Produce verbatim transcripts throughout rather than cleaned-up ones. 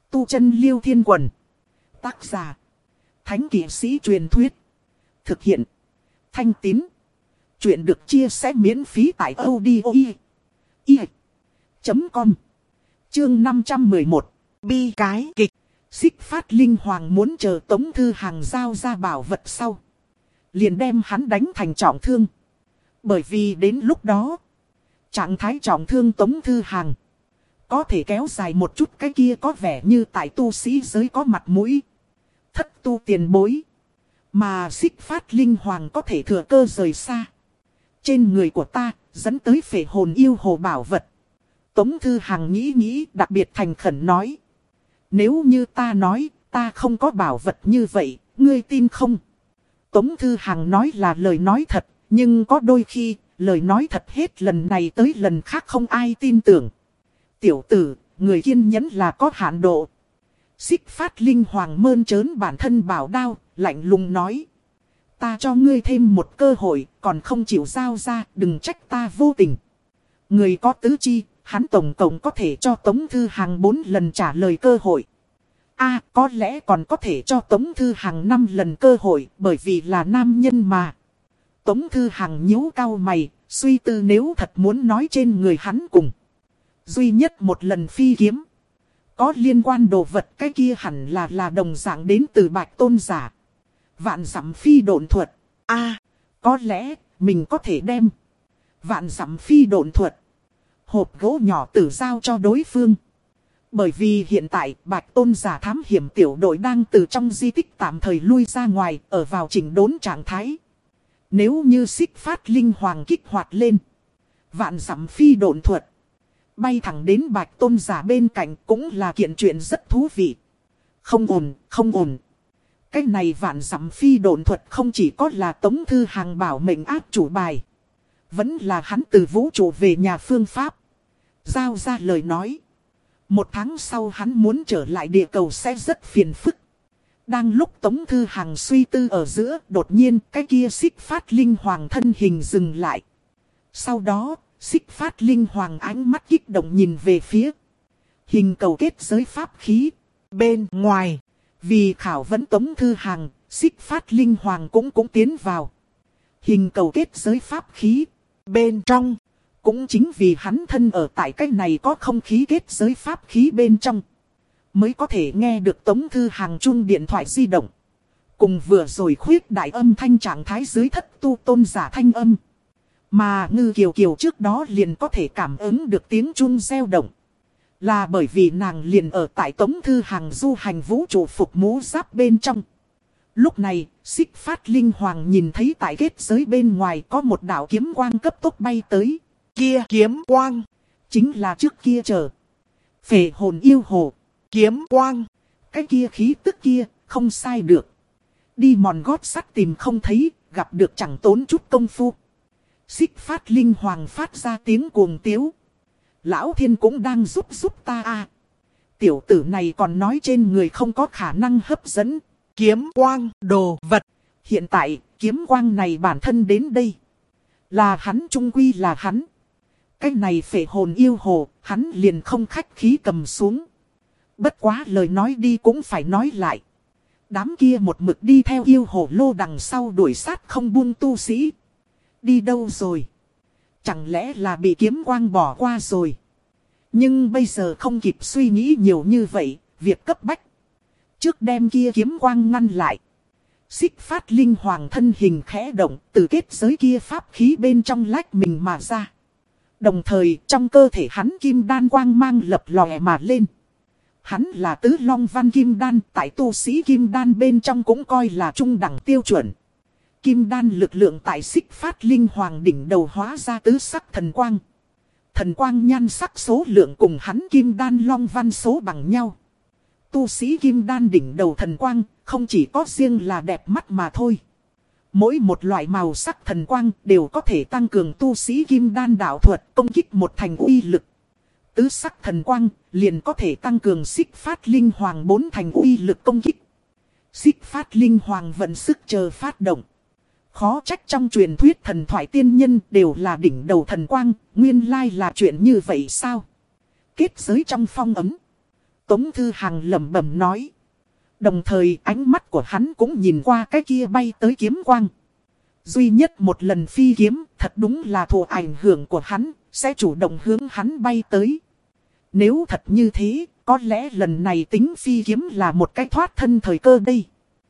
Tu chân Liêu Thiên Quần. Tác giả. Thánh kỵ sĩ truyền thuyết. Thực hiện. Thanh Tín. Chuyện được chia sẻ miễn phí tại audio chấm com. Chương năm trăm mười một. Bi cái kịch. Xích Phát Linh Hoàng muốn chờ Tống Thư Hàng giao ra bảo vật sau, liền đem hắn đánh thành trọng thương. Bởi vì đến lúc đó, trạng thái trọng thương Tống Thư Hàng có thể kéo dài một chút, cái kia có vẻ như tại tu sĩ giới có mặt mũi. Thất tu tiền bối. Mà Xích Phát Linh Hoàng có thể thừa cơ rời xa. Trên người của ta, dẫn tới phệ hồn yêu hồ bảo vật. Tống Thư Hàng nghĩ nghĩ, đặc biệt thành khẩn nói. Nếu như ta nói, ta không có bảo vật như vậy, ngươi tin không? Tống Thư Hàng nói là lời nói thật, nhưng có đôi khi, lời nói thật hết lần này tới lần khác không ai tin tưởng. Tiểu tử, người kiên nhẫn là có hạn độ. Xích Phát Linh Hoàng mơn trớn bản thân bảo đao, lạnh lùng nói. Ta cho ngươi thêm một cơ hội, còn không chịu giao ra, đừng trách ta vô tình. Người có tứ chi, hắn tổng cộng có thể cho Tống Thư Hàng bốn lần trả lời cơ hội. A, có lẽ còn có thể cho Tống Thư Hàng năm lần cơ hội, bởi vì là nam nhân mà. Tống Thư Hàng nhíu cau mày, suy tư nếu thật muốn nói trên người hắn cùng duy nhất một lần phi kiếm có liên quan đồ vật, cái kia hẳn là là đồng dạng đến từ Bạch Tôn giả. Vạn dặm phi độn thuật. A, có lẽ mình có thể đem vạn dặm phi độn thuật hộp gỗ nhỏ tử giao cho đối phương. Bởi vì hiện tại Bạch Tôn giả thám hiểm tiểu đội đang từ trong di tích tạm thời lui ra ngoài, ở vào chỉnh đốn trạng thái. Nếu như Xích Phát Linh Hoàng kích hoạt lên vạn dặm phi độn thuật, bay thẳng đến Bạch Tôn giả bên cạnh cũng là kiện chuyện rất thú vị. Không ổn, không ổn. Cái này vạn dặm phi độn thuật không chỉ có là Tống Thư Hàng bảo mệnh áp chủ bài, vẫn là hắn từ vũ trụ về nhà phương pháp. Giao ra lời nói, một tháng sau hắn muốn trở lại địa cầu sẽ rất phiền phức. Đang lúc Tống Thư Hàng suy tư ở giữa, đột nhiên cái kia Xích Phát Linh Hoàng thân hình dừng lại. Sau đó, Xích Phát Linh Hoàng ánh mắt kích động nhìn về phía hình cầu kết giới pháp khí bên ngoài. Vì khảo vấn Tống Thư Hàng, Xích Phát Linh Hoàng cũng cũng tiến vào hình cầu kết giới pháp khí bên trong. Cũng chính vì hắn thân ở tại cái này có không khí kết giới pháp khí bên trong, mới có thể nghe được Tống Thư Hàng chuông điện thoại di động. Cùng vừa rồi khuyết đại âm thanh trạng thái dưới thất tu tôn giả thanh âm. Mà Ngư Kiều Kiều trước đó liền có thể cảm ứng được tiếng chuông reo động. Là bởi vì nàng liền ở tại Tống Thư Hàng du hành vũ trụ phục mũ giáp bên trong. Lúc này, Xích Phát Linh Hoàng nhìn thấy tại kết giới bên ngoài có một đạo kiếm quang cấp tốc bay tới. Kia kiếm quang chính là trước kia chờ phệ hồn yêu hồ kiếm quang. Cái kia khí tức kia không sai được. Đi mòn gót sắt tìm không thấy, gặp được chẳng tốn chút công phu. Xích Phát Linh Hoàng phát ra tiếng cuồng tiếu. Lão Thiên cũng đang giúp giúp ta à. Tiểu tử này còn nói trên người không có khả năng hấp dẫn kiếm quang đồ vật. Hiện tại kiếm quang này bản thân đến đây, là hắn trung quy là hắn. Cái này phệ hồn yêu hồ, hắn liền không khách khí cầm xuống. Bất quá lời nói đi cũng phải nói lại. Đám kia một mực đi theo yêu hồ lô đằng sau đuổi sát không buông tu sĩ. Đi đâu rồi? Chẳng lẽ là bị kiếm quang bỏ qua rồi? Nhưng bây giờ không kịp suy nghĩ nhiều như vậy, việc cấp bách trước đem kia kiếm quang ngăn lại. Xích Phát Linh Hoàng thân hình khẽ động, từ kết giới kia pháp khí bên trong lách mình mà ra. Đồng thời trong cơ thể hắn kim đan quang mang lập lòe mà lên. Hắn là tứ long văn kim đan, tại tu sĩ kim đan bên trong cũng coi là trung đẳng tiêu chuẩn. Kim đan lực lượng tại Xích Phát Linh Hoàng đỉnh đầu hóa ra tứ sắc thần quang. Thần quang nhan sắc số lượng cùng hắn kim đan long văn số bằng nhau. Tu sĩ kim đan đỉnh đầu thần quang không chỉ có riêng là đẹp mắt mà thôi. Mỗi một loại màu sắc thần quang đều có thể tăng cường tu sĩ kim đan đạo thuật công kích một thành uy lực. Tứ sắc thần quang liền có thể tăng cường Xích Phát Linh Hoàng bốn thành uy lực công kích. Xích Phát Linh Hoàng vận sức chờ phát động. Khó trách trong truyền thuyết thần thoại tiên nhân đều là đỉnh đầu thần quang, nguyên lai là chuyện như vậy sao? Kết giới trong phong ấm, Tống Thư Hằng lẩm bẩm nói. Đồng thời ánh mắt của hắn cũng nhìn qua cái kia bay tới kiếm quang. Duy nhất một lần phi kiếm, thật đúng là thụ ảnh hưởng của hắn, sẽ chủ động hướng hắn bay tới. Nếu thật như thế, có lẽ lần này tính phi kiếm là một cái thoát thân thời cơ đây.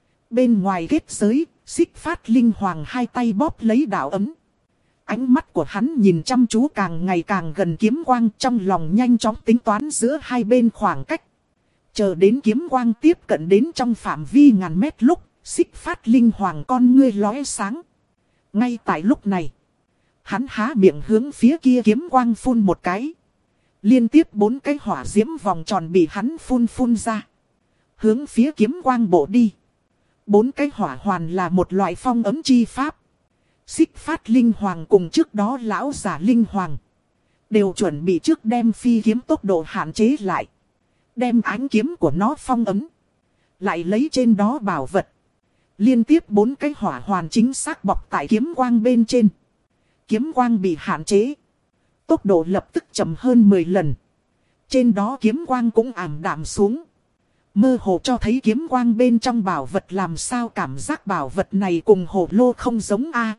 Bên ngoài kết giới, Xích Phát Linh Hoàng hai tay bóp lấy đạo ấm. Ánh mắt của hắn nhìn chăm chú càng ngày càng gần kiếm quang, trong lòng nhanh chóng tính toán giữa hai bên khoảng cách. Chờ đến kiếm quang tiếp cận đến trong phạm vi ngàn mét lúc, Xích Phát Linh Hoàng con ngươi lóe sáng. Ngay tại lúc này, hắn há miệng hướng phía kia kiếm quang phun một cái. Liên tiếp bốn cái hỏa diễm vòng tròn bị hắn phun phun ra. Hướng phía kiếm quang bộ đi. Bốn cái hỏa hoàn là một loại phong ấm chi pháp. Xích Phát Linh Hoàng cùng trước đó lão giả Linh Hoàng đều chuẩn bị trước đem phi kiếm tốc độ hạn chế lại. Đem ánh kiếm của nó phong ấm. Lại lấy trên đó bảo vật. Liên tiếp bốn cái hỏa hoàn chính xác bọc tại kiếm quang bên trên. Kiếm quang bị hạn chế. Tốc độ lập tức chậm hơn mười lần. Trên đó kiếm quang cũng ảm đạm xuống. Mơ hồ cho thấy kiếm quang bên trong bảo vật làm sao cảm giác bảo vật này cùng hồ lô không giống a.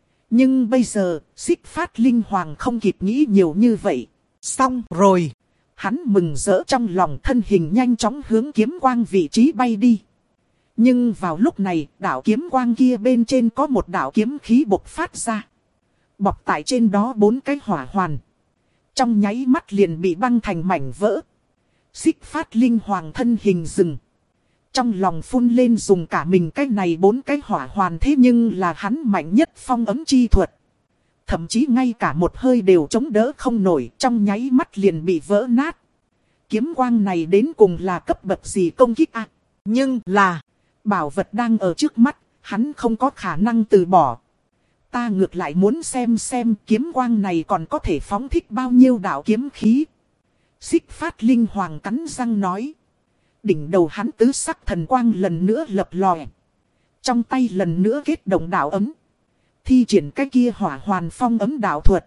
Nhưng bây giờ, Xích Phát Linh Hoàng không kịp nghĩ nhiều như vậy. Xong rồi. Hắn mừng rỡ trong lòng, thân hình nhanh chóng hướng kiếm quang vị trí bay đi. Nhưng vào lúc này, đạo kiếm quang kia bên trên có một đạo kiếm khí bộc phát ra. Bọc tại trên đó bốn cái hỏa hoàn. Trong nháy mắt liền bị băng thành mảnh vỡ. Xích Phát Linh Hoàng thân hình dừng. Trong lòng phun lên dùng cả mình cái này bốn cái hỏa hoàn, thế nhưng là hắn mạnh nhất phong ấm chi thuật. Thậm chí ngay cả một hơi đều chống đỡ không nổi, trong nháy mắt liền bị vỡ nát. Kiếm quang này đến cùng là cấp bậc gì công kích à? Nhưng là, bảo vật đang ở trước mắt, hắn không có khả năng từ bỏ. Ta ngược lại muốn xem xem kiếm quang này còn có thể phóng thích bao nhiêu đạo kiếm khí. Xích Phát Linh Hoàng cắn răng nói. Đỉnh đầu hắn tứ sắc thần quang lần nữa lập lòe. Trong tay lần nữa kết động đạo ấm. Thi triển cái kia hỏa hoàn phong ấm đạo thuật.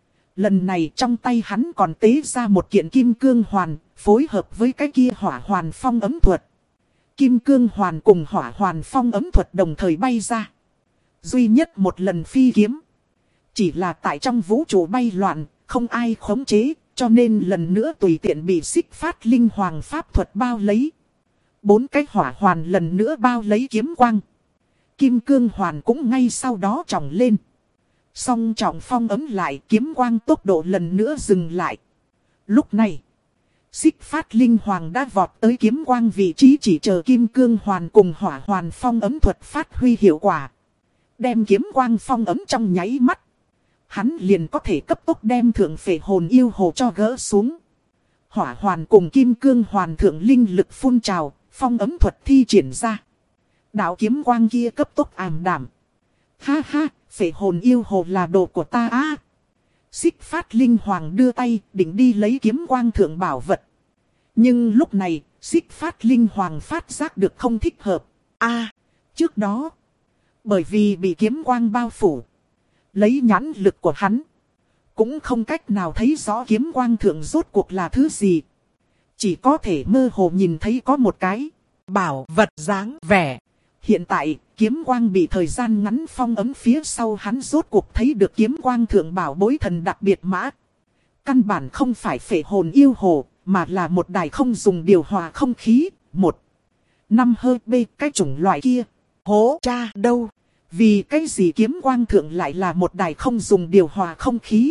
Lần này trong tay hắn còn tế ra một kiện kim cương hoàn, phối hợp với cái kia hỏa hoàn phong ấm thuật. Kim cương hoàn cùng hỏa hoàn phong ấm thuật đồng thời bay ra. Duy nhất một lần phi kiếm. Chỉ là tại trong vũ trụ bay loạn, không ai khống chế, cho nên lần nữa tùy tiện bị Xích Phát Linh Hoàng pháp thuật bao lấy. Bốn cái hỏa hoàn lần nữa bao lấy kiếm quang. Kim cương hoàn cũng ngay sau đó tròng lên. Song trọng phong ấm lại, kiếm quang tốc độ lần nữa dừng lại. Lúc này, Xích Phát Linh Hoàng đã vọt tới kiếm quang vị trí, chỉ chờ kim cương hoàn cùng hỏa hoàn phong ấm thuật phát huy hiệu quả. Đem kiếm quang phong ấm trong nháy mắt. Hắn liền có thể cấp tốc đem thượng phệ hồn yêu hồ cho gỡ xuống. Hỏa hoàn cùng kim cương hoàn thượng linh lực phun trào, phong ấm thuật thi triển ra. Đạo kiếm quang kia cấp tốc ảm đảm. Ha ha, phệ hồn yêu hồ là đồ của ta á. Xích Phát Linh Hoàng đưa tay định đi lấy kiếm quang thượng bảo vật. Nhưng lúc này, Xích Phát Linh Hoàng phát giác được không thích hợp. A, trước đó, bởi vì bị kiếm quang bao phủ, lấy nhãn lực của hắn, cũng không cách nào thấy rõ kiếm quang thượng rốt cuộc là thứ gì. Chỉ có thể mơ hồ nhìn thấy có một cái bảo vật dáng vẻ. Hiện tại, kiếm quang bị thời gian ngắn phong ấm phía sau, hắn rốt cuộc thấy được kiếm quang thượng bảo bối thần đặc biệt mã. Căn bản không phải phệ hồn yêu hồ, mà là một đài không dùng điều hòa không khí. Một năm hơi bê cái chủng loại kia. Hố cha đâu? Vì cái gì kiếm quang thượng lại là một đài không dùng điều hòa không khí?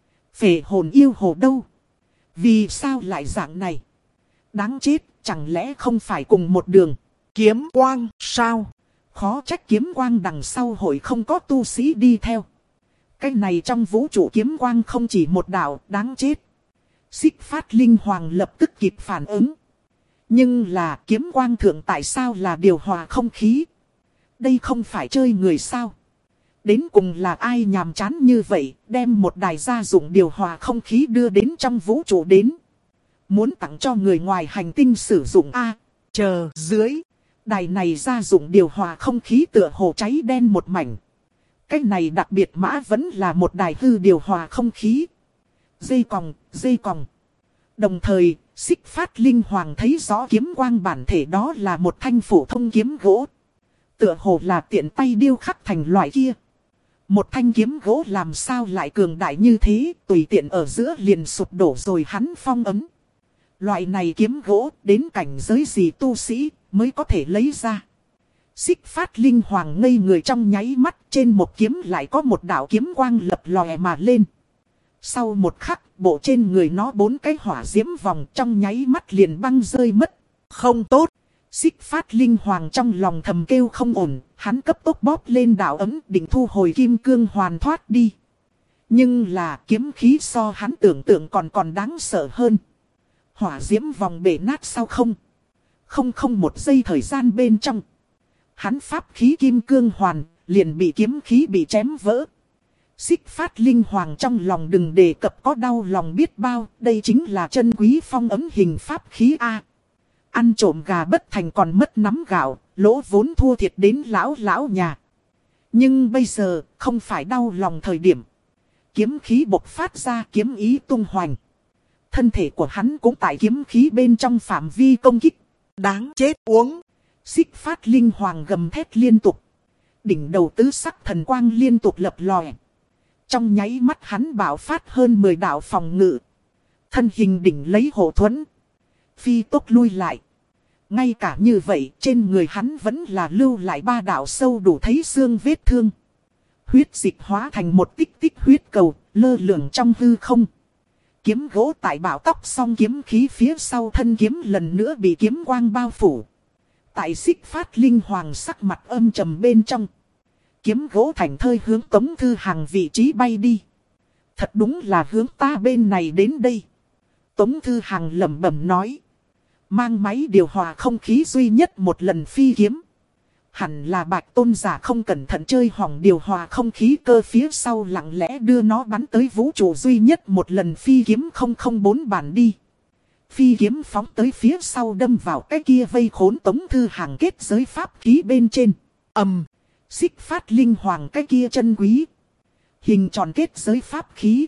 Phệ hồn yêu hồ đâu? Vì sao lại dạng này? Đáng chết, chẳng lẽ không phải cùng một đường? Kiếm quang sao? Khó trách kiếm quang đằng sau hội không có tu sĩ đi theo. Cái này trong vũ trụ kiếm quang không chỉ một đạo, đáng chết. Xích Phát Linh Hoàng lập tức kịp phản ứng. Nhưng là kiếm quang thượng tại sao là điều hòa không khí? Đây không phải chơi người sao? Đến cùng là ai nhàm chán như vậy, đem một đài gia dụng điều hòa không khí đưa đến trong vũ trụ đến. Muốn tặng cho người ngoài hành tinh sử dụng a? Chờ dưới. Đài này gia dụng điều hòa không khí tựa hồ cháy đen một mảnh. Cái này đặc biệt mã vẫn là một đài hư điều hòa không khí. Dây còng, dây còng. Đồng thời, Xích Phát Linh Hoàng thấy rõ kiếm quang bản thể đó là một thanh phổ thông kiếm gỗ. Tựa hồ là tiện tay điêu khắc thành loại kia. Một thanh kiếm gỗ làm sao lại cường đại như thế, tùy tiện ở giữa liền sụp đổ rồi hắn phong ấn. Loại này kiếm gỗ đến cảnh giới gì tu sĩ mới có thể lấy ra. Xích Phát Linh Hoàng ngây người trong nháy mắt, trên một kiếm lại có một đạo kiếm quang lập lòe mà lên. Sau một khắc, bộ trên người nó bốn cái hỏa diễm vòng trong nháy mắt liền băng rơi mất. Không tốt! Xích Phát Linh Hoàng trong lòng thầm kêu không ổn, hắn cấp tốc bóp lên đạo ấm định thu hồi kim cương hoàn thoát đi. Nhưng là kiếm khí so hắn tưởng tượng còn còn đáng sợ hơn. Hỏa diễm vòng bể nát sau không. Không không một giây thời gian bên trong. Hắn pháp khí kim cương hoàn, liền bị kiếm khí bị chém vỡ. Xích Phát Linh Hoàng trong lòng đừng đề cập có đau lòng biết bao, đây chính là chân quý phong ấm hình pháp khí A. Ăn trộm gà bất thành còn mất nắm gạo, lỗ vốn thua thiệt đến lão lão nhà. Nhưng bây giờ, không phải đau lòng thời điểm. Kiếm khí bộc phát ra, kiếm ý tung hoành. Thân thể của hắn cũng tại kiếm khí bên trong phạm vi công kích. Đáng chết uống. Xích Phát Linh Hoàng gầm thét liên tục. Đỉnh đầu tứ sắc thần quang liên tục lập lòe. Trong nháy mắt hắn bạo phát hơn mười đạo phòng ngự. Thân hình đỉnh lấy hộ thuẫn. Phi tốc lui lại. Ngay cả như vậy trên người hắn vẫn là lưu lại ba đạo sâu đủ thấy xương vết thương. Huyết dịch hóa thành một tích tích huyết cầu, lơ lửng trong hư không. Kiếm gỗ tại bảo tóc song kiếm khí phía sau thân kiếm lần nữa bị kiếm quang bao phủ. Tại Xích Phát Linh Hoàng sắc mặt âm trầm bên trong. Kiếm gỗ thành thơi hướng Tống Thư Hằng vị trí bay đi. Thật đúng là hướng ta bên này đến đây. Tống Thư Hằng lẩm bẩm nói. Mang máy điều hòa không khí duy nhất một lần phi kiếm. Hẳn là Bạch Tôn giả không cẩn thận chơi hỏng điều hòa không khí cơ phía sau lặng lẽ đưa nó bắn tới vũ trụ duy nhất một lần phi kiếm không không bốn bản đi. Phi kiếm phóng tới phía sau đâm vào cái kia vây khốn Tống Thư Hằng kết giới pháp khí bên trên. Ầm, Xích Phát Linh Hoàng cái kia chân quý. Hình tròn kết giới pháp khí.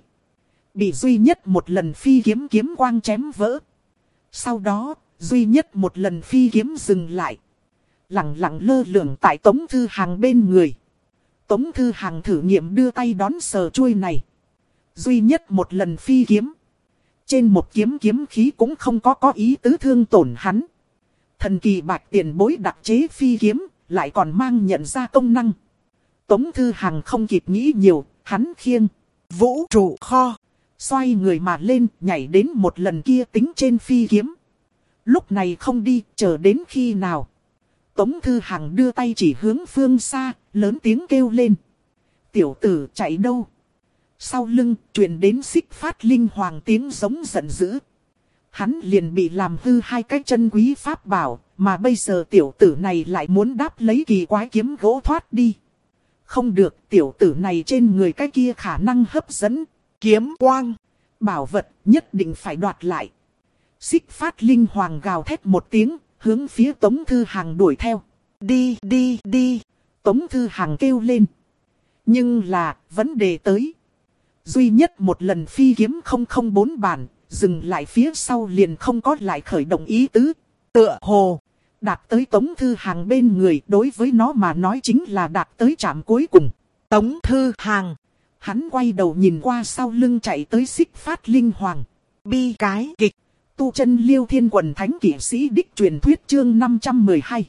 Bị duy nhất một lần phi kiếm kiếm quang chém vỡ. Sau đó, duy nhất một lần phi kiếm dừng lại. Lặng lặng lơ lửng tại Tống Thư Hằng bên người. Tống Thư Hằng thử nghiệm đưa tay đón sờ chuôi này. Duy nhất một lần phi kiếm. Trên một kiếm kiếm khí cũng không có có ý tứ thương tổn hắn. Thần kỳ Bạch tiền bối đặc chế phi kiếm, lại còn mang nhận ra công năng. Tống Thư Hằng không kịp nghĩ nhiều, hắn khiêng vũ trụ kho. Xoay người mà lên, nhảy đến một lần kia tính trên phi kiếm. Lúc này không đi, chờ đến khi nào. Tống Thư Hằng đưa tay chỉ hướng phương xa, lớn tiếng kêu lên. Tiểu tử chạy đâu? Sau lưng, truyền đến Xích Phát Linh Hoàng tiếng giống giận dữ. Hắn liền bị làm hư hai cái chân quý pháp bảo, mà bây giờ tiểu tử này lại muốn đáp lấy kỳ quái kiếm gỗ thoát đi. Không được, tiểu tử này trên người cái kia khả năng hấp dẫn. Kiếm quang, bảo vật nhất định phải đoạt lại. Xích Phát Linh Hoàng gào thét một tiếng, hướng phía Tống Thư Hằng đuổi theo. Đi, đi, đi. Tống Thư Hằng kêu lên. Nhưng là, vấn đề tới. Duy nhất một lần phi kiếm không không bốn bản, dừng lại phía sau liền không có lại khởi động ý tứ. Tựa hồ, đạt tới Tống Thư Hằng bên người, đối với nó mà nói chính là đạt tới trạm cuối cùng. Tống Thư Hằng. Hắn quay đầu nhìn qua sau lưng chạy tới Xích Phát Linh Hoàng. Bi cái kịch. Tu chân Liêu Thiên Quần Thánh Kỷ Sĩ Đích truyền thuyết chương năm trăm mười hai.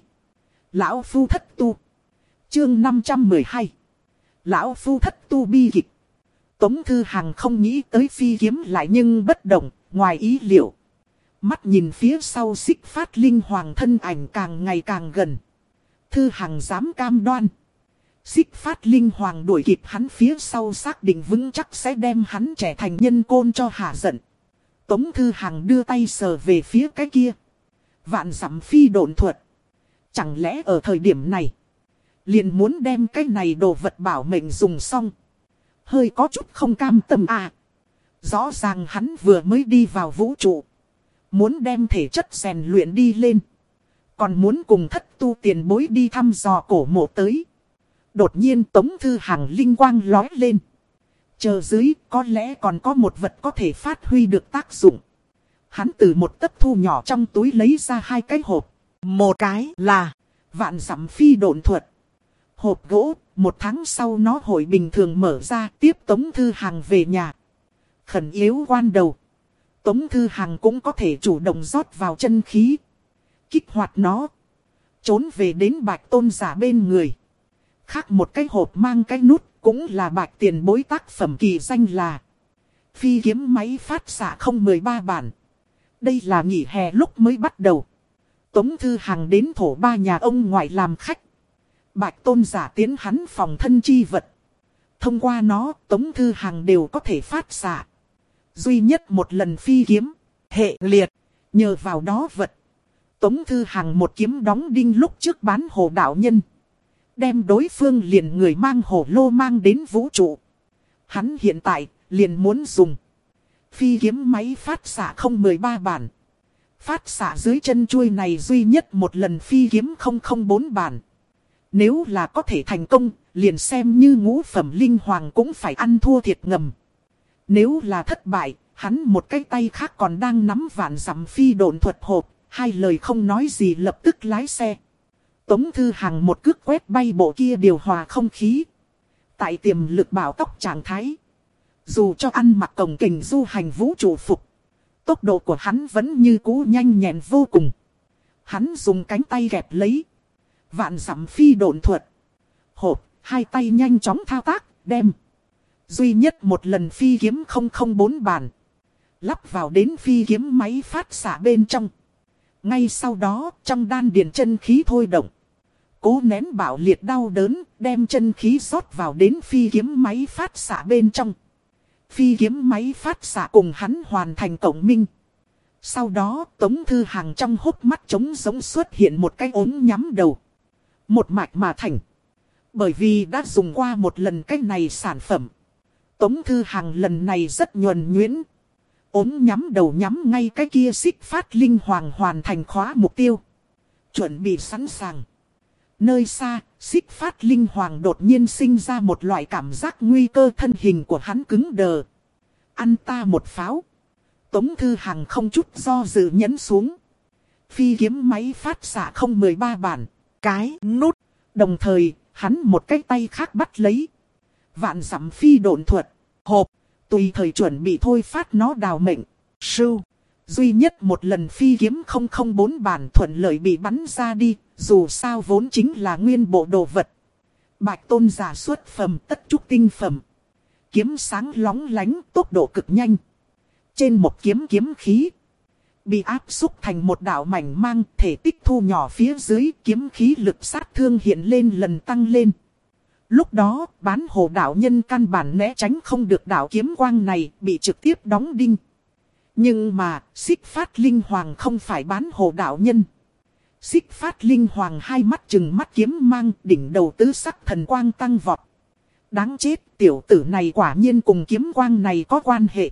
Lão Phu Thất Tu. Chương năm trăm mười hai. Lão Phu Thất Tu bi kịch. Tống Thư Hằng không nghĩ tới phi kiếm lại nhưng bất động, ngoài ý liệu. Mắt nhìn phía sau Xích Phát Linh Hoàng thân ảnh càng ngày càng gần. Thư Hằng dám cam đoan. Xích Phát Linh Hoàng đuổi kịp hắn phía sau xác định vững chắc sẽ đem hắn trẻ thành nhân côn cho hạ giận. Tống Thư Hằng đưa tay sờ về phía cái kia. Vạn dặm phi độn thuật. Chẳng lẽ ở thời điểm này, liền muốn đem cái này đồ vật bảo mệnh dùng xong. Hơi có chút không cam tâm à. Rõ ràng hắn vừa mới đi vào vũ trụ. Muốn đem thể chất rèn luyện đi lên. Còn muốn cùng thất tu tiền bối đi thăm dò cổ mộ tới. Đột nhiên Tống Thư Hằng linh quang lói lên. Chờ dưới có lẽ còn có một vật có thể phát huy được tác dụng. Hắn từ một tấc thu nhỏ trong túi lấy ra hai cái hộp. Một cái là vạn dặm phi độn thuật. Hộp gỗ, một tháng sau nó hội bình thường mở ra tiếp Tống Thư Hằng về nhà. Khẩn yếu quan đầu. Tống Thư Hằng cũng có thể chủ động rót vào chân khí. Kích hoạt nó. Trốn về đến Bạch Tôn giả bên người. Khác một cái hộp mang cái nút cũng là Bạch tiền bối tác phẩm kỳ danh là phi kiếm máy phát xạ không mười ba bản. Đây là nghỉ hè lúc mới bắt đầu. Tống Thư Hằng đến thổ ba nhà ông ngoại làm khách. Bạch Tôn giả tiến hắn phòng thân chi vật. Thông qua nó, Tống Thư Hằng đều có thể phát xạ. Duy nhất một lần phi kiếm, hệ liệt. Nhờ vào đó vật, Tống Thư Hằng một kiếm đóng đinh lúc trước bán hồ đạo nhân. Đem đối phương liền người mang hồ lô mang đến vũ trụ. Hắn hiện tại, liền muốn dùng phi kiếm máy phát xạ không mười ba bản. Phát xạ dưới chân chuôi này duy nhất một lần phi kiếm không không bốn bản. Nếu là có thể thành công, liền xem như ngũ phẩm linh hoàng cũng phải ăn thua thiệt ngầm. Nếu là thất bại, hắn một cái tay khác còn đang nắm vạn dặm phi độn thuật hộp, hai lời không nói gì lập tức lái xe. Tống Thư Hằng một cước quét bay bộ kia điều hòa không khí. Tại tiềm lực bảo tốc trạng thái. Dù cho ăn mặc cồng kềnh du hành vũ trụ phục, tốc độ của hắn vẫn như cũ nhanh nhẹn vô cùng. Hắn dùng cánh tay kẹp lấy vạn dặm phi độn thuật hộp, hai tay nhanh chóng thao tác, đem duy nhất một lần phi kiếm không không bốn bản lắp vào đến phi kiếm máy phát xạ bên trong. Ngay sau đó, trong đan điền chân khí thôi động, cố nén bạo liệt đau đớn, đem chân khí rót vào đến phi kiếm máy phát xạ bên trong. Phi kiếm máy phát xạ cùng hắn hoàn thành cộng minh. Sau đó, Tống Thư Hằng trong hốc mắt trống giống xuất hiện một cái ốm nhắm đầu. Một mạch mà thành. Bởi vì đã dùng qua một lần cái này sản phẩm. Tống Thư Hằng lần này rất nhuần nhuyễn. Ốm nhắm đầu nhắm ngay cái kia xích phát linh hoàng hoàn thành khóa mục tiêu. Chuẩn bị sẵn sàng. Nơi xa, xích phát linh hoàng đột nhiên sinh ra một loại cảm giác nguy cơ, thân hình của hắn cứng đờ. Ăn ta một pháo. Tống Thư Hằng không chút do dự nhấn xuống. Phi kiếm máy phát xạ không mười ba bản. Cái nút. Đồng thời, hắn một cái tay khác bắt lấy vạn dặm phi độn thuật hộp. Tùy thời chuẩn bị thôi phát nó đào mệnh. Sưu. Duy nhất một lần phi kiếm không không bốn bản thuận lợi bị bắn ra đi. Dù sao vốn chính là nguyên bộ đồ vật. Bạch Tôn giả xuất phẩm tất trúc tinh phẩm. Kiếm sáng lóng lánh, tốc độ cực nhanh. Trên một kiếm kiếm khí bị áp xúc thành một đạo mảnh mang, thể tích thu nhỏ phía dưới, kiếm khí lực sát thương hiện lên lần tăng lên. Lúc đó, bán hồ đạo nhân căn bản né tránh không được đạo kiếm quang này, bị trực tiếp đóng đinh. Nhưng mà, xích phát linh hoàng không phải bán hồ đạo nhân. Xích phát linh hoàng hai mắt chừng mắt kiếm mang, đỉnh đầu tứ sắc thần quang tăng vọt. Đáng chết, tiểu tử này quả nhiên cùng kiếm quang này có quan hệ.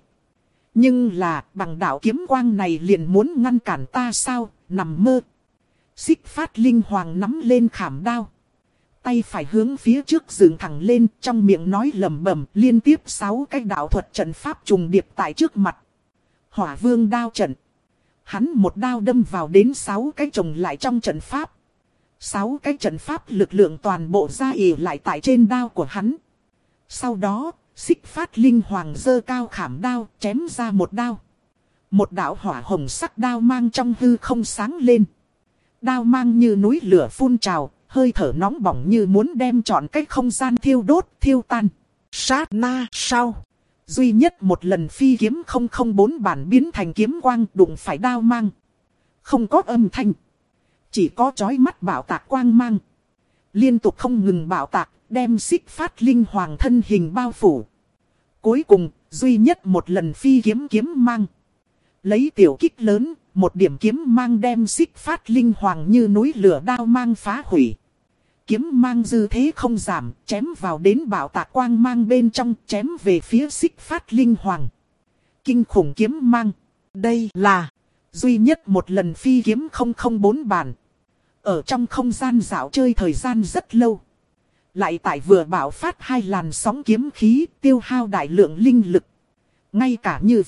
Nhưng là, bằng đạo kiếm quang này liền muốn ngăn cản ta sao, nằm mơ. Xích phát linh hoàng nắm lên khảm đao. Tay phải hướng phía trước dựng thẳng lên, trong miệng nói lẩm bẩm, liên tiếp sáu cái đạo thuật trận pháp trùng điệp tại trước mặt. Hỏa vương đao trận. Hắn một đao đâm vào đến sáu cái chồng lại trong trận pháp. Sáu cái trận pháp lực lượng toàn bộ ra ỉ lại tại trên đao của hắn. Sau đó, xích phát linh hoàng giơ cao khảm đao, chém ra một đao. Một đạo hỏa hồng sắc đao mang trong hư không sáng lên. Đao mang như núi lửa phun trào, hơi thở nóng bỏng như muốn đem trọn cái không gian thiêu đốt, thiêu tan. Sát na sau. Duy nhất một lần phi kiếm không không bốn bản biến thành kiếm quang đụng phải đao mang. Không có âm thanh. Chỉ có chói mắt bạo tạc quang mang. Liên tục không ngừng bạo tạc, đem xích phát linh hoàng thân hình bao phủ. Cuối cùng, duy nhất một lần phi kiếm kiếm mang. Lấy tiểu kích lớn, một điểm kiếm mang đem xích phát linh hoàng như núi lửa đao mang phá hủy. Kiếm mang dư thế không giảm, chém vào đến bạo tạc quang mang bên trong, chém về phía xích phát linh hoàng. Kinh khủng kiếm mang. Đây là duy nhất một lần phi kiếm không không bốn bản. Ở trong không gian dạo chơi thời gian rất lâu. Lại tại vừa bạo phát hai làn sóng kiếm khí, tiêu hao đại lượng linh lực. Ngay cả như vậy,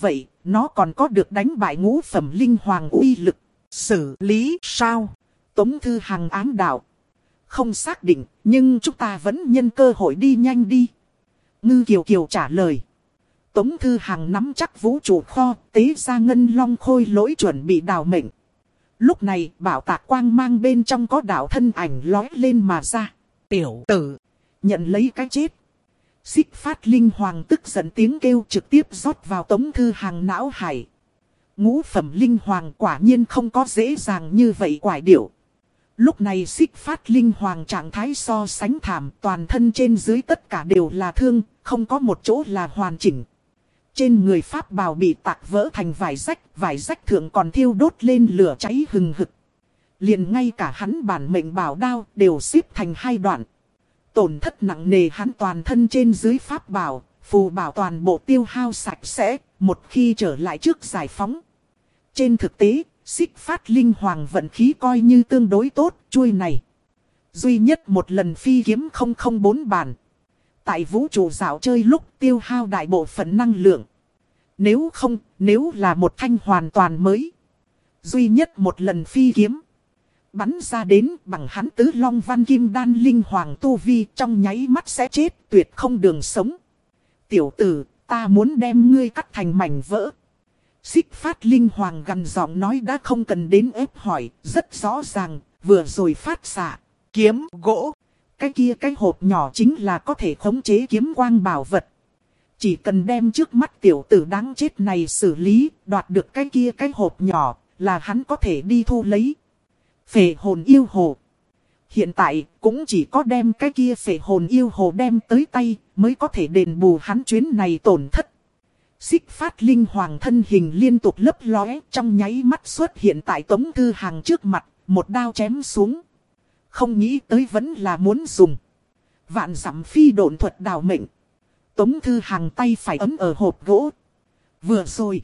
nó còn có được đánh bại ngũ phẩm linh hoàng uy lực. Xử lý sao? Tống Thư Hằng ám đạo. Không xác định, nhưng chúng ta vẫn nhân cơ hội đi nhanh đi. Ngư Kiều Kiều trả lời. Tống Thư Hằng nắm chắc vũ trụ kho, tế ra ngân long khôi lỗi chuẩn bị đào mệnh. Lúc này, bảo tạc quang mang bên trong có đạo thân ảnh lói lên mà ra. Tiểu tử, nhận lấy cái chết. Xích Phát Linh Hoàng tức giận tiếng kêu trực tiếp rót vào Tống Thư Hằng não hải. Ngũ phẩm Linh Hoàng quả nhiên không có dễ dàng như vậy quải điệu. Lúc này Xích Phát Linh Hoàng trạng thái so sánh thảm, toàn thân trên dưới tất cả đều là thương, không có một chỗ là hoàn chỉnh. Trên người pháp bào bị tạc vỡ thành vải rách, vải rách thượng còn thiêu đốt lên lửa cháy hừng hực. Liền ngay cả hắn bản mệnh bảo đao đều xếp thành hai đoạn. Tổn thất nặng nề, hắn toàn thân trên dưới pháp bào, phù bảo toàn bộ tiêu hao sạch sẽ, một khi trở lại trước giải phóng. Trên thực tế, Xích Phát Linh Hoàng vận khí coi như tương đối tốt, chuôi này duy nhất một lần phi kiếm không không bốn bản. Tại vũ trụ dạo chơi lúc tiêu hao đại bộ phận năng lượng. Nếu không, nếu là một thanh hoàn toàn mới, duy nhất một lần phi kiếm bắn ra đến bằng hắn tứ long văn kim đan linh hoàng tu vi, trong nháy mắt sẽ chết, tuyệt không đường sống. Tiểu tử, ta muốn đem ngươi cắt thành mảnh vỡ. Xích Phát Linh Hoàng gằn giọng nói, đã không cần đến ép hỏi, rất rõ ràng, vừa rồi phát xạ kiếm gỗ. Cái kia cái hộp nhỏ chính là có thể khống chế kiếm quang bảo vật. Chỉ cần đem trước mắt tiểu tử đáng chết này xử lý, đoạt được cái kia cái hộp nhỏ, là hắn có thể đi thu lấy. Phệ hồn yêu hồ. Hiện tại cũng chỉ có đem cái kia phệ hồn yêu hồ đem tới tay mới có thể đền bù hắn chuyến này tổn thất. Xích Phát Linh Hoàng thân hình liên tục lấp lóe, trong nháy mắt xuất hiện tại Tống Thư Hằng trước mặt, một đao chém xuống. Không nghĩ tới vẫn là muốn dùng vạn dặm phi độn thuật đào mệnh. Tống Thư Hằng tay phải ấm ở hộp gỗ. Vừa rồi,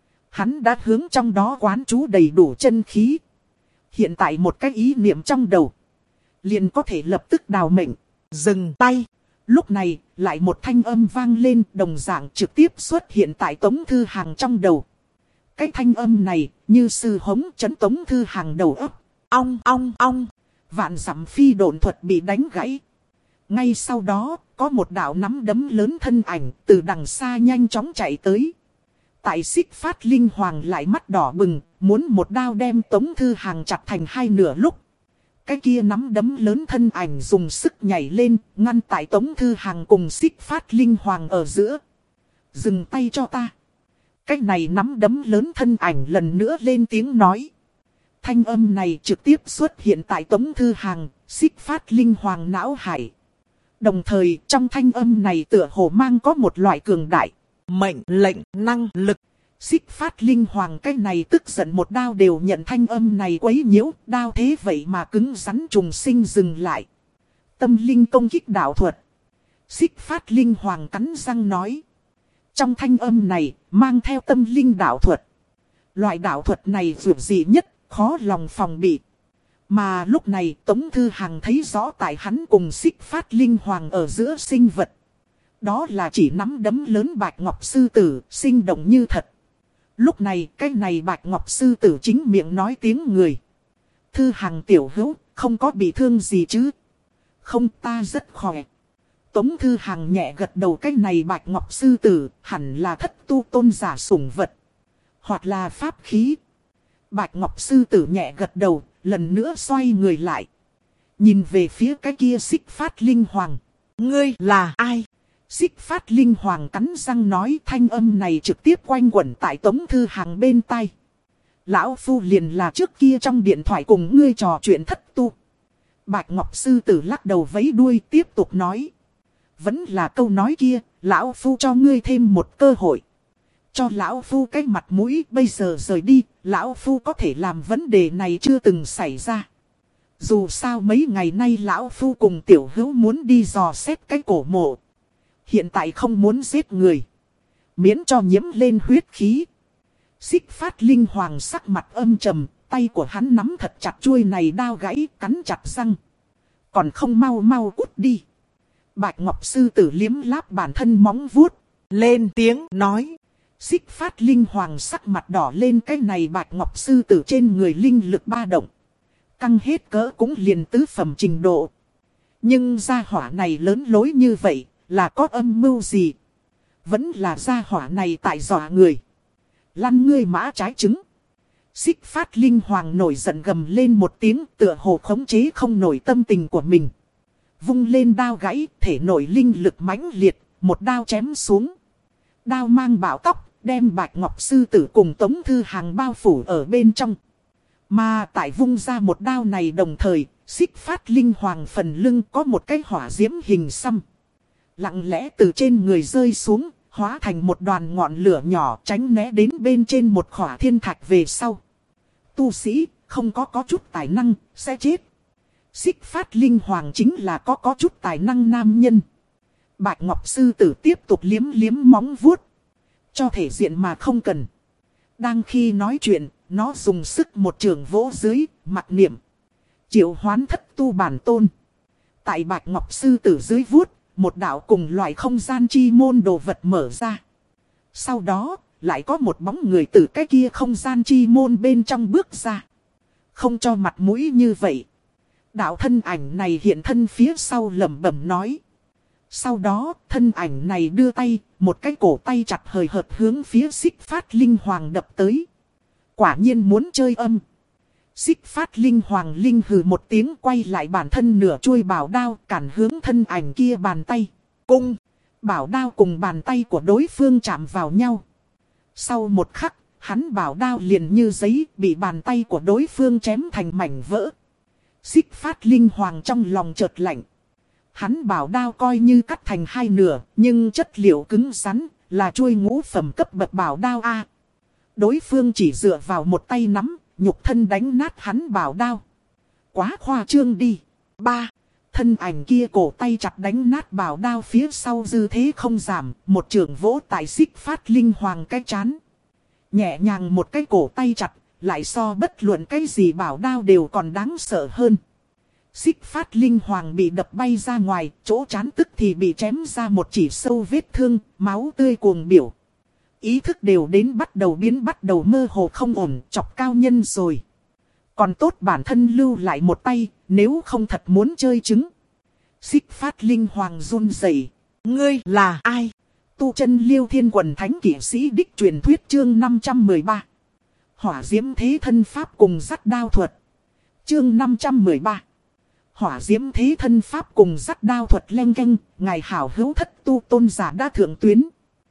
hắn đã hướng trong đó quán trú đầy đủ chân khí. Hiện tại một cái ý niệm trong đầu, liền có thể lập tức đào mệnh. Dừng tay. Lúc này, lại một thanh âm vang lên, đồng dạng trực tiếp xuất hiện tại Tống Thư Hằng trong đầu. Cái thanh âm này, như sư hống chấn Tống Thư Hằng đầu óc. Ong ong ong. Vạn dặm phi độn thuật bị đánh gãy. Ngay sau đó, có một đạo nắm đấm lớn thân ảnh từ đằng xa nhanh chóng chạy tới. Tại Xích Phát Linh Hoàng lại mắt đỏ bừng, muốn một đao đem Tống Thư Hằng chặt thành hai nửa lúc. Cái kia nắm đấm lớn thân ảnh dùng sức nhảy lên, ngăn tại Tống Thư Hằng cùng Xích Phát Linh Hoàng ở giữa. Dừng tay cho ta. Cái này nắm đấm lớn thân ảnh lần nữa lên tiếng nói. Thanh âm này trực tiếp xuất hiện tại Tống Thư Hằng, Xích Phát Linh Hoàng não hải. Đồng thời trong thanh âm này tựa hồ mang có một loại cường đại mệnh lệnh năng lực. Xích Phát Linh Hoàng cái này tức giận một đao đều nhận thanh âm này quấy nhiễu, đao thế vậy mà cứng rắn trùng sinh dừng lại. Tâm linh công kích đạo thuật. Xích Phát Linh Hoàng cắn răng nói. Trong thanh âm này mang theo tâm linh đạo thuật. Loại đạo thuật này vượt dị nhất, khó lòng phòng bị. Mà lúc này Tống Thư Hằng thấy rõ tại hắn cùng Xích Phát Linh Hoàng ở giữa sinh vật. Đó là chỉ nắm đấm lớn bạch ngọc sư tử, sinh động như thật. Lúc này cái này bạch ngọc sư tử chính miệng nói tiếng người. Thư Hằng tiểu hữu, không có bị thương gì chứ? Không, ta rất khỏe. Tống Thư Hằng nhẹ gật đầu, cái này bạch ngọc sư tử hẳn là thất tu tôn giả sủng vật. Hoặc là pháp khí. Bạch ngọc sư tử nhẹ gật đầu, lần nữa xoay người lại. Nhìn về phía cái kia Xích Phát Linh Hoàng. Ngươi là ai? Xích Phát Linh Hoàng cắn răng nói, thanh âm này trực tiếp quanh quẩn tại Tống Thư Hằng bên tai. Lão Phu liền là trước kia trong điện thoại cùng ngươi trò chuyện thất tu. Bạch Ngọc Sư Tử lắc đầu vẫy đuôi tiếp tục nói. Vẫn là câu nói kia, Lão Phu cho ngươi thêm một cơ hội. Cho Lão Phu cái mặt mũi, bây giờ rời đi, Lão Phu có thể làm vấn đề này chưa từng xảy ra. Dù sao mấy ngày nay Lão Phu cùng Tiểu Hữu muốn đi dò xét cái cổ mộ. Hiện tại không muốn giết người, miễn cho nhiễm lên huyết khí. Xích Phát Linh Hoàng sắc mặt âm trầm, tay của hắn nắm thật chặt chuôi này đao gãy, cắn chặt răng. Còn không mau mau cút đi. Bạch Ngọc Sư Tử liếm láp bản thân móng vuốt, lên tiếng nói. Xích Phát Linh Hoàng sắc mặt đỏ lên, cái này Bạch Ngọc Sư Tử trên người linh lực ba động. Căng hết cỡ cũng liền tứ phẩm trình độ. Nhưng gia hỏa này lớn lối như vậy, là có âm mưu gì? Vẫn là gia hỏa này tại dọa người. Lăn ngươi mã trái trứng. Xích Phát Linh Hoàng nổi giận gầm lên một tiếng, tựa hồ khống chế không nổi tâm tình của mình. Vung lên đao gãy, thể nổi linh lực mãnh liệt, một đao chém xuống. Đao mang bão tóc, đem Bạch Ngọc Sư Tử cùng Tống Thư Hàng bao phủ ở bên trong. Mà tại vung ra một đao này đồng thời, Xích Phát Linh Hoàng phần lưng có một cái hỏa diễm hình xăm. Lặng lẽ từ trên người rơi xuống, hóa thành một đoàn ngọn lửa nhỏ, tránh né đến bên trên một khỏa thiên thạch về sau. Tu sĩ, không có có chút tài năng, sẽ chết. Xích Phát Linh Hoàng chính là có có chút tài năng nam nhân. Bạch Ngọc Sư Tử tiếp tục liếm liếm móng vuốt. Cho thể diện mà không cần. Đang khi nói chuyện, nó dùng sức một trường vỗ dưới, mặc niệm. Triệu hoán thất tu bản tôn. Tại Bạch Ngọc Sư Tử dưới vuốt, một đạo cùng loại không gian chi môn đồ vật mở ra. Sau đó, lại có một bóng người từ cái kia không gian chi môn bên trong bước ra. Không cho mặt mũi như vậy. Đạo thân ảnh này hiện thân phía sau lẩm bẩm nói. Sau đó, thân ảnh này đưa tay, một cái cổ tay chặt hời hợt hướng phía Xích Phát Linh Hoàng đập tới. Quả nhiên muốn chơi âm. Xích Phát Linh Hoàng linh hừ một tiếng, quay lại bản thân nửa chuôi bảo đao, cản hướng thân ảnh kia bàn tay. Cung, bảo đao cùng bàn tay của đối phương chạm vào nhau. Sau một khắc, hắn bảo đao liền như giấy, bị bàn tay của đối phương chém thành mảnh vỡ. Xích Phát Linh Hoàng trong lòng chợt lạnh. Hắn bảo đao coi như cắt thành hai nửa, nhưng chất liệu cứng rắn, là chuôi ngũ phẩm cấp bậc bảo đao A. Đối phương chỉ dựa vào một tay nắm, nhục thân đánh nát hắn bảo đao. Quá khoa trương đi. Ba. Thân ảnh kia cổ tay chặt đánh nát bảo đao phía sau dư thế không giảm, một trường vỗ tại Xích Phát Linh Hoàng cái chán. Nhẹ nhàng một cái cổ tay chặt, lại so bất luận cái gì bảo đao đều còn đáng sợ hơn. Xích Phát Linh Hoàng bị đập bay ra ngoài, chỗ chán tức thì bị chém ra một chỉ sâu vết thương, máu tươi cuồng biểu. Ý thức đều đến bắt đầu biến bắt đầu mơ hồ không ổn, chọc cao nhân rồi. Còn tốt bản thân lưu lại một tay, nếu không thật muốn chơi trứng. Xích Phát Linh Hoàng run rẩy. Ngươi là ai? Tu chân Liêu Thiên Quần Thánh Kỷ Sĩ Đích truyền thuyết chương năm trăm mười ba. Hỏa diễm thế thân pháp cùng dắt đao thuật. Chương năm trăm mười ba. Hỏa diễm thế thân pháp cùng dắt đao thuật leng keng, ngài hảo hữu thất tu tôn giả đã thượng tuyến.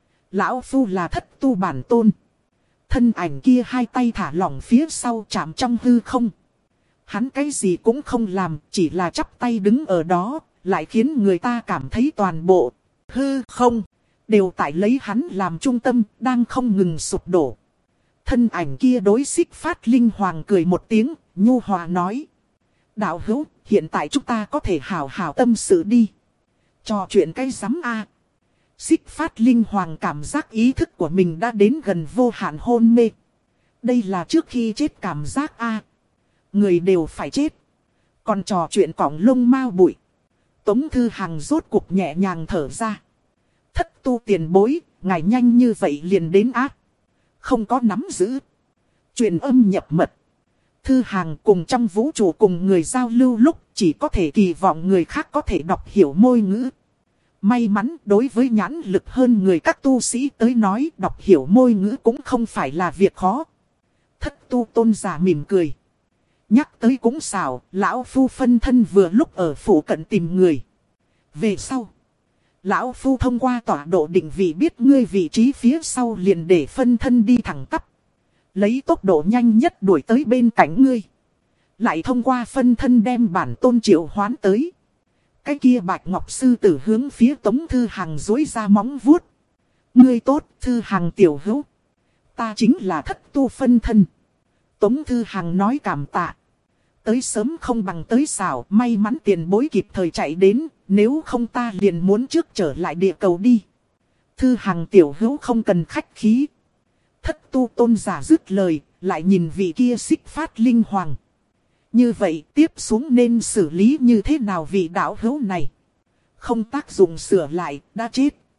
Lão Phu là thất tu bản tôn. Thân ảnh kia hai tay thả lỏng phía sau chạm trong hư không. Hắn cái gì cũng không làm, chỉ là chắp tay đứng ở đó, lại khiến người ta cảm thấy toàn bộ hư không đều tại lấy hắn làm trung tâm, đang không ngừng sụp đổ. Thân ảnh kia đối Xích Phát Linh Hoàng cười một tiếng, nhu hòa nói. Đạo hữu, hiện tại chúng ta có thể hào hào tâm sự đi. Trò chuyện cái rắm a. Xích Phát Linh Hoàng cảm giác ý thức của mình đã đến gần vô hạn hôn mê. Đây là trước khi chết cảm giác a. Người đều phải chết. Còn trò chuyện cỏng lông mao bụi. Tống Thư Hàng rốt cục nhẹ nhàng thở ra. Thất tu tiền bối, ngài nhanh như vậy liền đến ác. Không có nắm giữ. Truyền âm nhập mật. Thư Hàng cùng trong vũ trụ cùng người giao lưu lúc chỉ có thể kỳ vọng người khác có thể đọc hiểu môi ngữ. May mắn đối với nhãn lực hơn người các tu sĩ tới nói đọc hiểu môi ngữ cũng không phải là việc khó. Thất tu tôn giả mỉm cười. Nhắc tới cũng xảo, lão Phu phân thân vừa lúc ở phủ cận tìm người. Về sau, lão Phu thông qua tọa độ định vị biết ngươi vị trí phía sau liền để phân thân đi thẳng tắp. Lấy tốc độ nhanh nhất đuổi tới bên cạnh ngươi. Lại thông qua phân thân đem bản tôn triệu hoán tới. Cái kia Bạch Ngọc Sư Tử hướng phía Tống Thư Hàng dối ra móng vuốt. Ngươi tốt, Thư Hàng tiểu hữu. Ta chính là thất tu phân thân. Tống Thư Hàng nói cảm tạ. Tới sớm không bằng tới xảo, may mắn tiền bối kịp thời chạy đến, nếu không ta liền muốn trước trở lại địa cầu đi. Thư Hàng tiểu hữu không cần khách khí. Thất tu tôn giả dứt lời, lại nhìn vị kia Xích Phát Linh Hoàng. Như vậy tiếp xuống nên xử lý như thế nào vị đạo hữu này? Không tác dụng sửa lại, đã chết.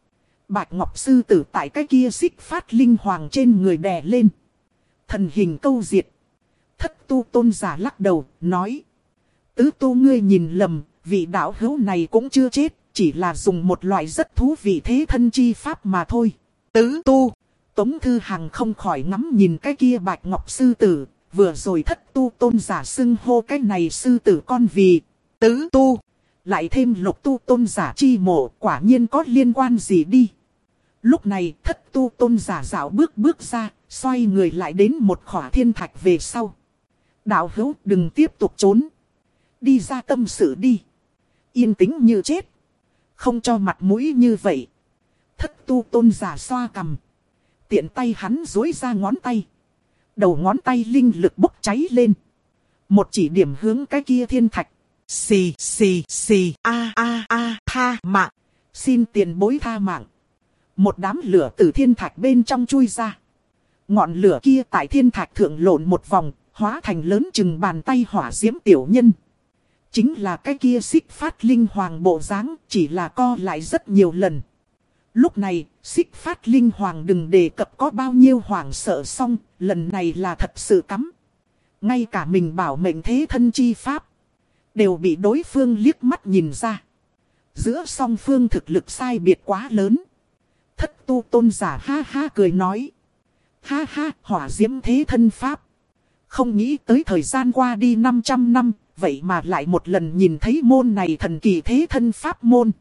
Bạch Ngọc Sư Tử tại cái kia xích phát linh hoàng trên người đè lên. Thần hình câu diệt. Thất tu tôn giả lắc đầu, nói. Tứ tu ngươi nhìn lầm, vị đạo hữu này cũng chưa chết, chỉ là dùng một loại rất thú vị thế thân chi pháp mà thôi. Tứ tu, Tống Thư Hằng không khỏi ngắm nhìn cái kia Bạch Ngọc Sư Tử, vừa rồi thất tu tôn giả xưng hô cái này sư tử con vì tứ tu. Lại thêm lục tu tôn giả chi mộ, quả nhiên có liên quan gì đi. Lúc này thất tu tôn giả dạo bước bước ra, xoay người lại đến một khỏa thiên thạch về sau. Đạo hữu đừng tiếp tục trốn. Đi ra tâm sự đi. Yên tĩnh như chết. Không cho mặt mũi như vậy. Thất tu tôn giả xoa cằm. Tiện tay hắn duỗi ra ngón tay. Đầu ngón tay linh lực bốc cháy lên. Một chỉ điểm hướng cái kia thiên thạch. Xì xì xì a a a tha mạng. Xin tiền bối tha mạng. Một đám lửa từ thiên thạch bên trong chui ra. Ngọn lửa kia tại thiên thạch thượng lộn một vòng. Hóa thành lớn chừng bàn tay hỏa diễm tiểu nhân. Chính là cái kia xích phát linh hoàng bộ dáng, chỉ là co lại rất nhiều lần. Lúc này, xích phát linh hoàng đừng đề cập có bao nhiêu hoàng sợ xong, lần này là thật sự cắm. Ngay cả mình bảo mệnh thế thân chi pháp, đều bị đối phương liếc mắt nhìn ra. Giữa song phương thực lực sai biệt quá lớn. Thất tu tôn giả ha ha cười nói. Ha ha, hỏa diễm thế thân pháp. Không nghĩ tới thời gian qua đi năm trăm năm, vậy mà lại một lần nhìn thấy môn này thần kỳ thế thân pháp môn.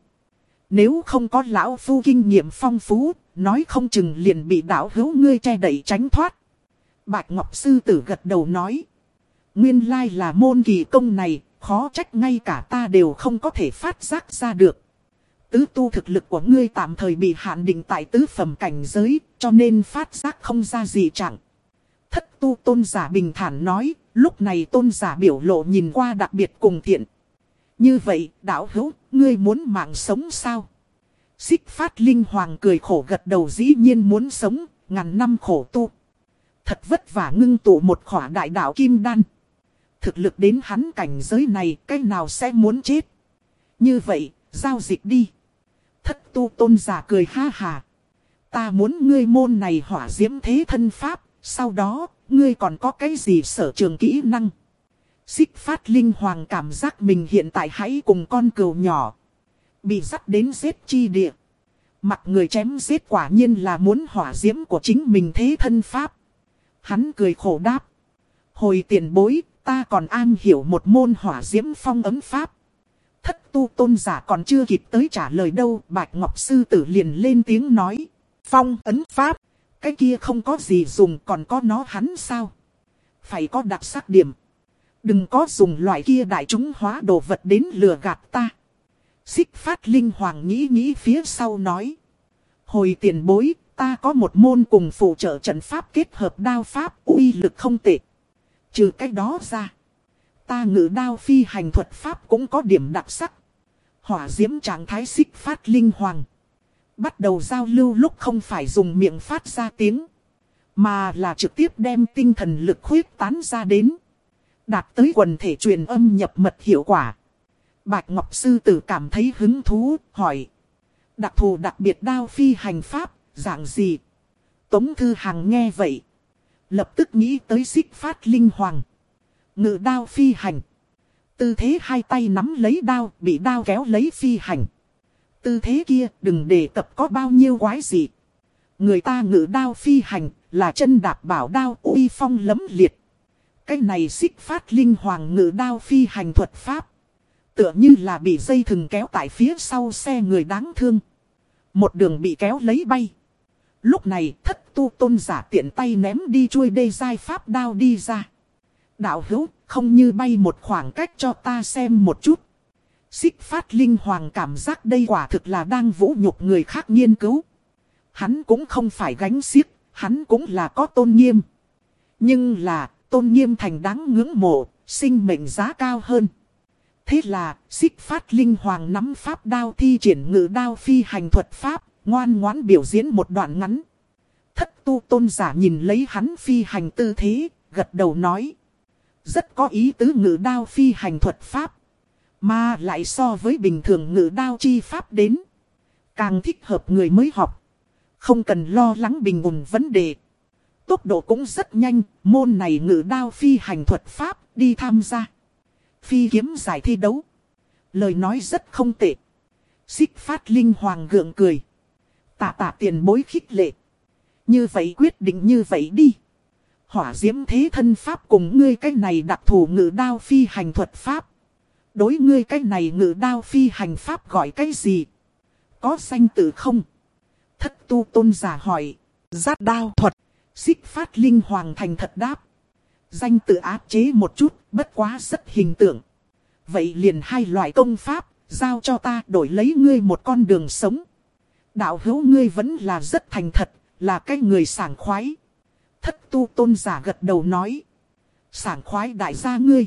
Nếu không có lão phu kinh nghiệm phong phú, nói không chừng liền bị đạo hữu ngươi che đậy tránh thoát. Bạch Ngọc Sư Tử gật đầu nói. Nguyên lai là môn kỳ công này, khó trách ngay cả ta đều không có thể phát giác ra được. Tứ tu thực lực của ngươi tạm thời bị hạn định tại tứ phẩm cảnh giới, cho nên phát giác không ra gì chẳng. Thất tu tôn giả bình thản nói, lúc này tôn giả biểu lộ nhìn qua đặc biệt cùng thiện. Như vậy, đạo hữu, ngươi muốn mạng sống sao? Xích phát linh hoàng cười khổ gật đầu, dĩ nhiên muốn sống, ngàn năm khổ tu. Thật vất vả ngưng tụ một khỏa đại đạo kim đan. Thực lực đến hắn cảnh giới này, cái nào sẽ muốn chết? Như vậy, giao dịch đi. Thất tu tôn giả cười ha hà. Ta muốn ngươi môn này hỏa diễm thế thân pháp. Sau đó, ngươi còn có cái gì sở trường kỹ năng? Xích phát linh hoàng cảm giác mình hiện tại hãy cùng con cừu nhỏ. Bị dắt đến giết chi địa. Mặt người chém giết quả nhiên là muốn hỏa diễm của chính mình thế thân pháp. Hắn cười khổ đáp. Hồi tiền bối, ta còn an hiểu một môn hỏa diễm phong ấm pháp. Thất tu tôn giả còn chưa kịp tới trả lời đâu. Bạch Ngọc Sư Tử liền lên tiếng nói. Phong ấn pháp. Cái kia không có gì dùng, còn có nó hắn sao? Phải có đặc sắc điểm. Đừng có dùng loại kia đại chúng hóa đồ vật đến lừa gạt ta. Xích phát linh hoàng nghĩ nghĩ phía sau nói. Hồi tiền bối, ta có một môn cùng phụ trợ trận pháp kết hợp đao pháp, uy lực không tệ. Trừ cái đó ra, ta ngự đao phi hành thuật pháp cũng có điểm đặc sắc. Hỏa diễm trạng thái xích phát linh hoàng. Bắt đầu giao lưu lúc không phải dùng miệng phát ra tiếng, mà là trực tiếp đem tinh thần lực khuyết tán ra đến. Đạt tới quần thể truyền âm nhập mật hiệu quả. Bạch Ngọc Sư Tử cảm thấy hứng thú, hỏi. Đặc thù đặc biệt đao phi hành pháp, dạng gì? Tống Thư Hằng nghe vậy. Lập tức nghĩ tới xích phát linh hoàng. Ngự đao phi hành. Tư thế hai tay nắm lấy đao, bị đao kéo lấy phi hành. Tư thế kia đừng đề cập có bao nhiêu quái gì. Người ta ngự đao phi hành là chân đạp bảo đao uy phong lấm liệt. Cái này xích phát linh hoàng ngự đao phi hành thuật pháp. Tựa như là bị dây thừng kéo tại phía sau xe người đáng thương. Một đường bị kéo lấy bay. Lúc này thất tu tôn giả tiện tay ném đi chuôi đê giai pháp đao đi ra. Đạo hữu không như bay một khoảng cách cho ta xem một chút. Xích phát linh hoàng cảm giác đây quả thực là đang vũ nhục người khác nghiên cứu. Hắn cũng không phải gánh xiếc, hắn cũng là có tôn nghiêm. Nhưng là tôn nghiêm thành đáng ngưỡng mộ, sinh mệnh giá cao hơn. Thế là xích phát linh hoàng nắm pháp đao thi triển ngự đao phi hành thuật pháp, ngoan ngoãn biểu diễn một đoạn ngắn. Thất tu tôn giả nhìn lấy hắn phi hành tư thế, gật đầu nói. Rất có ý tứ ngự đao phi hành thuật pháp. Mà lại so với bình thường ngự đao chi pháp đến. Càng thích hợp người mới học. Không cần lo lắng bình ổn vấn đề. Tốc độ cũng rất nhanh, môn này ngự đao phi hành thuật pháp đi tham gia. Phi kiếm giải thi đấu. Lời nói rất không tệ. Xích Phát Linh Hoàng gượng cười. Tạ tạ tiền bối khích lệ. Như vậy quyết định như vậy đi. Hỏa diễm thế thân pháp cùng ngươi cái này đặc thù ngự đao phi hành thuật pháp. Đối ngươi cái này ngự đao phi hành pháp gọi cái gì? Có danh tự không? Thất tu tôn giả hỏi. Giát đao thuật. Xích Phát Linh Hoàng thành thật đáp. Danh tự áp chế một chút, bất quá rất hình tượng. Vậy liền hai loại công pháp, giao cho ta đổi lấy ngươi một con đường sống. Đạo hữu ngươi vẫn là rất thành thật, là cái người sảng khoái. Thất tu tôn giả gật đầu nói. Sảng khoái đại gia ngươi.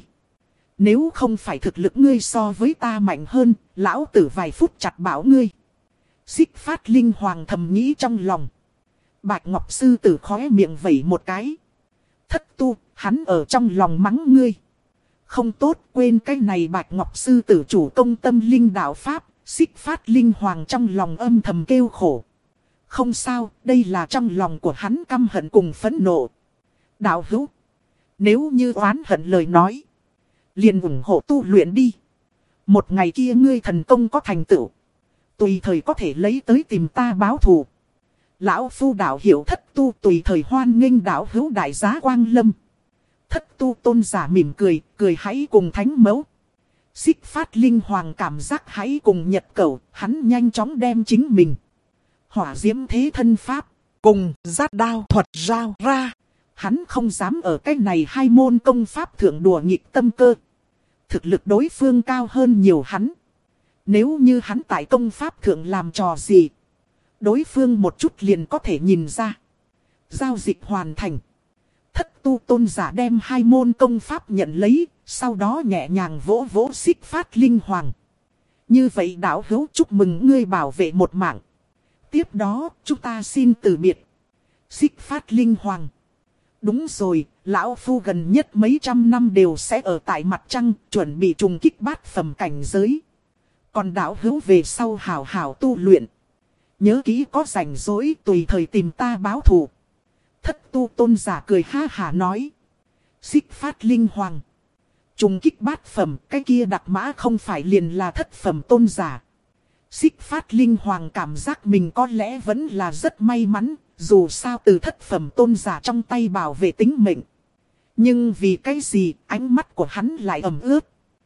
Nếu không phải thực lực ngươi so với ta mạnh hơn, lão tử vài phút chặt bảo ngươi. Xích Phát Linh Hoàng thầm nghĩ trong lòng. Bạch Ngọc Sư Tử khóe miệng vẩy một cái. Thất tu, hắn ở trong lòng mắng ngươi. Không tốt, quên cái này Bạch Ngọc Sư Tử chủ công tâm linh đạo pháp. Xích Phát Linh Hoàng trong lòng âm thầm kêu khổ. Không sao, đây là trong lòng của hắn căm hận cùng phẫn nộ. Đạo hữu, nếu như oán hận lời nói, liền ủng hộ tu luyện đi. Một ngày kia ngươi thần công có thành tựu, tùy thời có thể lấy tới tìm ta báo thù. Lão phu đạo hiểu thất tu tùy thời hoan nghênh đạo hữu đại giá quang lâm. Thất tu tôn giả mỉm cười, cười hãy cùng thánh mẫu. Xích Phát Linh Hoàng cảm giác hãy cùng nhật cẩu, hắn nhanh chóng đem chính mình. Hỏa diễm thế thân pháp, cùng giát đao thuật giao ra. Hắn không dám ở cái này hai môn công pháp thượng đùa nghịch tâm cơ. Thực lực đối phương cao hơn nhiều hắn. Nếu như hắn tại công pháp thượng làm trò gì, đối phương một chút liền có thể nhìn ra. Giao dịch hoàn thành. Thất tu tôn giả đem hai môn công pháp nhận lấy, sau đó nhẹ nhàng vỗ vỗ Xích Phát Linh Hoàng. Như vậy đạo hữu chúc mừng ngươi bảo vệ một mạng. Tiếp đó, chúng ta xin từ biệt. Xích Phát Linh Hoàng. Đúng rồi, lão phu gần nhất mấy trăm năm đều sẽ ở tại mặt trăng, chuẩn bị trùng kích bát phẩm cảnh giới. Còn đạo hữu về sau hảo hảo tu luyện. Nhớ kỹ có rảnh rỗi tùy thời tìm ta báo thù. Thất tu tôn giả cười ha hả nói. Xích Phát Linh Hoàng. Trùng kích bát phẩm, cái kia đặc mã không phải liền là thất phẩm tôn giả. Xích Phát Linh Hoàng cảm giác mình có lẽ vẫn là rất may mắn, dù sao từ thất phẩm tôn giả trong tay bảo vệ tính mệnh. Nhưng vì cái gì, ánh mắt của hắn lại ẩm ướt.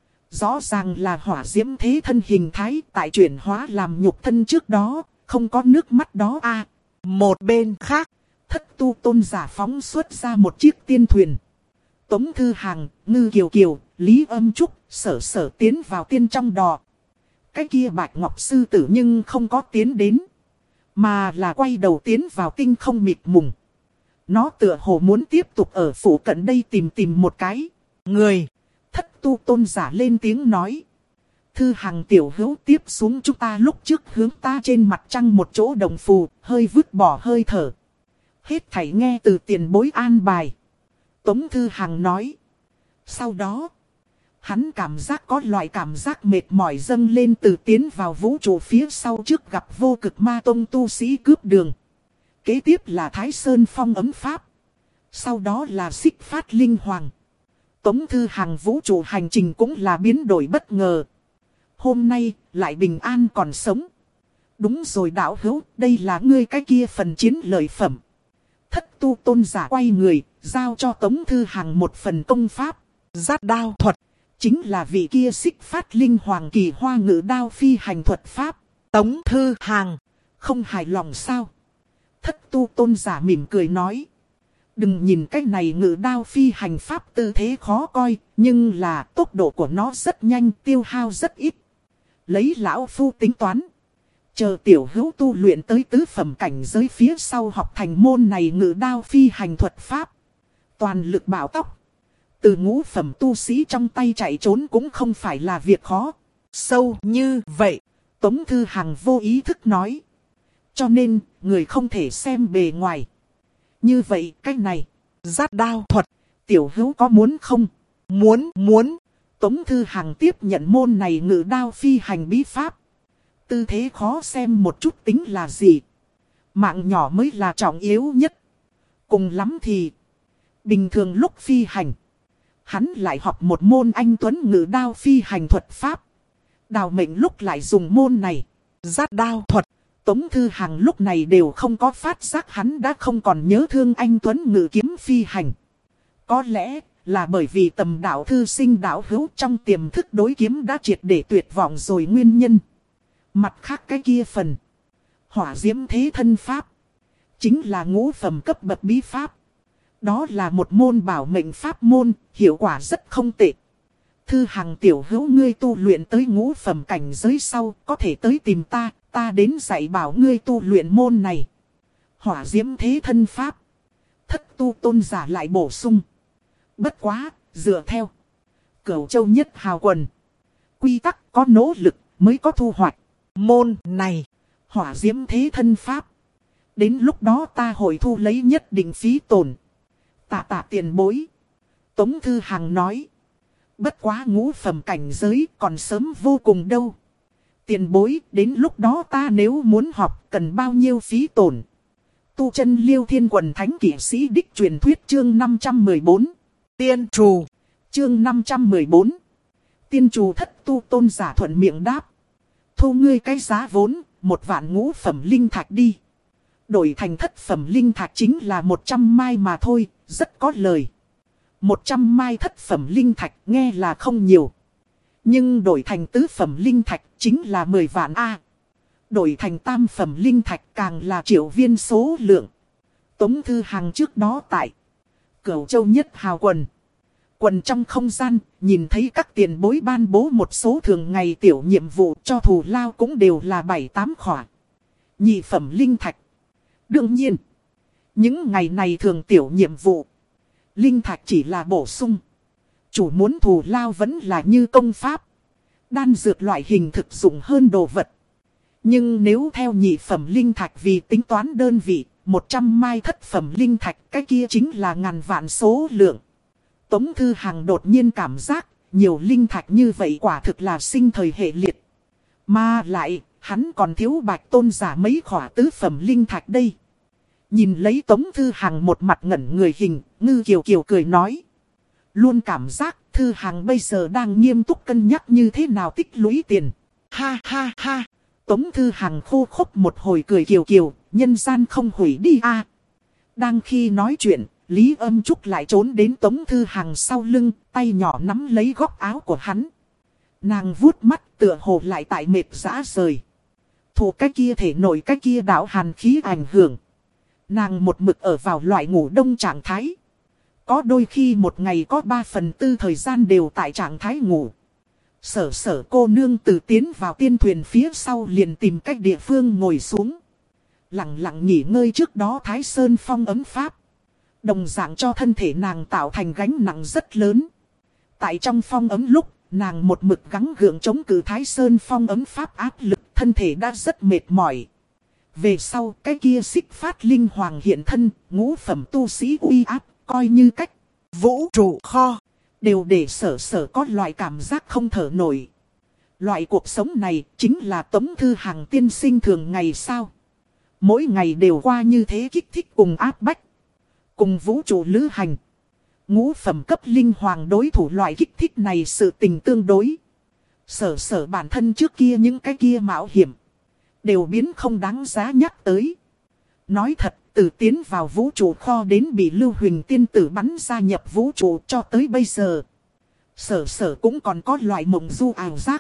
Rõ ràng là hỏa diễm thế thân hình thái tại chuyển hóa làm nhục thân trước đó, không có nước mắt đó à. Một bên khác, thất tu tôn giả phóng xuất ra một chiếc tiên thuyền. Tống Thư Hàng, Ngư Kiều Kiều, Lý Âm Trúc, sở sở tiến vào tiên trong đò. Cái kia Bạch Ngọc Sư Tử nhưng không có tiến đến, mà là quay đầu tiến vào tinh không mịt mùng. Nó tựa hồ muốn tiếp tục ở phủ cận đây tìm tìm một cái người. Thất tu tôn giả lên tiếng nói. Thư Hàng tiểu hữu tiếp xuống chúng ta lúc trước hướng ta trên mặt trăng một chỗ đồng phù, hơi vứt bỏ hơi thở. Hết thảy nghe từ tiền bối an bài. Tống Thư Hàng nói. Sau đó, hắn cảm giác có loại cảm giác mệt mỏi dâng lên từ tiến vào vũ trụ phía sau trước gặp vô cực ma tông tu sĩ cướp đường. Kế tiếp là Thái Sơn Phong ấm pháp. Sau đó là Xích Phát Linh Hoàng. Tống Thư Hàng vũ trụ hành trình cũng là biến đổi bất ngờ. Hôm nay lại bình an còn sống. Đúng rồi đạo hữu, đây là ngươi cái kia phần chiến lợi phẩm. Thất tu tôn giả quay người, giao cho Tống Thư Hàng một phần công pháp. Giát đao thuật. Chính là vị kia Xích Phát Linh Hoàng kỳ hoa ngự đao phi hành thuật pháp. Tống Thư Hàng. Không hài lòng sao? Thất tu tôn giả mỉm cười nói. Đừng nhìn cái này ngự đao phi hành pháp tư thế khó coi, nhưng là tốc độ của nó rất nhanh, tiêu hao rất ít. Lấy lão phu tính toán. Chờ tiểu hữu tu luyện tới tứ phẩm cảnh giới phía sau học thành môn này ngự đao phi hành thuật pháp. Toàn lực bảo tốc. Từ ngũ phẩm tu sĩ trong tay chạy trốn cũng không phải là việc khó. Sâu như vậy, Tống Thư Hàng vô ý thức nói. Cho nên, người không thể xem bề ngoài. Như vậy, cách này, giát đao thuật, tiểu hữu có muốn không? Muốn, muốn. Tống Thư Hàng tiếp nhận môn này ngự đao phi hành bí pháp. Tư thế khó xem một chút tính là gì. Mạng nhỏ mới là trọng yếu nhất. Cùng lắm thì, bình thường lúc phi hành, hắn lại học một môn anh tuấn ngự đao phi hành thuật pháp. Đào mệnh lúc lại dùng môn này, giát đao thuật. Tống Thư Hằng lúc này đều không có phát giác hắn đã không còn nhớ thương anh tuấn ngự kiếm phi hành. Có lẽ là bởi vì tầm đạo thư sinh đạo hữu trong tiềm thức đối kiếm đã triệt để tuyệt vọng rồi nguyên nhân. Mặt khác cái kia phần, hỏa diễm thế thân pháp, chính là ngũ phẩm cấp bậc bí pháp. Đó là một môn bảo mệnh pháp môn, hiệu quả rất không tệ. Thư Hằng tiểu hữu ngươi tu luyện tới ngũ phẩm cảnh giới sau, có thể tới tìm ta, ta đến dạy bảo ngươi tu luyện môn này. Hỏa diễm thế thân pháp. Thất tu tôn giả lại bổ sung. Bất quá, dựa theo Cửu Châu nhất hào quần, quy tắc có nỗ lực mới có thu hoạch. Môn này, hỏa diễm thế thân pháp, đến lúc đó ta hội thu lấy nhất định phí tổn. Tạ tạ tiền bối. Tống Thư Hằng nói. Bất quá ngũ phẩm cảnh giới còn sớm vô cùng đâu. Tiền bối, đến lúc đó ta nếu muốn học cần bao nhiêu phí tổn. Tu chân Liêu Thiên Quần Thánh Kỷ Sĩ Đích truyền thuyết chương năm trăm mười bốn. Tiên trù. Chương năm trăm mười bốn. Tiên trù thất tu tôn giả thuận miệng đáp. Thu ngươi cái giá vốn, một vạn ngũ phẩm linh thạch đi. Đổi thành thất phẩm linh thạch chính là một trăm mai mà thôi, rất có lời. Một trăm mai thất phẩm linh thạch nghe là không nhiều. Nhưng đổi thành tứ phẩm linh thạch chính là mười vạn A. Đổi thành tam phẩm linh thạch càng là triệu viên số lượng. Tống Thư Hằng trước đó tại Cửu Châu nhất hào quần. Quần trong không gian, nhìn thấy các tiền bối ban bố một số thường ngày tiểu nhiệm vụ cho thù lao cũng đều là bảy tám khỏa. Nhị phẩm linh thạch. Đương nhiên, những ngày này thường tiểu nhiệm vụ, linh thạch chỉ là bổ sung. Chủ muốn thù lao vẫn là như công pháp, đan dược loại hình thực dụng hơn đồ vật. Nhưng nếu theo nhị phẩm linh thạch vì tính toán đơn vị, một trăm mai thất phẩm linh thạch cái kia chính là ngàn vạn số lượng. Tống Thư Hằng đột nhiên cảm giác, nhiều linh thạch như vậy quả thực là sinh thời hệ liệt. Mà lại, hắn còn thiếu Bạch tôn giả mấy khỏa tứ phẩm linh thạch đây. Nhìn lấy Tống Thư Hằng một mặt ngẩn người hình, Ngư Kiều Kiều cười nói. Luôn cảm giác Thư Hằng bây giờ đang nghiêm túc cân nhắc như thế nào tích lũy tiền. Ha ha ha, Tống Thư Hằng khô khốc một hồi cười Kiều Kiều, nhân gian không hủy đi a. Đang khi nói chuyện, Lý Âm Trúc lại trốn đến Tống Thư Hằng sau lưng, tay nhỏ nắm lấy góc áo của hắn. Nàng vuốt mắt tựa hồ lại tại mệt rã rời. Thủ cái kia thể nổi cái kia đạo hàn khí ảnh hưởng. Nàng một mực ở vào loại ngủ đông trạng thái. Có đôi khi một ngày có ba phần tư thời gian đều tại trạng thái ngủ. Sở sở cô nương từ tiến vào tiên thuyền phía sau liền tìm cách địa phương ngồi xuống. Lặng lặng nghỉ ngơi trước đó Thái Sơn phong ấm pháp. Đồng dạng cho thân thể nàng tạo thành gánh nặng rất lớn. Tại trong phong ấm lúc, nàng một mực gắng gượng chống cự Thái Sơn phong ấm pháp áp lực, thân thể đã rất mệt mỏi. Về sau, cái kia xích phát linh hoàng hiện thân, ngũ phẩm tu sĩ uy áp, coi như cách vũ trụ kho, đều để sở sở có loại cảm giác không thở nổi. Loại cuộc sống này chính là Tống Thư Hằng tiên sinh thường ngày sao. Mỗi ngày đều qua như thế kích thích cùng áp bách. Cùng vũ trụ lữ hành. Ngũ phẩm cấp linh hoàng đối thủ loại kích thích này sự tình tương đối. Sở sở bản thân trước kia những cái kia mạo hiểm. Đều biến không đáng giá nhắc tới. Nói thật, từ tiến vào vũ trụ kho đến bị Lưu Huỳnh tiên tử bắn gia nhập vũ trụ cho tới bây giờ. Sở sở cũng còn có loại mộng du ảo giác.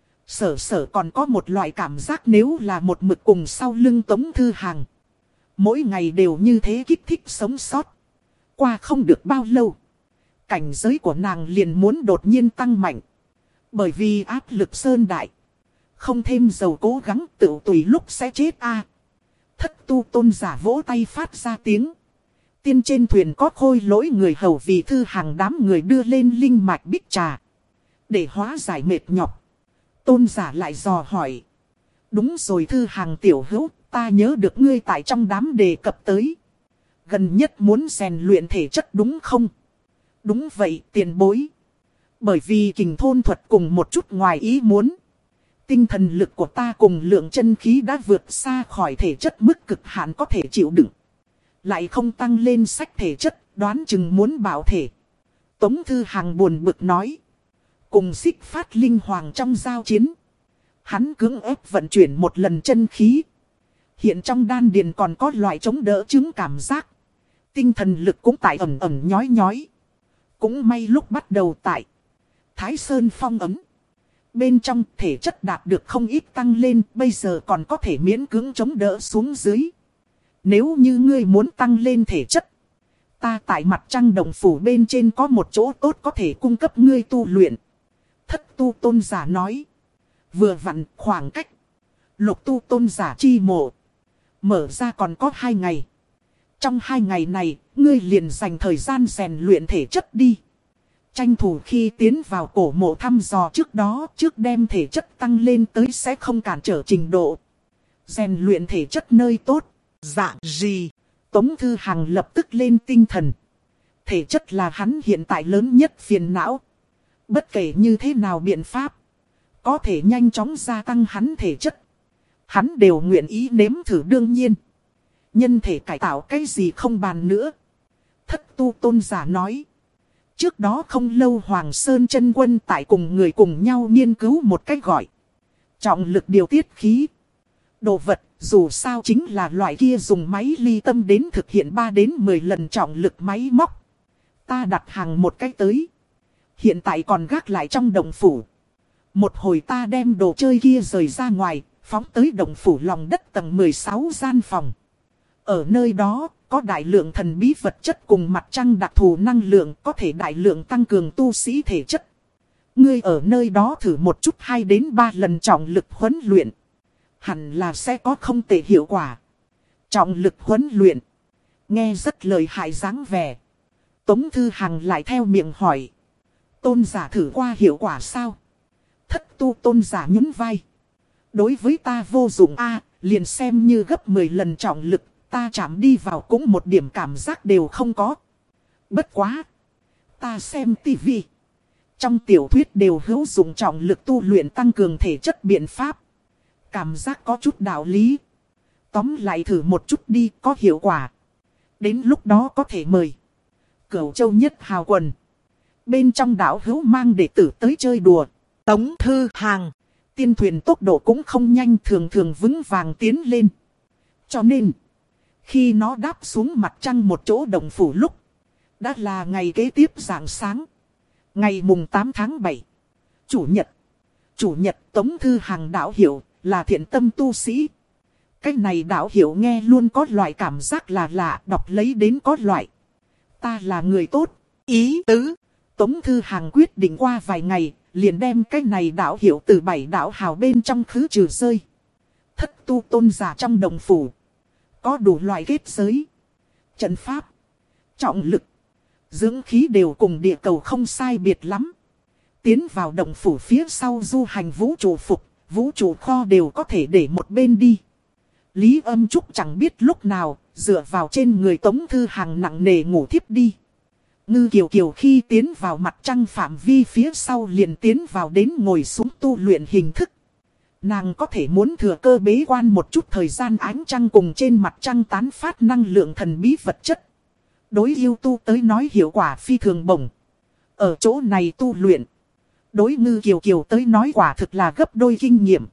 Sở sở còn có một loại cảm giác nếu là một mực cùng sau lưng Tống Thư Hằng. Mỗi ngày đều như thế kích thích sống sót. Qua không được bao lâu. Cảnh giới của nàng liền muốn đột nhiên tăng mạnh. Bởi vì áp lực sơn đại. Không thêm dầu cố gắng tự tùy lúc sẽ chết a. Thất tu tôn giả vỗ tay phát ra tiếng. Tiên trên thuyền có khôi lỗi người hầu vì Thư Hằng đám người đưa lên linh mạch bích trà. Để hóa giải mệt nhọc. Tôn giả lại dò hỏi. Đúng rồi Thư Hằng tiểu hữu, ta nhớ được ngươi tại trong đám đề cập tới. Gần nhất muốn rèn luyện thể chất đúng không? Đúng vậy tiền bối. Bởi vì kình thôn thuật cùng một chút ngoài ý muốn. Tinh thần lực của ta cùng lượng chân khí đã vượt xa khỏi thể chất mức cực hạn có thể chịu đựng. Lại không tăng lên sách thể chất, đoán chừng muốn bảo thể. Tống Thư Hằng buồn bực nói. Cùng Xích Phát Linh Hoàng trong giao chiến. Hắn cưỡng ép vận chuyển một lần chân khí. Hiện trong đan điền còn có loại chống đỡ chứng cảm giác. Tinh thần lực cũng tại ẩm ẩm nhói nhói. Cũng may lúc bắt đầu tại Thái Sơn phong ấm. Bên trong thể chất đạt được không ít tăng lên, bây giờ còn có thể miễn cưỡng chống đỡ xuống dưới. Nếu như ngươi muốn tăng lên thể chất, ta tại mặt trăng đồng phủ bên trên có một chỗ tốt có thể cung cấp ngươi tu luyện. Thất tu tôn giả nói. Vừa vặn khoảng cách lục tu tôn giả chi mộ mở ra còn có hai ngày. Trong hai ngày này, ngươi liền dành thời gian rèn luyện thể chất đi. Tranh thủ khi tiến vào cổ mộ thăm dò trước đó, trước đem thể chất tăng lên tới sẽ không cản trở trình độ. Rèn luyện thể chất nơi tốt. Dạng gì? Tống Thư Hằng lập tức lên tinh thần. Thể chất là hắn hiện tại lớn nhất phiền não. Bất kể như thế nào biện pháp, có thể nhanh chóng gia tăng hắn thể chất, hắn đều nguyện ý nếm thử. Đương nhiên, nhân thể cải tạo cái gì không bàn nữa. Thất tu tôn giả nói. Trước đó không lâu Hoàng Sơn chân quân tại cùng người cùng nhau nghiên cứu một cách gọi trọng lực điều tiết khí. Đồ vật dù sao chính là loại kia dùng máy ly tâm đến thực hiện ba đến mười lần trọng lực máy móc. Ta đặt hàng một cái tới. Hiện tại còn gác lại trong động phủ. Một hồi ta đem đồ chơi kia rời ra ngoài, phóng tới động phủ lòng đất tầng mười sáu gian phòng. Ở nơi đó, có đại lượng thần bí vật chất cùng mặt trăng đặc thù năng lượng có thể đại lượng tăng cường tu sĩ thể chất. Ngươi ở nơi đó thử một chút hai đến ba lần trọng lực huấn luyện. Hẳn là sẽ có không tệ hiệu quả. Trọng lực huấn luyện. Nghe rất lợi hại dáng vẻ. Tống Thư Hằng lại theo miệng hỏi. Tôn giả thử qua hiệu quả sao? Thất tu tôn giả nhún vai. Đối với ta vô dụng a, liền xem như gấp mười lần trọng lực, ta chạm đi vào cũng một điểm cảm giác đều không có. Bất quá, ta xem tivi, trong tiểu thuyết đều hữu dụng trọng lực tu luyện tăng cường thể chất biện pháp. Cảm giác có chút đạo lý. Tóm lại thử một chút đi, có hiệu quả. Đến lúc đó có thể mời Cửu Châu Nhất Hào Quần bên trong đảo hữu mang đệ tử tới chơi đùa. Tống Thư Hằng, tiên thuyền tốc độ cũng không nhanh, thường thường vững vàng tiến lên. Cho nên, khi nó đáp xuống mặt trăng một chỗ đồng phủ lúc, đã là ngày kế tiếp rạng sáng. Ngày mùng tám tháng bảy, Chủ nhật. Chủ nhật Tống Thư Hằng đạo hiệu là thiện tâm tu sĩ. Cái này đạo hiệu nghe luôn có loại cảm giác là lạ, đọc lấy đến có loại ta là người tốt ý tứ. Tống Thư Hằng quyết định qua vài ngày, liền đem cái này đạo hiệu từ bảy đạo hào bên trong khứ trừ rơi. Thất tu tôn giả trong đồng phủ có đủ loại kết giới, trận pháp, trọng lực, dưỡng khí đều cùng địa cầu không sai biệt lắm. Tiến vào đồng phủ phía sau du hành vũ trụ phục, vũ trụ kho đều có thể để một bên đi. Lý Âm Trúc chẳng biết lúc nào, dựa vào trên người Tống Thư Hằng nặng nề ngủ thiếp đi. Ngư Kiều Kiều khi tiến vào mặt trăng phạm vi phía sau liền tiến vào đến ngồi xuống tu luyện hình thức. Nàng có thể muốn thừa cơ bế quan một chút thời gian ánh trăng cùng trên mặt trăng tán phát năng lượng thần bí vật chất. Đối yêu tu tới nói hiệu quả phi thường bổng. Ở chỗ này tu luyện, đối Ngư Kiều Kiều tới nói quả thực là gấp đôi kinh nghiệm.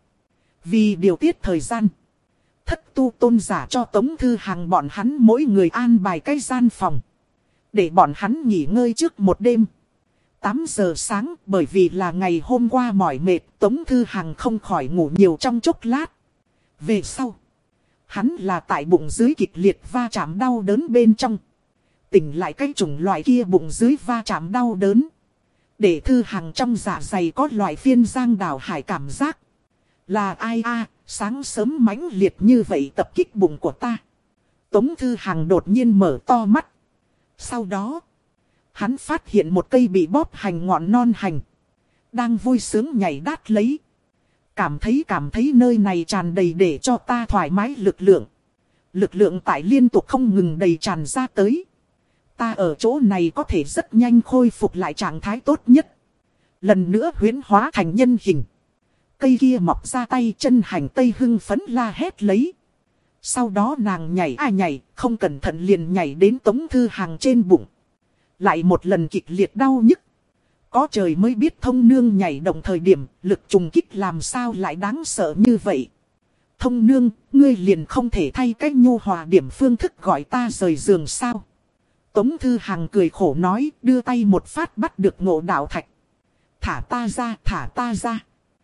Vì điều tiết thời gian, thất tu tôn giả cho Tống Thư Hằng bọn hắn mỗi người an bài cái gian phòng, để bọn hắn nghỉ ngơi trước một đêm. tám giờ sáng, bởi vì là ngày hôm qua mỏi mệt, Tống Thư Hằng không khỏi ngủ nhiều trong chốc lát. Về sau, hắn là tại bụng dưới kịch liệt va chạm đau đớn bên trong. Tỉnh lại cái chủng loại kia bụng dưới va chạm đau đớn. Để Thư Hằng trong dạ dày có loại phiên giang đảo hải cảm giác. Là ai a, sáng sớm mãnh liệt như vậy tập kích bụng của ta. Tống Thư Hằng đột nhiên mở to mắt. Sau đó, hắn phát hiện một cây bị bóp hành ngọn non hành đang vui sướng nhảy đát lấy. Cảm thấy cảm thấy nơi này tràn đầy để cho ta thoải mái lực lượng. Lực lượng tại liên tục không ngừng đầy tràn ra tới. Ta ở chỗ này có thể rất nhanh khôi phục lại trạng thái tốt nhất. Lần nữa huyễn hóa thành nhân hình. cây kia mọc ra tay, chân hành tây hưng phấn la hét lấy. Sau đó nàng nhảy ai nhảy, không cẩn thận liền nhảy đến Tống Thư Hằng trên bụng. Lại một lần kịch liệt đau nhức. Có trời mới biết thông nương nhảy động thời điểm, lực trùng kích làm sao lại đáng sợ như vậy. Thông nương, ngươi liền không thể thay cách nhu hòa điểm phương thức gọi ta rời giường sao. Tống Thư Hằng cười khổ nói, đưa tay một phát bắt được Ngộ Đạo Thạch. Thả ta ra, thả ta ra.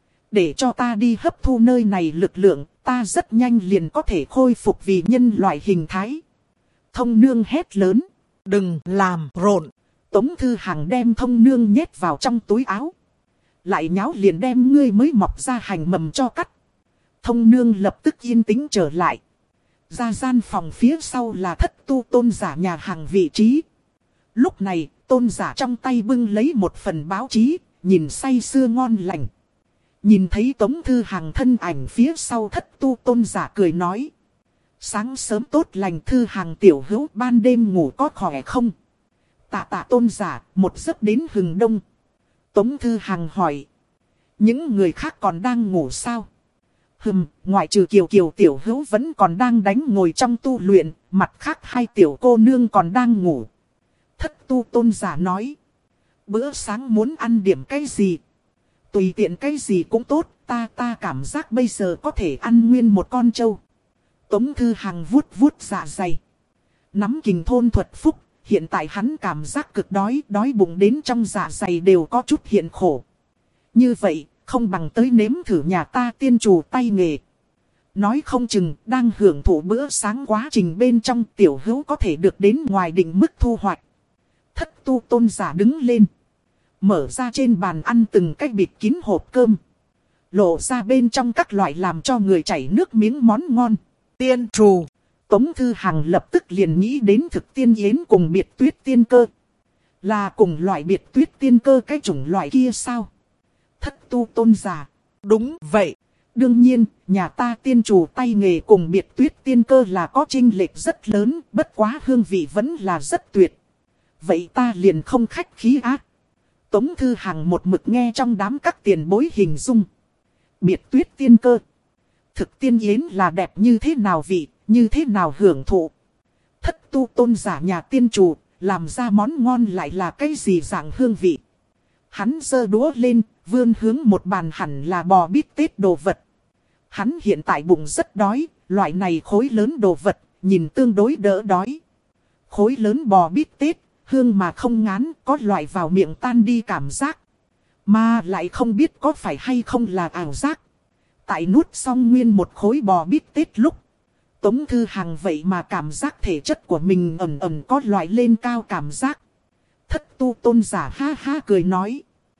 Để cho ta đi hấp thu nơi này lực lượng, ta rất nhanh liền có thể khôi phục vì nhân loại hình thái. Thông nương hét lớn, đừng làm rộn. Tống Thư Hằng đem thông nương nhét vào trong túi áo. Lại nháo liền đem ngươi mới mọc ra hành mầm cho cắt. Thông nương lập tức yên tĩnh trở lại. Ra gian phòng phía sau là thất tu tôn giả nhà hàng vị trí. Lúc này, tôn giả trong tay bưng lấy một phần báo chí, nhìn say sưa ngon lành. Nhìn thấy Tống Thư Hằng thân ảnh phía sau thất tu tôn giả cười nói. Sáng sớm tốt lành Thư Hằng tiểu hữu, ban đêm ngủ có khỏe không? Tạ tạ tôn giả, một giấc đến hừng đông. Tống Thư Hằng hỏi. Những người khác còn đang ngủ sao? Hừm, ngoại trừ Kiều Kiều tiểu hữu vẫn còn đang đánh ngồi trong tu luyện, mặt khác hai tiểu cô nương còn đang ngủ. Thất tu tôn giả nói. Bữa sáng muốn ăn điểm cái gì? Tùy tiện cái gì cũng tốt, ta ta cảm giác bây giờ có thể ăn nguyên một con trâu. Tống Thư Hằng vuốt vuốt dạ dày. Nắm kình thôn thuật phúc, hiện tại hắn cảm giác cực đói, đói bụng đến trong dạ dày đều có chút hiện khổ. Như vậy, không bằng tới nếm thử nhà ta tiên chủ tay nghề. Nói không chừng, đang hưởng thụ bữa sáng quá trình bên trong tiểu hữu có thể được đến ngoài định mức thu hoạch. Thất tu tôn giả đứng lên. Mở ra trên bàn ăn từng cái bịt kín hộp cơm. Lộ ra bên trong các loại làm cho người chảy nước miếng món ngon. Tiên trù. Tống Thư Hằng lập tức liền nghĩ đến thực tiên yến cùng biệt tuyết tiên cơ. Là cùng loại biệt tuyết tiên cơ cái chủng loại kia sao? Thất tu tôn giả. Đúng vậy. Đương nhiên, nhà ta tiên chủ tay nghề cùng biệt tuyết tiên cơ là có chênh lệch rất lớn, bất quá hương vị vẫn là rất tuyệt. Vậy ta liền không khách khí á. Tống Thư Hằng một mực nghe trong đám các tiền bối hình dung. Biệt tuyết tiên cơ. Thực tiên yến là đẹp như thế nào vị, như thế nào hưởng thụ. Thất tu tôn giả nhà tiên chủ, làm ra món ngon lại là cái gì dạng hương vị. Hắn giơ đũa lên, vươn hướng một bàn hẳn là bò bít tết đồ vật. Hắn hiện tại bụng rất đói, loại này khối lớn đồ vật, nhìn tương đối đỡ đói. Khối lớn bò bít tết, hương mà không ngán, có loại vào miệng tan đi cảm giác. Mà lại không biết có phải hay không là ảo giác. Tại nuốt xong nguyên một khối bò bít tết lúc. Tống Thư Hằng vậy mà cảm giác thể chất của mình ẩn ẩn có loại lên cao cảm giác. Thất tu tôn giả ha ha cười nói.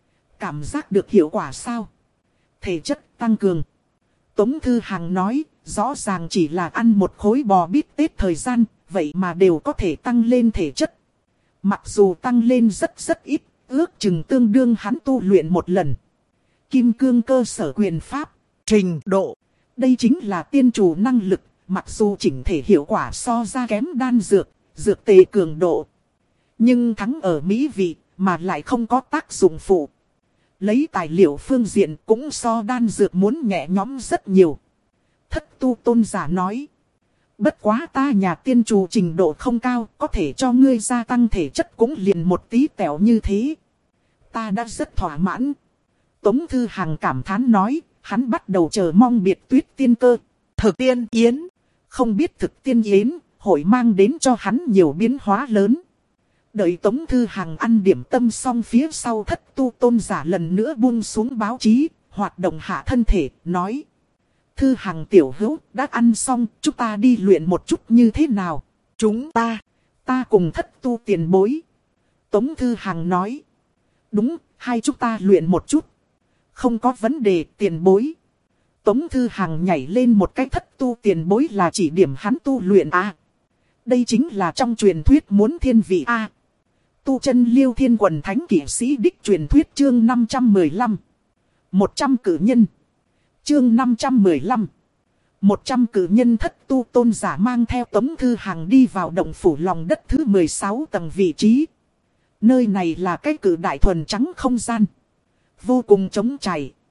Cảm giác được hiệu quả sao? Thể chất tăng cường. Tống Thư Hằng nói, rõ ràng chỉ là ăn một khối bò bít tết thời gian, vậy mà đều có thể tăng lên thể chất. Mặc dù tăng lên rất rất ít, ước chừng tương đương hắn tu luyện một lần. Kim cương cơ sở quyền pháp, trình độ. Đây chính là tiên chủ năng lực, mặc dù chỉnh thể hiệu quả so ra kém đan dược, dược tề cường độ. Nhưng thắng ở mỹ vị, mà lại không có tác dụng phụ. Lấy tài liệu phương diện cũng so đan dược muốn nhẹ nhõm rất nhiều. Thất tu tôn giả nói. Bất quá ta nhà tiên chủ trình độ không cao, có thể cho ngươi gia tăng thể chất cũng liền một tí tẹo như thế. Ta đã rất thỏa mãn. Tống Thư Hằng cảm thán nói, hắn bắt đầu chờ mong biệt tuyết tiên cơ. Thực tiên yến, không biết thực tiên yến, hội mang đến cho hắn nhiều biến hóa lớn. Đợi Tống Thư Hằng ăn điểm tâm xong phía sau thất tu tôn giả lần nữa buông xuống báo chí, hoạt động hạ thân thể, nói. Thư Hằng tiểu hữu, đã ăn xong, chúng ta đi luyện một chút như thế nào? Chúng ta, ta cùng thất tu tiền bối. Tống Thư Hằng nói. Đúng, hai chúng ta luyện một chút. Không có vấn đề tiền bối. Tống Thư Hằng nhảy lên một cái thất tu tiền bối là chỉ điểm hắn tu luyện A. Đây chính là trong truyền thuyết muốn thiên vị A. Tu chân Liêu Thiên Quần Thánh Kỷ Sĩ Đích truyền thuyết chương năm trăm mười lăm. một trăm cử nhân. Chương năm trăm mười lăm. một trăm cử nhân thất tu tôn giả mang theo Tống Thư Hằng đi vào động phủ lòng đất thứ mười sáu tầng vị trí. Nơi này là cái cử đại thuần trắng không gian. Vô cùng trống trải.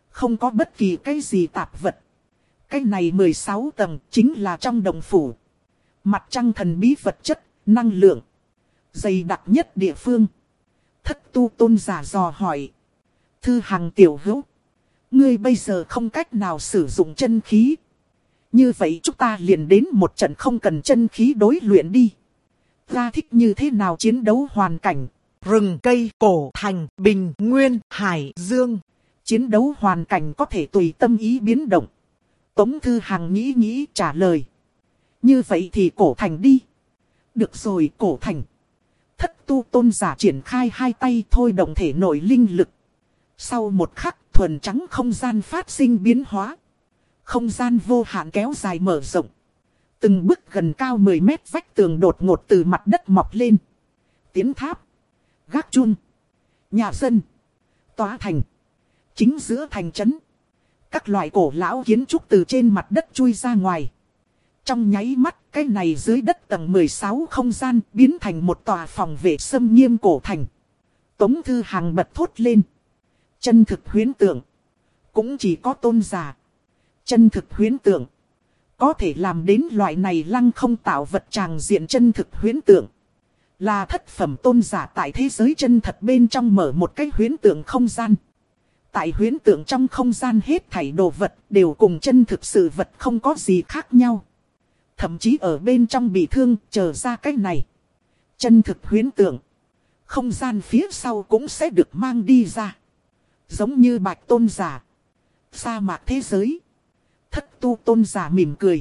Không có bất kỳ cái gì tạp vật. Cái này mười sáu tầng chính là trong động phủ. Mặt trăng thần bí vật chất, năng lượng. Dày đặc nhất địa phương. Thất tu tôn giả dò hỏi. Thư Hằng tiểu hữu. Ngươi bây giờ không cách nào sử dụng chân khí. Như vậy chúng ta liền đến một trận không cần chân khí đối luyện đi. Ra thích như thế nào chiến đấu hoàn cảnh. Rừng cây, cổ thành, bình, nguyên, hải, dương. Chiến đấu hoàn cảnh có thể tùy tâm ý biến động. Tống Thư Hằng nghĩ nghĩ trả lời. Như vậy thì cổ thành đi. Được rồi, cổ thành. Thất tu tôn giả triển khai hai tay thôi động thể nội linh lực. Sau một khắc thuần trắng không gian phát sinh biến hóa. Không gian vô hạn kéo dài mở rộng. Từng bức gần cao mười mét vách tường đột ngột từ mặt đất mọc lên. Tiến tháp, gác chuông, nhà dân, tòa thành. Chính giữa thành trấn. Các loại cổ lão kiến trúc từ trên mặt đất chui ra ngoài. Trong nháy mắt, cái này dưới đất tầng mười sáu không gian biến thành một tòa phòng vệ xâm nghiêm cổ thành. Tống Thư Hằng bật thốt lên. Chân thực huyễn tượng. Cũng chỉ có tôn giả. Chân thực huyễn tượng. Có thể làm đến loại này lăng không tạo vật tràng diện chân thực huyễn tượng. Là thất phẩm tôn giả tại thế giới chân thật bên trong mở một cái huyễn tượng không gian. Tại huyễn tượng trong không gian hết thảy đồ vật đều cùng chân thực sự vật không có gì khác nhau. Thậm chí ở bên trong bị thương chờ ra cái này. Chân thực huyễn tượng. Không gian phía sau cũng sẽ được mang đi ra. Giống như bạch tôn giả. Sa mạc thế giới. Thất tu tôn giả mỉm cười.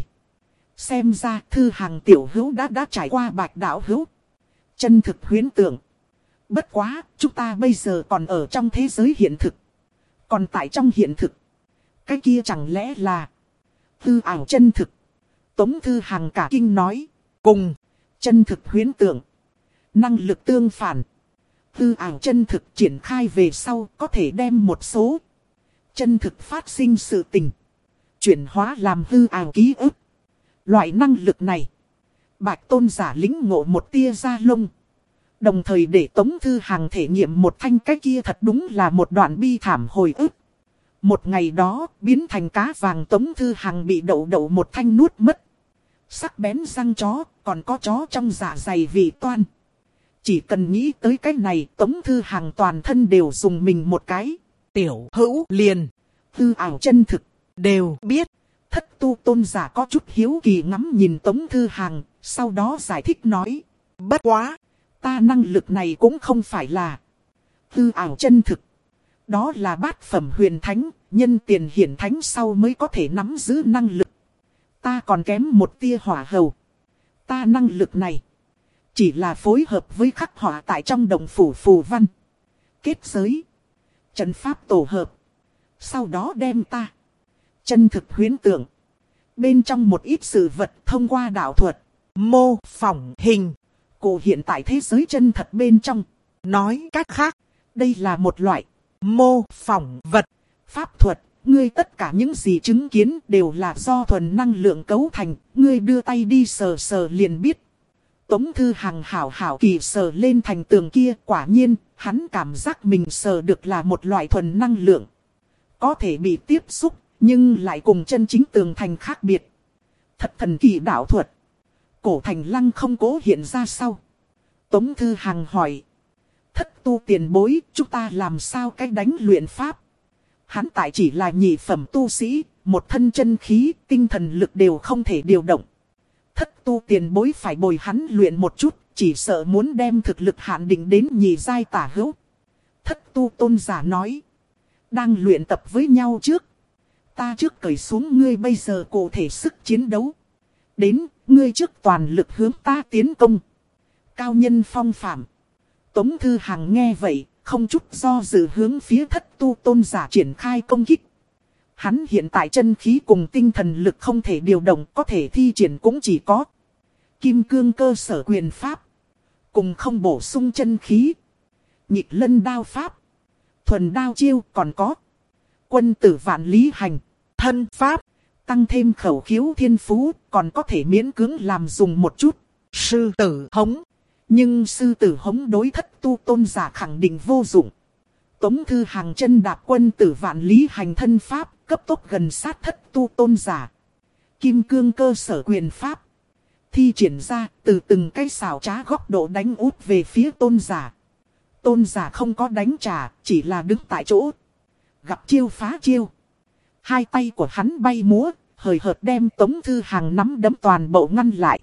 Xem ra Thư Hằng tiểu hữu đã đã trải qua bạch đạo hữu. Chân thực huyễn tượng. Bất quá, chúng ta bây giờ còn ở trong thế giới hiện thực. Còn tại trong hiện thực. Cái kia chẳng lẽ là hư ảo chân thực. Tống Thư Hằng cả kinh nói. Cùng, chân thực huyễn tượng. Năng lực tương phản. Hư ảo chân thực triển khai về sau có thể đem một số chân thực phát sinh sự tình. Chuyển hóa làm hư ảo ký ức. Loại năng lực này. Bạch tôn giả lĩnh ngộ một tia da lông. Đồng thời để Tống Thư Hằng thể nghiệm một thanh cái kia thật đúng là một đoạn bi thảm hồi ức. Một ngày đó biến thành cá vàng Tống Thư Hằng bị đậu đậu một thanh nuốt mất. Sắc bén răng chó còn có chó trong dạ dày vị toan. Chỉ cần nghĩ tới cái này Tống Thư Hằng toàn thân đều dùng mình một cái. Tiểu hữu liền. Hư ảo chân thực. Đều biết. Thất tu tôn giả có chút hiếu kỳ ngắm nhìn Tống Thư Hằng. Sau đó giải thích nói. Bất quá. Ta năng lực này cũng không phải là hư ảo chân thực. Đó là bát phẩm huyền thánh. Nhân tiền hiển thánh sau mới có thể nắm giữ năng lực. Ta còn kém một tia hỏa hầu. Ta năng lực này. Chỉ là phối hợp với khắc họa tại trong đồng phủ phù văn. Kết giới. Trận pháp tổ hợp. Sau đó đem ta. Chân thực huyễn tượng. Bên trong một ít sự vật thông qua đạo thuật. Mô phỏng hình. Cụ hiện tại thế giới chân thật bên trong. Nói cách khác. Đây là một loại. Mô phỏng vật. Pháp thuật. Ngươi tất cả những gì chứng kiến đều là do thuần năng lượng cấu thành. Ngươi đưa tay đi sờ sờ liền biết. Tống Thư Hằng hảo hảo kỳ sờ lên thành tường kia. Quả nhiên, hắn cảm giác mình sờ được là một loại thuần năng lượng. Có thể bị tiếp xúc, nhưng lại cùng chân chính tường thành khác biệt. Thật thần kỳ đạo thuật. Cổ thành lăng không cố hiện ra sau. Tống Thư Hằng hỏi. Thất tu tiền bối, chúng ta làm sao cách đánh luyện pháp? Hắn tại chỉ là nhị phẩm tu sĩ, một thân chân khí, tinh thần lực đều không thể điều động. Thất tu tiền bối phải bồi hắn luyện một chút, chỉ sợ muốn đem thực lực hạn định đến nhị giai tả hữu. Thất tu tôn giả nói. Đang luyện tập với nhau trước. Ta trước cởi xuống ngươi bây giờ cụ thể sức chiến đấu. Đến, ngươi trước toàn lực hướng ta tiến công. Cao nhân phong phạm. Tống Thư Hằng nghe vậy, không chút do dự hướng phía thất tu tôn giả triển khai công kích. Hắn hiện tại chân khí cùng tinh thần lực không thể điều động, có thể thi triển cũng chỉ có kim cương cơ sở quyền pháp. Cùng không bổ sung chân khí. Nhịp lân đao pháp. Thuần đao chiêu còn có. Quân tử vạn lý hành. Thân pháp. Tăng thêm khẩu khiếu thiên phú. Còn có thể miễn cưỡng làm dùng một chút. Sư tử hống. Nhưng sư tử hống đối thất tu tôn giả khẳng định vô dụng. Tống Thư Hàng chân đạp quân tử vạn lý hành thân pháp, cấp tốc gần sát thất tu tôn giả. Kim cương cơ sở quyền pháp. Thi triển ra từ từng cái xảo trá góc độ đánh út về phía tôn giả. Tôn giả không có đánh trả, chỉ là đứng tại chỗ. Gặp chiêu phá chiêu. Hai tay của hắn bay múa, hời hợt đem Tống Thư Hàng nắm đấm toàn bộ ngăn lại.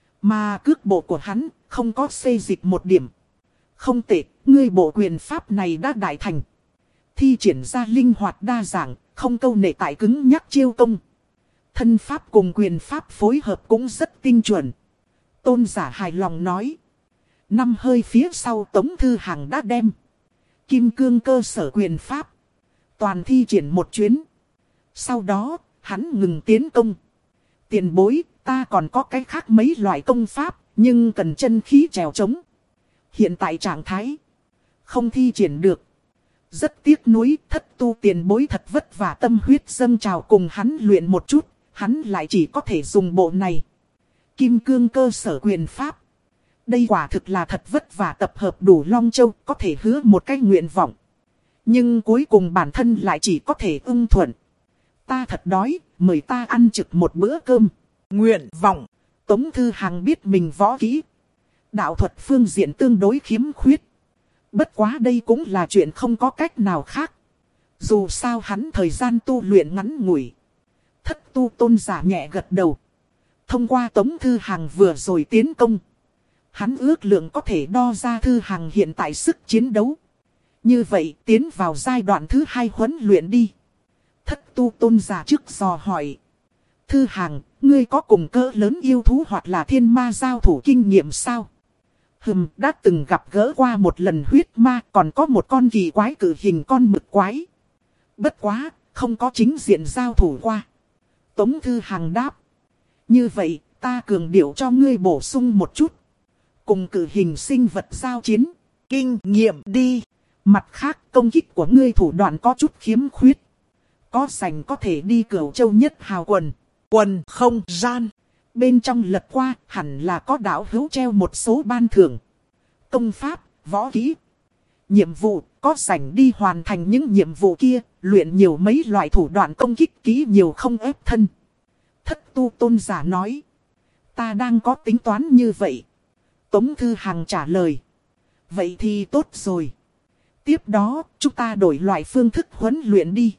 Mà cước bộ của hắn không có xê dịch một điểm. Không tệ, ngươi bộ quyền pháp này đã đại thành. Thi triển ra linh hoạt đa dạng, không câu nệ tại cứng nhắc chiêu công. Thân pháp cùng quyền pháp phối hợp cũng rất tinh chuẩn. Tôn giả hài lòng nói. Năm hơi phía sau Tống Thư Hàng đã đem kim cương cơ sở quyền pháp toàn thi triển một chuyến. Sau đó, hắn ngừng tiến công. Tiền bối, ta còn có cái khác mấy loại công pháp, nhưng cần chân khí trèo trống. Hiện tại trạng thái không thi triển được. Rất tiếc nuối, thất tu tiền bối thật vất vả tâm huyết dâng trào cùng hắn luyện một chút, hắn lại chỉ có thể dùng bộ này. Kim cương cơ sở quyền pháp. Đây quả thực là thật vất vả tập hợp đủ Long Châu, có thể hứa một cái nguyện vọng. Nhưng cuối cùng bản thân lại chỉ có thể ưng thuận. Ta thật đói, mời ta ăn trực một bữa cơm. Nguyện vọng. Tống Thư Hàng biết mình võ kỹ. Đạo thuật phương diện tương đối khiếm khuyết. Bất quá đây cũng là chuyện không có cách nào khác. Dù sao hắn thời gian tu luyện ngắn ngủi. Thất tu tôn giả nhẹ gật đầu. Thông qua Tống Thư Hàng vừa rồi tiến công. Hắn ước lượng có thể đo ra Thư Hàng hiện tại sức chiến đấu. Như vậy tiến vào giai đoạn thứ hai huấn luyện đi. Thất tu tôn giả trước dò hỏi. Thư Hàng, ngươi có cùng cỡ lớn yêu thú hoặc là thiên ma giao thủ kinh nghiệm sao? Hừm, đã từng gặp gỡ qua một lần huyết ma, còn có một con kỳ quái cử hình con mực quái. Bất quá, không có chính diện giao thủ qua. Tống Thư Hàng đáp. Như vậy, ta cường điệu cho ngươi bổ sung một chút. Cùng cử hình sinh vật giao chiến, kinh nghiệm đi. Mặt khác, công kích của ngươi thủ đoạn có chút khiếm khuyết. Có sành có thể đi Cửu Châu Nhất Hào quần. Quần không gian. Bên trong lật qua, hẳn là có đạo hữu treo một số ban thưởng. Công pháp, võ kỹ. Nhiệm vụ, có sành đi hoàn thành những nhiệm vụ kia, luyện nhiều mấy loại thủ đoạn công kích kỹ nhiều không ép thân. Thất tu tôn giả nói. Ta đang có tính toán như vậy. Tống Thư Hàng trả lời. Vậy thì tốt rồi. Tiếp đó, chúng ta đổi loại phương thức huấn luyện đi.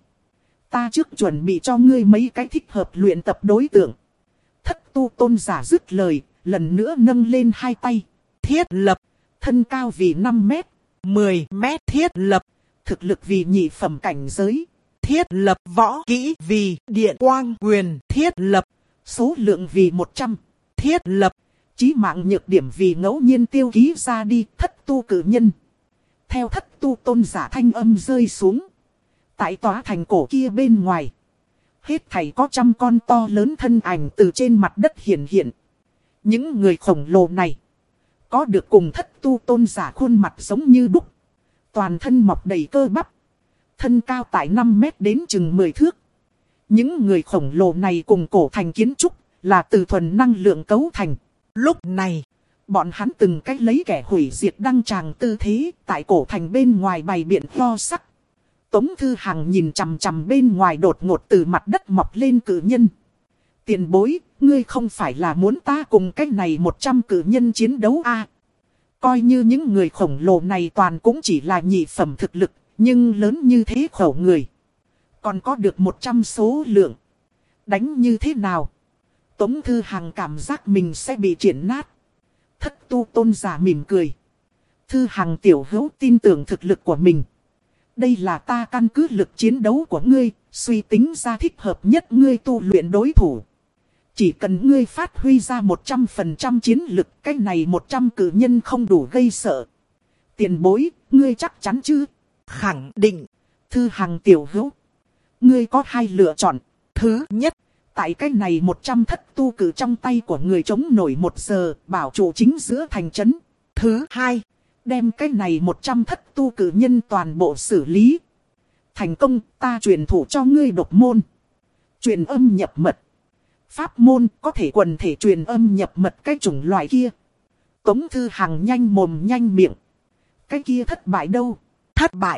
Ta trước chuẩn bị cho ngươi mấy cái thích hợp luyện tập đối tượng. Thất tu tôn giả dứt lời, lần nữa nâng lên hai tay. Thiết lập. Thân cao vì năm mét, mười mét thiết lập. Thực lực vì nhị phẩm cảnh giới. Thiết lập võ kỹ vì điện quang quyền. Thiết lập. Số lượng vì một trăm. Thiết lập. Chí mạng nhược điểm vì ngẫu nhiên tiêu ký ra đi thất tu cử nhân. Theo thất tu tôn giả thanh âm rơi xuống. Tại tòa thành cổ kia bên ngoài. Hết thảy có trăm con to lớn thân ảnh từ trên mặt đất hiện hiện. Những người khổng lồ này. Có được cùng thất tu tôn giả khuôn mặt giống như đúc. Toàn thân mọc đầy cơ bắp. Thân cao tại năm mét đến chừng mười thước. Những người khổng lồ này cùng cổ thành kiến trúc là từ thuần năng lượng cấu thành. Lúc này, bọn hắn từng cách lấy kẻ hủy diệt đăng tràng tư thế tại cổ thành bên ngoài bày biện lo sắc. Tống Thư Hàng nhìn chằm chằm bên ngoài đột ngột từ mặt đất mọc lên cử nhân. Tiền bối, ngươi không phải là muốn ta cùng cách này một trăm cử nhân chiến đấu à? Coi như những người khổng lồ này toàn cũng chỉ là nhị phẩm thực lực, nhưng lớn như thế khẩu người. Còn có được một trăm số lượng. Đánh như thế nào? Tống Thư Hàng cảm giác mình sẽ bị triển nát. Thất tu tôn giả mỉm cười. Thư Hàng tiểu hữu tin tưởng thực lực của mình. Đây là ta căn cứ lực chiến đấu của ngươi, suy tính ra thích hợp nhất ngươi tu luyện đối thủ. Chỉ cần ngươi phát huy ra một trăm phần trăm chiến lực, cái này một trăm cử nhân không đủ gây sợ. Tiền bối, ngươi chắc chắn chứ? Khẳng định. Thư Hàng tiểu hữu. Ngươi có hai lựa chọn. Thứ nhất, tại cái này một trăm thất tu cử trong tay của người chống nổi một giờ, bảo trụ chính giữa thành trấn. Thứ hai, đem cái này một trăm thất tu cử nhân toàn bộ xử lý. Thành công, ta truyền thủ cho ngươi độc môn. Truyền âm nhập mật. Pháp môn có thể quần thể truyền âm nhập mật cái chủng loại kia. Tống Thư Hàng nhanh mồm nhanh miệng. Cái kia thất bại đâu? Thất bại.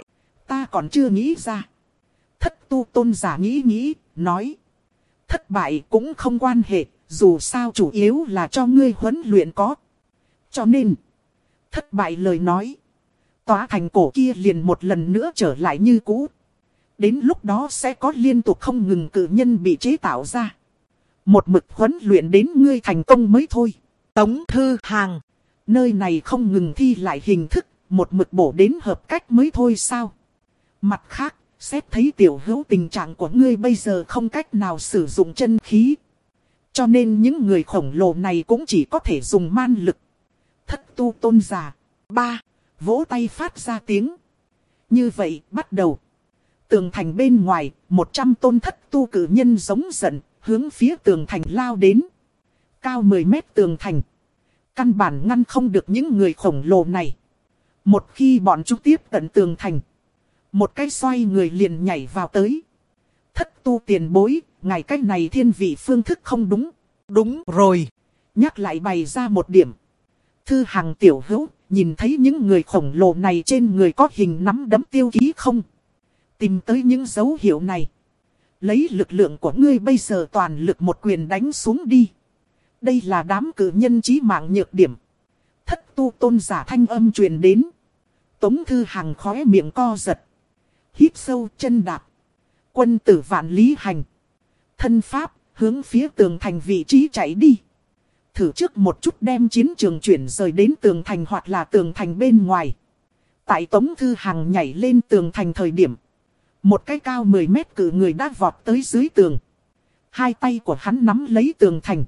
Ta còn chưa nghĩ ra. Thất tu tôn giả nghĩ nghĩ, nói. Thất bại cũng không quan hệ, dù sao chủ yếu là cho ngươi huấn luyện có. Cho nên, thất bại lời nói. Tòa thành cổ kia liền một lần nữa trở lại như cũ. Đến lúc đó sẽ có liên tục không ngừng cự nhân bị chế tạo ra. Một mực huấn luyện đến ngươi thành công mới thôi. Tống Thư Hàng. Nơi này không ngừng thi lại hình thức, một mực bổ đến hợp cách mới thôi sao? Mặt khác, xét thấy tiểu hữu tình trạng của ngươi bây giờ không cách nào sử dụng chân khí. Cho nên những người khổng lồ này cũng chỉ có thể dùng man lực. Thất tu tôn giả. Ba. Vỗ tay phát ra tiếng. Như vậy, bắt đầu. Tường thành bên ngoài, một trăm tôn thất tu cử nhân giống giận, hướng phía tường thành lao đến. Cao mười mét tường thành. Căn bản ngăn không được những người khổng lồ này. Một khi bọn chúng tiếp cận tường thành. Một cái xoay người liền nhảy vào tới. Thất tu tiền bối, ngày cách này thiên vị phương thức không đúng. Đúng rồi. Nhắc lại bày ra một điểm. Thư Hằng tiểu hữu, nhìn thấy những người khổng lồ này trên người có hình nắm đấm tiêu ký không? Tìm tới những dấu hiệu này. Lấy lực lượng của ngươi bây giờ toàn lực một quyền đánh xuống đi. Đây là đám cử nhân chí mạng nhược điểm. Thất tu tôn giả thanh âm truyền đến. Tống Thư Hằng khóe miệng co giật. Hít sâu chân đạp. Quân tử vạn lý hành. Thân pháp, hướng phía tường thành vị trí chạy đi. Thử trước một chút đem chiến trường chuyển rời đến tường thành hoặc là tường thành bên ngoài. Tại Tống Thư Hằng nhảy lên tường thành thời điểm. Một cái cao mười mét cự người đã vọt tới dưới tường. Hai tay của hắn nắm lấy tường thành.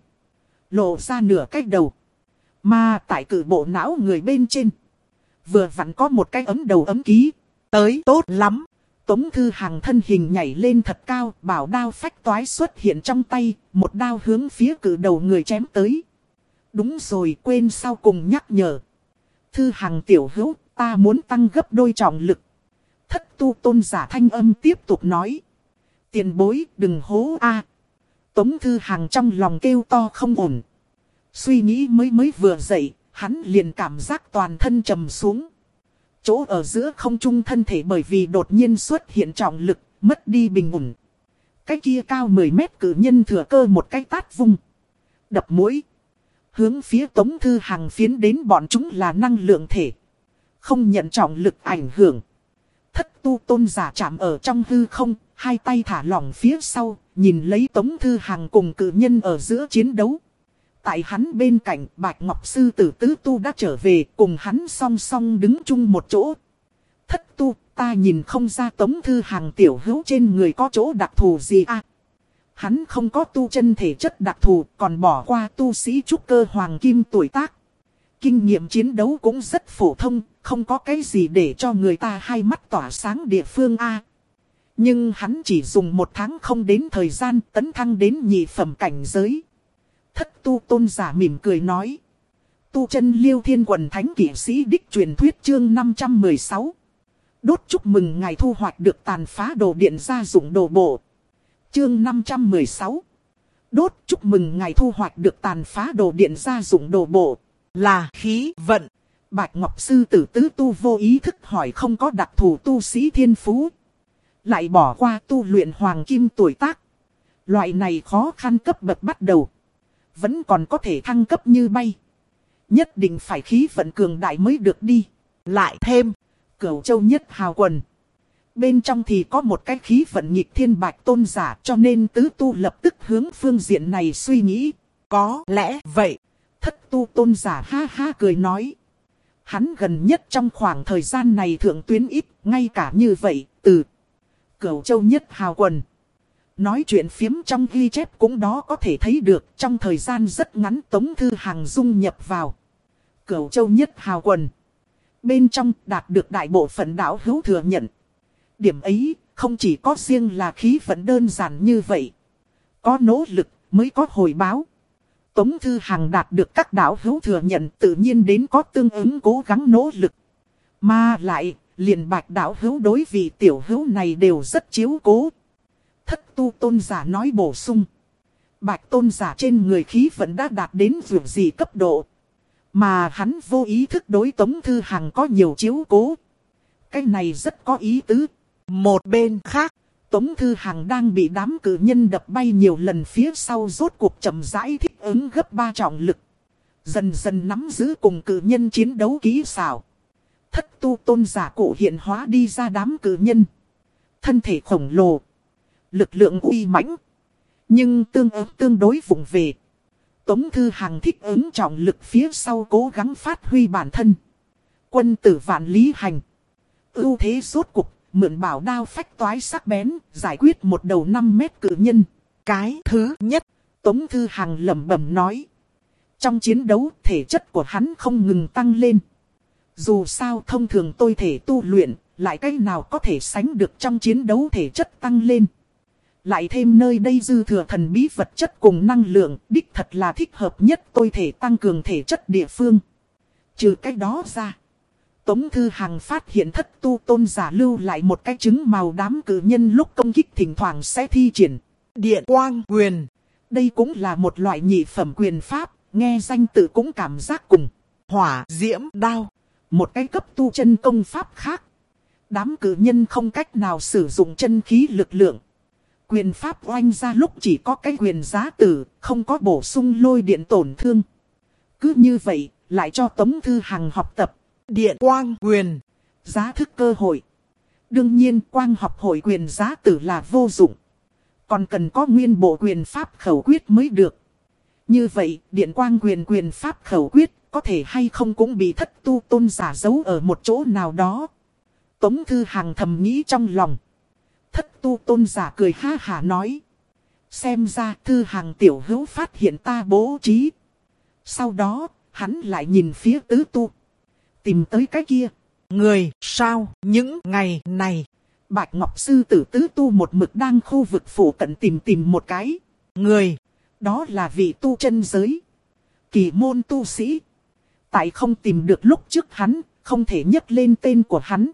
Lộ ra nửa cái đầu. Mà tại cự bộ não người bên trên. Vừa vặn có một cái ấm đầu ấm ký. Tới tốt lắm. Tống Thư Hằng thân hình nhảy lên thật cao. Bảo đao phách toái xuất hiện trong tay. Một đao hướng phía cự đầu người chém tới. Đúng rồi, quên sau cùng nhắc nhở. Thư Hằng tiểu hữu, ta muốn tăng gấp đôi trọng lực. Thất tu tôn giả thanh âm tiếp tục nói. Tiền bối đừng hố a. Tống Thư Hằng trong lòng kêu to không ổn. Suy nghĩ mới mới vừa dậy, hắn liền cảm giác toàn thân trầm xuống. Chỗ ở giữa không trung thân thể bởi vì đột nhiên xuất hiện trọng lực, mất đi bình ổn. Cái kia cao mười mét cử nhân thừa cơ một cái tát vung. Đập mũi. Hướng phía Tống Thư Hằng phiến đến bọn chúng là năng lượng thể. Không nhận trọng lực ảnh hưởng. Thất tu tôn giả chạm ở trong hư không, hai tay thả lỏng phía sau, nhìn lấy Tống Thư Hằng cùng cử nhân ở giữa chiến đấu. Tại hắn bên cạnh, Bạch Ngọc Sư Tử Tứ Tu đã trở về, cùng hắn song song đứng chung một chỗ. Thất tu, ta nhìn không ra Tống Thư Hằng tiểu hữu trên người có chỗ đặc thù gì à. Hắn không có tu chân thể chất đặc thù, còn bỏ qua tu sĩ trúc cơ hoàng kim tuổi tác. Kinh nghiệm chiến đấu cũng rất phổ thông, không có cái gì để cho người ta hai mắt tỏa sáng địa phương a. Nhưng hắn chỉ dùng một tháng không đến thời gian tấn thăng đến nhị phẩm cảnh giới. Thất tu tôn giả mỉm cười nói. Tu chân Liêu Thiên Quần Thánh Kỷ Sĩ Đích truyền thuyết chương năm trăm mười sáu. Đốt chúc mừng ngài thu hoạch được tàn phá đồ điện gia dụng đồ bộ. Chương năm trăm mười sáu. Đốt chúc mừng ngài thu hoạch được tàn phá đồ điện gia dụng đồ bộ. Là khí vận. Bạch Ngọc Sư Tử Tứ Tu vô ý thức hỏi không có đặc thù tu sĩ thiên phú. Lại bỏ qua tu luyện hoàng kim tuổi tác. Loại này khó khăn cấp bậc bắt đầu. Vẫn còn có thể thăng cấp như bay. Nhất định phải khí vận cường đại mới được đi. Lại thêm. Cửu Châu Nhất Hào Quần. Bên trong thì có một cái khí vận nghịch thiên bạch tôn giả, cho nên tứ tu lập tức hướng phương diện này suy nghĩ. Có lẽ vậy. Thất tu tôn giả ha ha cười nói. Hắn gần nhất trong khoảng thời gian này thượng tuyến ít, ngay cả như vậy, từ Cửu Châu Nhất Hào Quần. Nói chuyện phiếm trong ghi chép cũng đó có thể thấy được, trong thời gian rất ngắn Tống Thư Hằng dung nhập vào Cửu Châu Nhất Hào Quần. Bên trong đạt được đại bộ phận đạo hữu thừa nhận. Điểm ấy không chỉ có riêng là khí vận đơn giản như vậy. Có nỗ lực mới có hồi báo. Tống Thư Hằng đạt được các đạo hữu thừa nhận tự nhiên đến có tương ứng cố gắng nỗ lực. Mà lại, liền Bạch đạo hữu đối vị tiểu hữu này đều rất chiếu cố. Thất tu tôn giả nói bổ sung. Bạch tôn giả trên người khí vận đã đạt đến vượt gì cấp độ. Mà hắn vô ý thức đối Tống Thư Hằng có nhiều chiếu cố. Cái này rất có ý tứ. Một bên khác, Tống Thư Hằng đang bị đám cử nhân đập bay nhiều lần phía sau rốt cuộc chậm rãi thích ứng gấp ba trọng lực. Dần dần nắm giữ cùng cử nhân chiến đấu kỹ xảo. Thất tu tôn giả cụ hiện hóa đi ra đám cử nhân. Thân thể khổng lồ. Lực lượng uy mãnh. Nhưng tương ứng tương đối vụng về. Tống Thư Hằng thích ứng trọng lực phía sau cố gắng phát huy bản thân. Quân tử vạn lý hành. Ưu thế rốt cuộc, mượn bảo đao phách toái sắc bén, giải quyết một đầu năm mét cử nhân. cái thứ nhất, Tống Thư Hằng lẩm bẩm nói. Trong chiến đấu, thể chất của hắn không ngừng tăng lên. Dù sao thông thường tôi thể tu luyện, lại cách nào có thể sánh được trong chiến đấu thể chất tăng lên. Lại thêm nơi đây dư thừa thần bí vật chất cùng năng lượng, đích thật là thích hợp nhất tôi thể tăng cường thể chất địa phương. Trừ cách đó ra, Tống Thư Hằng phát hiện thất tu tôn giả lưu lại một cái trứng màu đám cử nhân lúc công kích thỉnh thoảng sẽ thi triển. Điện quang quyền. Đây cũng là một loại nhị phẩm quyền pháp, nghe danh tự cũng cảm giác cùng. Hỏa diễm đao. Một cái cấp tu chân công pháp khác. Đám cử nhân không cách nào sử dụng chân khí lực lượng. Quyền pháp oanh ra lúc chỉ có cái quyền giá tử, không có bổ sung lôi điện tổn thương. Cứ như vậy, lại cho Tống Thư Hằng học tập. Điện quang quyền. Giá thức cơ hội. Đương nhiên quang học hội quyền giá tử là vô dụng. Còn cần có nguyên bộ quyền pháp khẩu quyết mới được. Như vậy, điện quang quyền quyền pháp khẩu quyết, có thể hay không cũng bị thất tu tôn giả giấu ở một chỗ nào đó. Tống Thư Hằng thầm nghĩ trong lòng. Thất tu tôn giả cười ha hả nói. Xem ra Thư Hằng tiểu hữu phát hiện ta bố trí. Sau đó, hắn lại nhìn phía tứ tu. Tìm tới cái kia. Người sao những ngày này. Bạch Ngọc Sư tử tứ tu một mực đang khu vực phủ cận tìm tìm một cái. Người. Đó là vị tu chân giới. Kỳ môn tu sĩ. Tại không tìm được lúc trước hắn, không thể nhắc lên tên của hắn.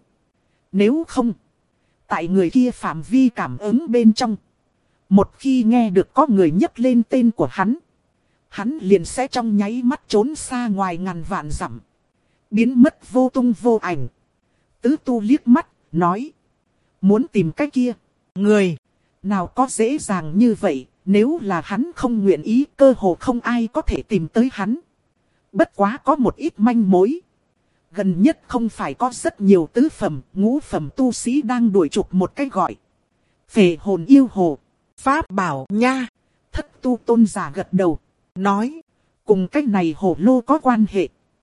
Nếu không, tại người kia phạm vi cảm ứng bên trong. Một khi nghe được có người nhắc lên tên của hắn, hắn liền sẽ trong nháy mắt trốn xa ngoài ngàn vạn dặm. Biến mất vô tung vô ảnh. Tứ tu liếc mắt, nói. Muốn tìm cái kia. Người. Nào có dễ dàng như vậy. Nếu là hắn không nguyện ý, cơ hồ không ai có thể tìm tới hắn. Bất quá có một ít manh mối. Gần nhất không phải có rất nhiều tứ phẩm, ngũ phẩm tu sĩ đang đuổi trục một cái gọi. Phệ hồn yêu hồ. Pháp bảo nha. Thất tu tôn giả gật đầu. Nói. Cùng cái này hồ lô có quan hệ.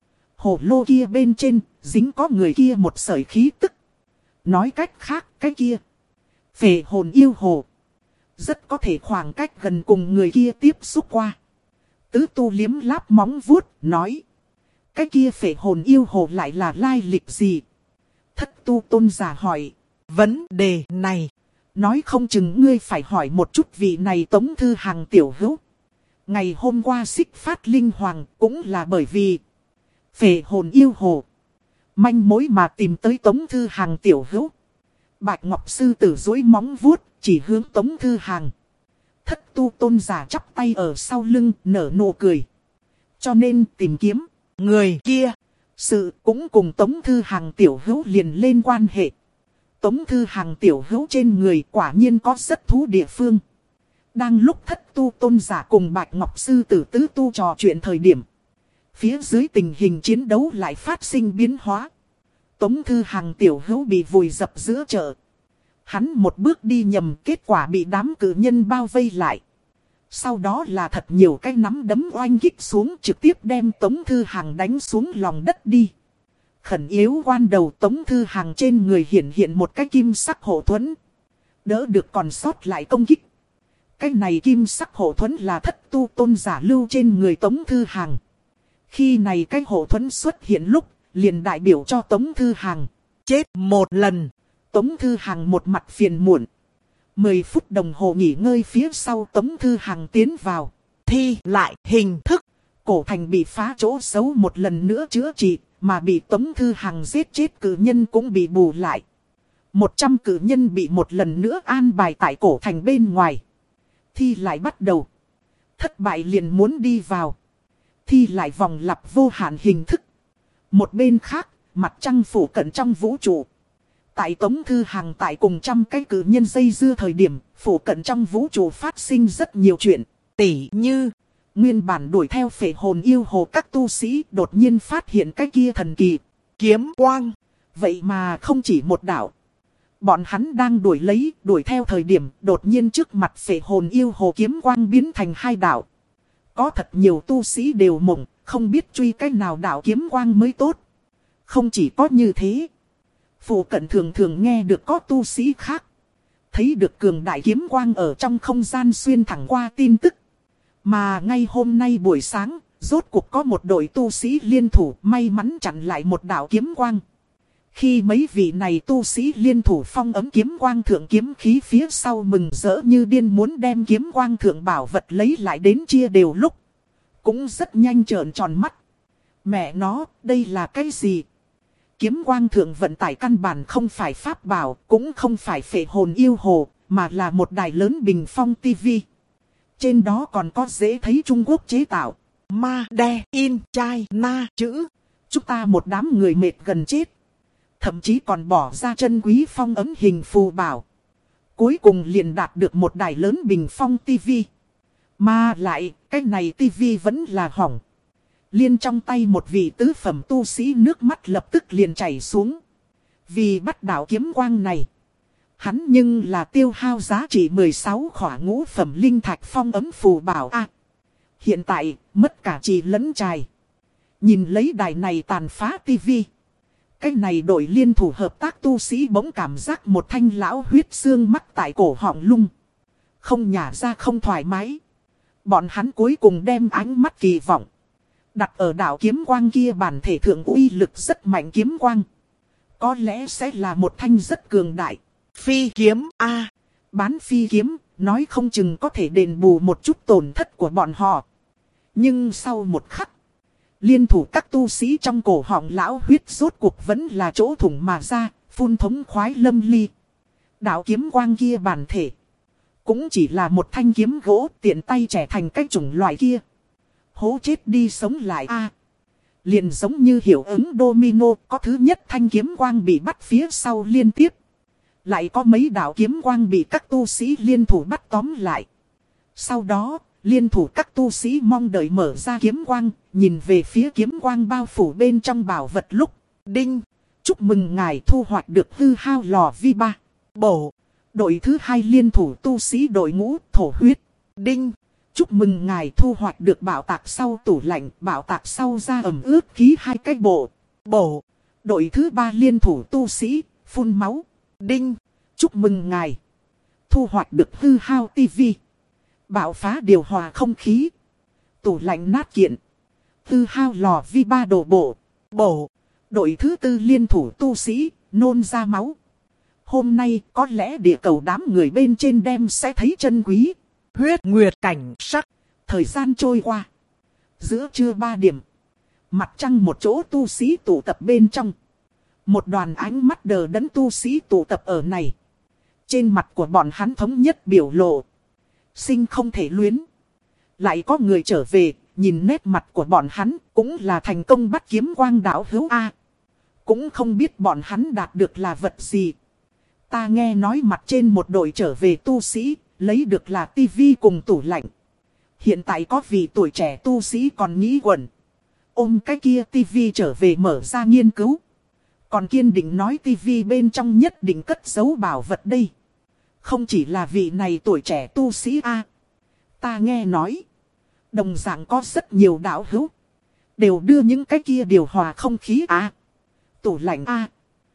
Hồ lô kia bên trên, dính có người kia một sợi khí tức. Nói cách khác, cái kia. Phệ hồn yêu hồ. Rất có thể khoảng cách gần cùng người kia tiếp xúc qua. Tứ tu liếm láp móng vuốt, nói. Cái kia phệ hồn yêu hồ lại là lai lịch gì? Thất tu tôn giả hỏi. Vấn đề này. Nói không chừng ngươi phải hỏi một chút vị này Tống Thư Hằng tiểu hữu. Ngày hôm qua xích phát linh hoàng cũng là bởi vì phệ hồn yêu hồ. Manh mối mà tìm tới Tống Thư Hằng tiểu hữu. Bạch Ngọc Sư tử duỗi móng vuốt, chỉ hướng Tống Thư Hằng. Thất tu tôn giả chắp tay ở sau lưng, nở nụ cười. Cho nên tìm kiếm, người kia, sự cũng cùng Tống Thư Hằng tiểu hữu liền lên quan hệ. Tống Thư Hằng tiểu hữu trên người quả nhiên có rất thú địa phương. Đang lúc thất tu tôn giả cùng Bạch Ngọc Sư tử tứ tu trò chuyện thời điểm. Phía dưới tình hình chiến đấu lại phát sinh biến hóa. Tống Thư Hằng tiểu hữu bị vùi dập giữa chợ. Hắn một bước đi nhầm, kết quả bị đám cử nhân bao vây lại. Sau đó là thật nhiều cái nắm đấm oanh kích xuống, trực tiếp đem Tống Thư Hằng đánh xuống lòng đất đi. Khẩn yếu quan đầu Tống Thư Hằng trên người hiện hiện một cái kim sắc hộ thuẫn. Đỡ được còn sót lại công kích. Cái này kim sắc hộ thuẫn là thất tu tôn giả lưu trên người Tống Thư Hằng. Khi này cái hộ thuẫn xuất hiện lúc, liền đại biểu cho Tống Thư Hằng chết một lần. Tống Thư Hằng một mặt phiền muộn. Mười phút đồng hồ nghỉ ngơi phía sau Tống Thư Hằng tiến vào. Thi lại hình thức. Cổ thành bị phá chỗ xấu một lần nữa chữa trị. Mà bị Tống Thư Hằng giết chết cử nhân cũng bị bù lại. Một trăm cử nhân bị một lần nữa an bài tại cổ thành bên ngoài. Thi lại bắt đầu. Thất bại liền muốn đi vào. Thi lại vòng lặp vô hạn hình thức. Một bên khác, mặt trăng phủ cận trong vũ trụ. Tại Tống Thư Hằng tại cùng trăm cái cử nhân dây dưa thời điểm, phủ cận trong vũ trụ phát sinh rất nhiều chuyện. Tỉ như, nguyên bản đuổi theo phệ hồn yêu hồ các tu sĩ đột nhiên phát hiện cái kia thần kỳ kiếm quang. Vậy mà không chỉ một đạo. Bọn hắn đang đuổi lấy, đuổi theo thời điểm, đột nhiên trước mặt phệ hồn yêu hồ kiếm quang biến thành hai đạo. Có thật nhiều tu sĩ đều mộng, không biết truy cách nào đạo kiếm quang mới tốt. Không chỉ có như thế. Phụ cận thường thường nghe được có tu sĩ khác thấy được cường đại kiếm quang ở trong không gian xuyên thẳng qua tin tức. Mà ngay hôm nay buổi sáng, rốt cuộc có một đội tu sĩ liên thủ may mắn chặn lại một đạo kiếm quang. Khi mấy vị này tu sĩ liên thủ phong ấm kiếm quang thượng kiếm khí phía sau mừng rỡ như điên muốn đem kiếm quang thượng bảo vật lấy lại đến chia đều lúc. Cũng rất nhanh trợn tròn mắt. Mẹ nó, đây là cái gì? Kiếm quang thượng vận tải căn bản không phải pháp bảo, cũng không phải phệ hồn yêu hồ, mà là một đài lớn bình phong tivi. Trên đó còn có dễ thấy Trung Quốc chế tạo. Ma đe in chai na chữ. Chúng ta một đám người mệt gần chết. Thậm chí còn bỏ ra chân quý phong ấm hình phù bảo. Cuối cùng liền đạt được một đài lớn bình phong tivi. Mà lại, cái này tivi vẫn là hỏng. Liên trong tay một vị tứ phẩm tu sĩ nước mắt lập tức liền chảy xuống. Vì bắt đạo kiếm quang này. Hắn nhưng là tiêu hao giá trị mười sáu khỏa ngũ phẩm linh thạch phong ấm phù bảo a. Hiện tại, mất cả trì lẫn trài. Nhìn lấy đài này tàn phá tivi. Cái này đội liên thủ hợp tác tu sĩ bỗng cảm giác một thanh lão huyết xương mắc tại cổ họng lung. Không nhả ra không thoải mái. Bọn hắn cuối cùng đem ánh mắt kỳ vọng đặt ở đạo kiếm quang kia bản thể thượng uy lực rất mạnh kiếm quang. Có lẽ sẽ là một thanh rất cường đại. Phi kiếm A. Bán phi kiếm, nói không chừng có thể đền bù một chút tổn thất của bọn họ. Nhưng sau một khắc, liên thủ các tu sĩ trong cổ họng lão huyết rốt cuộc vẫn là chỗ thủng mà ra, phun thống khoái lâm ly. Đạo kiếm quang kia bản thể cũng chỉ là một thanh kiếm gỗ tiện tay trẻ thành cái chủng loại kia. Hố chết đi sống lại a. Liền giống như hiệu ứng domino, có thứ nhất thanh kiếm quang bị bắt phía sau liên tiếp. Lại có mấy đạo kiếm quang bị các tu sĩ liên thủ bắt tóm lại. Sau đó, liên thủ các tu sĩ mong đợi mở ra kiếm quang, nhìn về phía kiếm quang bao phủ bên trong bảo vật lúc. Đinh, chúc mừng ngài thu hoạch được hư hao lò vi ba. Bổ, đội thứ hai liên thủ tu sĩ đội ngũ thổ huyết. Đinh, chúc mừng ngài thu hoạch được bảo tạc sau tủ lạnh, bảo tạc sau ra ẩm ướt khí hai cái bộ. Bổ, đội thứ ba liên thủ tu sĩ, phun máu. Đinh, chúc mừng ngài thu hoạch được hư hao tivi, bạo phá điều hòa không khí, tủ lạnh nát kiện, hư hao lò vi ba đổ bộ. Bổ, đội thứ tư liên thủ tu sĩ, nôn ra máu. Hôm nay có lẽ địa cầu đám người bên trên đem sẽ thấy chân quý. Huyết nguyệt cảnh sắc. Thời gian trôi qua. Giữa trưa ba điểm. Mặt trăng một chỗ tu sĩ tụ tập bên trong. Một đoàn ánh mắt đờ đẫn tu sĩ tụ tập ở này. Trên mặt của bọn hắn thống nhất biểu lộ. Sinh không thể luyến. Lại có người trở về. Nhìn nét mặt của bọn hắn cũng là thành công bắt kiếm quang đảo hữu A. Cũng không biết bọn hắn đạt được là vật gì. Ta nghe nói mặt trên một đội trở về tu sĩ. Lấy được là tivi cùng tủ lạnh. Hiện tại có vị tuổi trẻ tu sĩ còn nghĩ quẩn. Ôm cái kia tivi trở về mở ra nghiên cứu. Còn kiên định nói tivi bên trong nhất định cất giấu bảo vật đây. Không chỉ là vị này tuổi trẻ tu sĩ A. Ta nghe nói. Đồng dạng có rất nhiều đạo hữu. Đều đưa những cái kia điều hòa không khí A. Tủ lạnh A.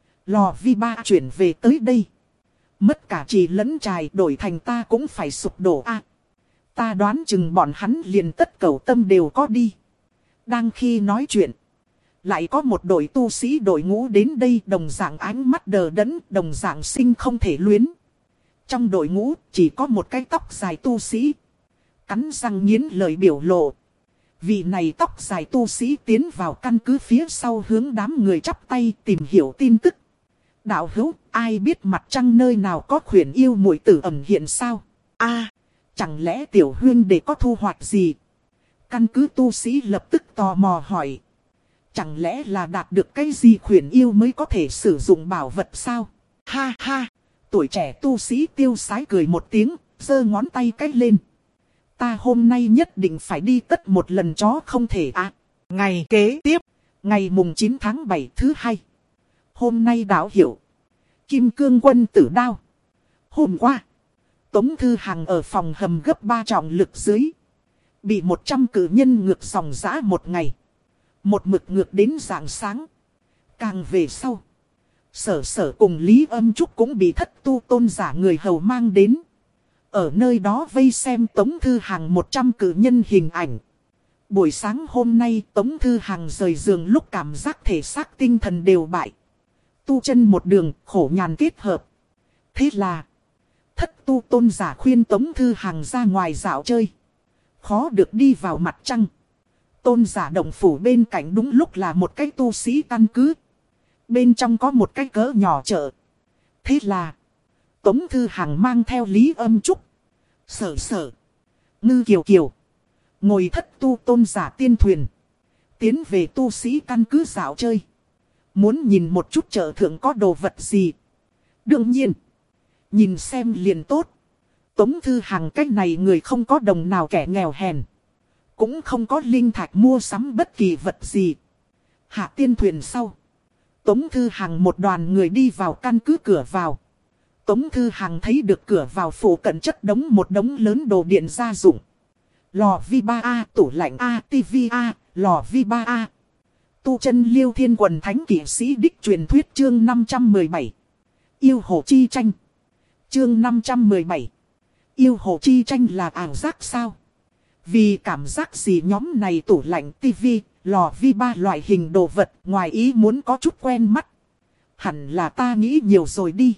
Lò vi ba chuyển về tới đây. Mất cả trì lẫn trài đổi thành ta cũng phải sụp đổ a. À, ta đoán chừng bọn hắn liền tất cẩu tâm đều có đi. Đang khi nói chuyện. Lại có một đội tu sĩ đội ngũ đến đây đồng dạng ánh mắt đờ đẫn, đồng dạng sinh không thể luyến. Trong đội ngũ chỉ có một cái tóc dài tu sĩ. Cắn răng nghiến lời biểu lộ. Vị này tóc dài tu sĩ tiến vào căn cứ phía sau hướng đám người chắp tay tìm hiểu tin tức. Đạo hữu, ai biết mặt trăng nơi nào có khuyển yêu muội tử ẩn hiện sao? A, à, chẳng lẽ tiểu huyên để có thu hoạch gì? Căn cứ tu sĩ lập tức tò mò hỏi. Chẳng lẽ là đạt được cái gì khuyển yêu mới có thể sử dụng bảo vật sao? Ha ha, tuổi trẻ tu sĩ tiêu sái cười một tiếng, giơ ngón tay cách lên. Ta hôm nay nhất định phải đi tất một lần chó không thể à. Ngày kế tiếp, ngày mùng chín tháng bảy thứ hai. Hôm nay đạo hiệu Kim Cương Quân Tử Đao. Hôm qua, Tống Thư Hằng ở phòng hầm gấp ba trọng lực dưới. Bị một trăm cử nhân ngược dòng dã một ngày. Một mực ngược đến rạng sáng. Càng về sau, Sở Sở cùng Lý Âm Trúc cũng bị thất tu tôn giả người hầu mang đến. Ở nơi đó vây xem Tống Thư Hằng một trăm cử nhân hình ảnh. Buổi sáng hôm nay Tống Thư Hằng rời giường lúc cảm giác thể xác tinh thần đều bại. Tu chân một đường khổ nhàn kết hợp. Thế là thất tu tôn giả khuyên Tống Thư Hằng ra ngoài dạo chơi. Khó được đi vào mặt trăng. Tôn giả động phủ bên cạnh đúng lúc là một cái tu sĩ căn cứ. Bên trong có một cái cỡ nhỏ chợ. Thế là Tống Thư Hằng mang theo Lý Âm Trúc, Sở Sở, Ngư Kiều Kiều, ngồi thất tu tôn giả tiên thuyền, tiến về tu sĩ căn cứ dạo chơi. Muốn nhìn một chút chợ thượng có đồ vật gì. Đương nhiên, nhìn xem liền tốt. Tống Thư Hằng cách này người không có đồng nào kẻ nghèo hèn. Cũng không có linh thạch mua sắm bất kỳ vật gì. Hạ tiên thuyền sau, Tống Thư Hằng một đoàn người đi vào căn cứ cửa vào. Tống Thư Hằng thấy được cửa vào phủ cận chất đống một đống lớn đồ điện gia dụng. Lò vi ba A, tủ lạnh A, tivi A, lò vi ba A. Tu chân Liêu Thiên Quần Thánh Kỷ Sĩ Đích truyền thuyết chương năm trăm mười bảy. Yêu hồ chi tranh. Chương năm trăm mười bảy. Yêu hồ chi tranh là ảo giác sao? Vì cảm giác gì nhóm này tủ lạnh, tivi, lò vi ba loại hình đồ vật ngoài ý muốn có chút quen mắt. Hẳn là ta nghĩ nhiều rồi đi.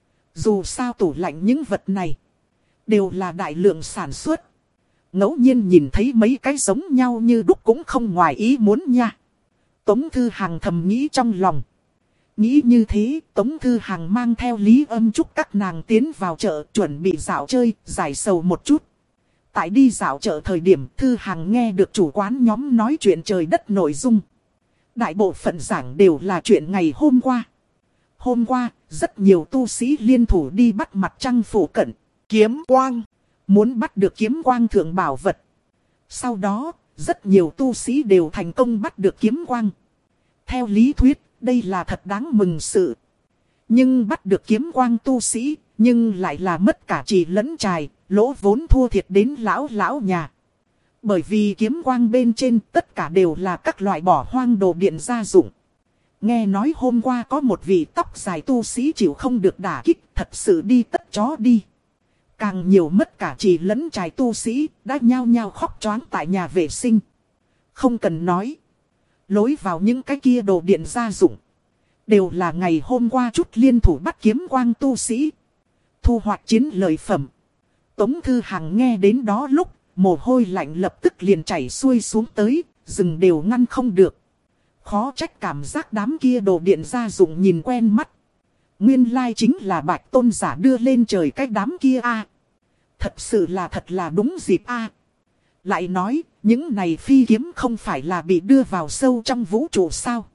Dù sao tủ lạnh những vật này đều là đại lượng sản xuất. Ngẫu nhiên nhìn thấy mấy cái giống nhau như đúc cũng không ngoài ý muốn nha. Tống Thư Hằng thầm nghĩ trong lòng. Nghĩ như thế, Tống Thư Hằng mang theo Lý Âm Trúc các nàng tiến vào chợ chuẩn bị dạo chơi, giải sầu một chút. Tại đi dạo chợ thời điểm Thư Hằng nghe được chủ quán nhóm nói chuyện trời đất nội dung. Đại bộ phận giảng đều là chuyện ngày hôm qua. Hôm qua, rất nhiều tu sĩ liên thủ đi bắt mặt trăng phủ cận, kiếm quang. Muốn bắt được kiếm quang thượng bảo vật. Sau đó, rất nhiều tu sĩ đều thành công bắt được kiếm quang. Theo lý thuyết, đây là thật đáng mừng sự. Nhưng bắt được kiếm quang tu sĩ, nhưng lại là mất cả trì lẫn trài, lỗ vốn thua thiệt đến lão lão nhà. Bởi vì kiếm quang bên trên tất cả đều là các loại bỏ hoang đồ điện gia dụng. Nghe nói hôm qua có một vị tóc dài tu sĩ chịu không được đả kích, thật sự đi tất chó đi. Càng nhiều mất cả trì lẫn trài tu sĩ đã nhao nhao khóc choáng tại nhà vệ sinh. Không cần nói. Lối vào những cái kia đồ điện gia dụng đều là ngày hôm qua chút liên thủ bắt kiếm quang tu sĩ. Thu hoạch chiến lợi phẩm. Tống Thư Hằng nghe đến đó lúc mồ hôi lạnh lập tức liền chảy xuôi xuống tới, rừng đều ngăn không được. Khó trách cảm giác đám kia đồ điện gia dụng nhìn quen mắt. Nguyên lai chính là Bạch Tôn giả đưa lên trời cái đám kia a. Thật sự là thật là đúng dịp a. Lại nói, những này phi kiếm không phải là bị đưa vào sâu trong vũ trụ sao?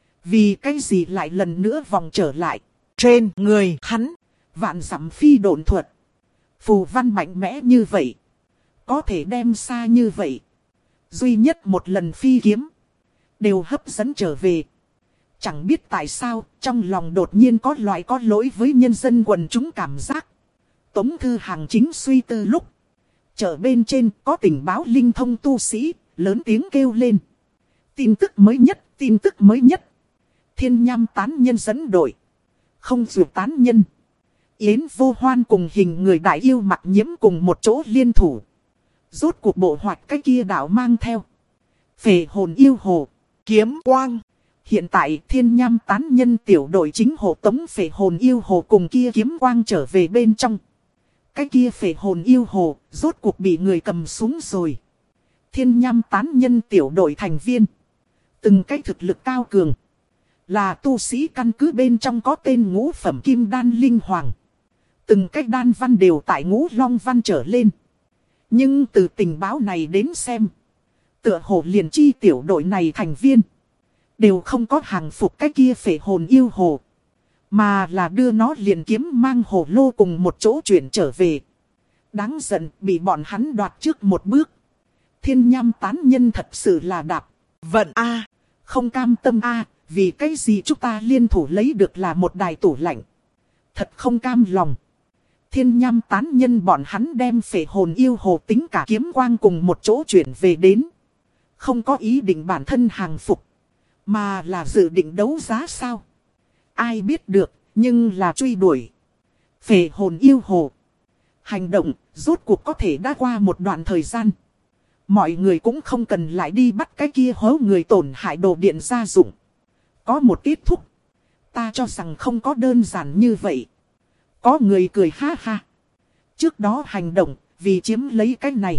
Vì cái gì lại lần nữa vòng trở lại? Trên người hắn, vạn dặm phi độn thuật. Phù văn mạnh mẽ như vậy. Có thể đem xa như vậy. Duy nhất một lần phi kiếm đều hấp dẫn trở về. Chẳng biết tại sao, trong lòng đột nhiên có loại có lỗi với nhân dân quần chúng cảm giác. Tống Thư Hằng chính suy tư lúc. Chợ bên trên có tình báo linh thông tu sĩ, lớn tiếng kêu lên. Tin tức mới nhất, tin tức mới nhất. Thiên Nham tán nhân dẫn đội. Không dù tán nhân. Yến Vô Hoan cùng hình người đại yêu mặc nhiễm cùng một chỗ liên thủ. Rốt cuộc bộ hoạch cái kia đạo mang theo. Phệ hồn yêu hồ, kiếm quang. Hiện tại Thiên Nham tán nhân tiểu đội chính hộ tống phệ hồn yêu hồ cùng kia kiếm quang trở về bên trong. Cái kia phệ hồn yêu hồ rốt cuộc bị người cầm xuống rồi. Thiên Nham tán nhân tiểu đội thành viên. Từng cái thực lực cao cường. Là tu sĩ căn cứ bên trong có tên ngũ phẩm kim đan linh hoàng. Từng cái đan văn đều tại ngũ long văn trở lên. Nhưng từ tình báo này đến xem. Tựa hồ liền chi tiểu đội này thành viên. Đều không có hàng phục cái kia phệ hồn yêu hồ. Mà là đưa nó liền kiếm mang hồ lô cùng một chỗ chuyển trở về. Đáng giận bị bọn hắn đoạt trước một bước. Thiên nham tán nhân thật sự là đạp vận a, không cam tâm a, vì cái gì chúng ta liên thủ lấy được là một đài tủ lạnh. Thật không cam lòng. Thiên nham tán nhân bọn hắn đem phệ hồn yêu hồ tính cả kiếm quang cùng một chỗ chuyển về đến. Không có ý định bản thân hàng phục, mà là dự định đấu giá sao? Ai biết được, nhưng là truy đuổi. Phệ hồn yêu hồ. Hành động, rốt cuộc có thể đã qua một đoạn thời gian. Mọi người cũng không cần lại đi bắt cái kia hố người tổn hại đồ điện gia dụng. Có một kết thúc. Ta cho rằng không có đơn giản như vậy. Có người cười ha ha. Trước đó hành động, vì chiếm lấy cái này.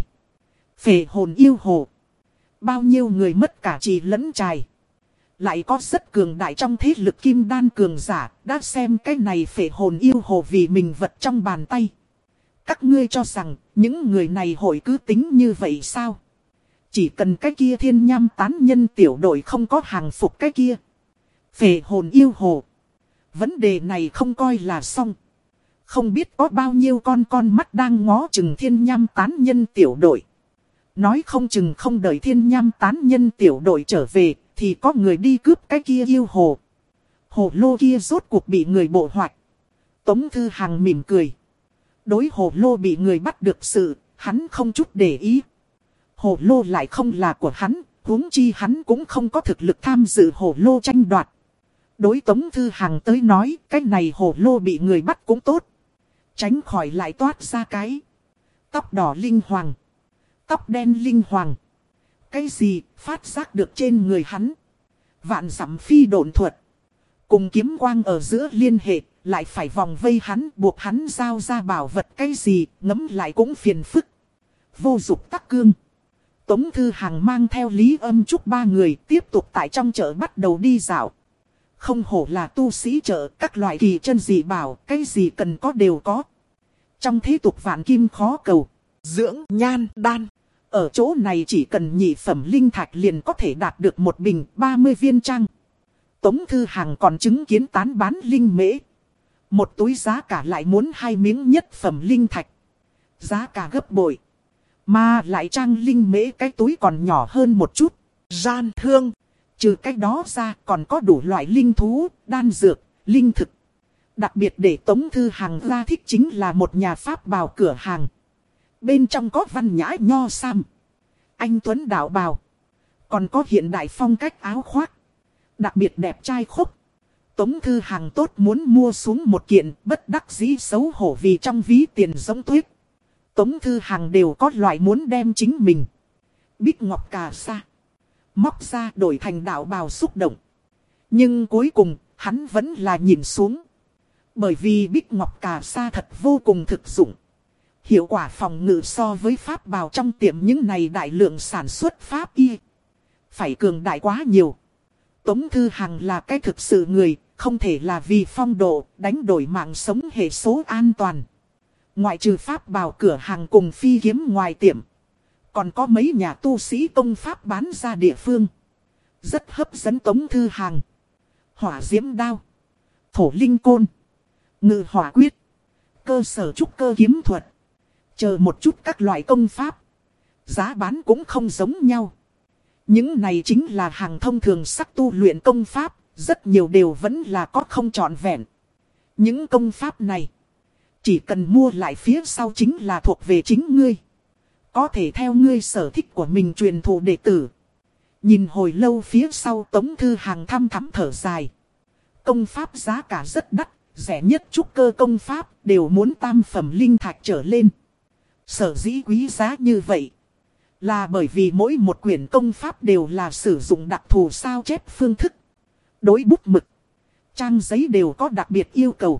Phệ hồn yêu hồ. Bao nhiêu người mất cả trì lẫn trài. Lại có rất cường đại trong thế lực kim đan cường giả, đã xem cái này phệ hồn yêu hồ vì mình vật trong bàn tay. Các ngươi cho rằng, những người này hội cứ tính như vậy sao? Chỉ cần cái kia thiên nham tán nhân tiểu đội không có hàng phục cái kia. Phệ hồn yêu hồ. Vấn đề này không coi là xong. Không biết có bao nhiêu con con mắt đang ngó chừng thiên nham tán nhân tiểu đội. Nói không chừng không đợi thiên nham tán nhân tiểu đội trở về, thì có người đi cướp cái kia yêu hồ. Hồ lô kia rốt cuộc bị người bộ hoạch. Tống Thư Hằng mỉm cười. Đối hồ lô bị người bắt được sự, hắn không chút để ý. Hồ lô lại không là của hắn, huống chi hắn cũng không có thực lực tham dự hồ lô tranh đoạt. Đối Tống Thư Hằng tới nói, cái này hồ lô bị người bắt cũng tốt. Tránh khỏi lại toát ra cái tóc đỏ linh hoàng, tóc đen linh hoàng. Cái gì phát giác được trên người hắn. Vạn dặm phi độn thuật. Cùng kiếm quang ở giữa liên hệ, lại phải vòng vây hắn, buộc hắn giao ra bảo vật cái gì, ngấm lại cũng phiền phức. Vô dục tắc cương. Tống Thư Hằng mang theo Lý Âm Trúc ba người tiếp tục tại trong chợ bắt đầu đi dạo. Không hổ là tu sĩ chợ, các loại kỳ chân dị bảo, cái gì cần có đều có. Trong thế tục vạn kim khó cầu, dưỡng nhan đan. Ở chỗ này chỉ cần nhị phẩm linh thạch liền có thể đạt được một bình ba mươi viên trang. Tống Thư Hằng còn chứng kiến tán bán linh mễ. Một túi giá cả lại muốn hai miếng nhất phẩm linh thạch. Giá cả gấp bội. Mà lại trang linh mễ cái túi còn nhỏ hơn một chút. Gian thương. Trừ cái đó ra còn có đủ loại linh thú, đan dược, linh thực. Đặc biệt để Tống Thư Hằng ra thích chính là một nhà pháp bào cửa hàng. Bên trong có văn nhã nho sam, anh tuấn đạo bào. Còn có hiện đại phong cách áo khoác. Đặc biệt đẹp trai khúc. Tống Thư Hằng tốt muốn mua xuống một kiện, bất đắc dĩ xấu hổ vì trong ví tiền giống tuyết. Tống Thư Hằng đều có loại muốn đem chính mình bích ngọc cà sa móc ra đổi thành đạo bào xúc động. Nhưng cuối cùng, hắn vẫn là nhìn xuống. Bởi vì bích ngọc cà sa thật vô cùng thực dụng. Hiệu quả phòng ngự so với pháp bào trong tiệm những này đại lượng sản xuất pháp y phải cường đại quá nhiều. Tống Thư Hằng là cái thực sự người, không thể là vì phong độ, đánh đổi mạng sống hệ số an toàn. Ngoại trừ pháp bào cửa hàng cùng phi kiếm ngoài tiệm, còn có mấy nhà tu sĩ công pháp bán ra địa phương. Rất hấp dẫn Tống Thư Hằng. Hỏa diễm đao, thổ linh côn, ngự hỏa quyết, cơ sở trúc cơ kiếm thuật. Chờ một chút các loại công pháp. Giá bán cũng không giống nhau. Những này chính là hàng thông thường sắc tu luyện công pháp. Rất nhiều đều vẫn là có không trọn vẹn. Những công pháp này, chỉ cần mua lại phía sau chính là thuộc về chính ngươi. Có thể theo ngươi sở thích của mình truyền thụ đệ tử. Nhìn hồi lâu phía sau Tống Thư Hằng thăm thắm thở dài. Công pháp giá cả rất đắt. Rẻ nhất trúc cơ công pháp đều muốn tam phẩm linh thạch trở lên. Sở dĩ quý giá như vậy là bởi vì mỗi một quyển công pháp đều là sử dụng đặc thù sao chép phương thức. Đối bút mực, trang giấy đều có đặc biệt yêu cầu.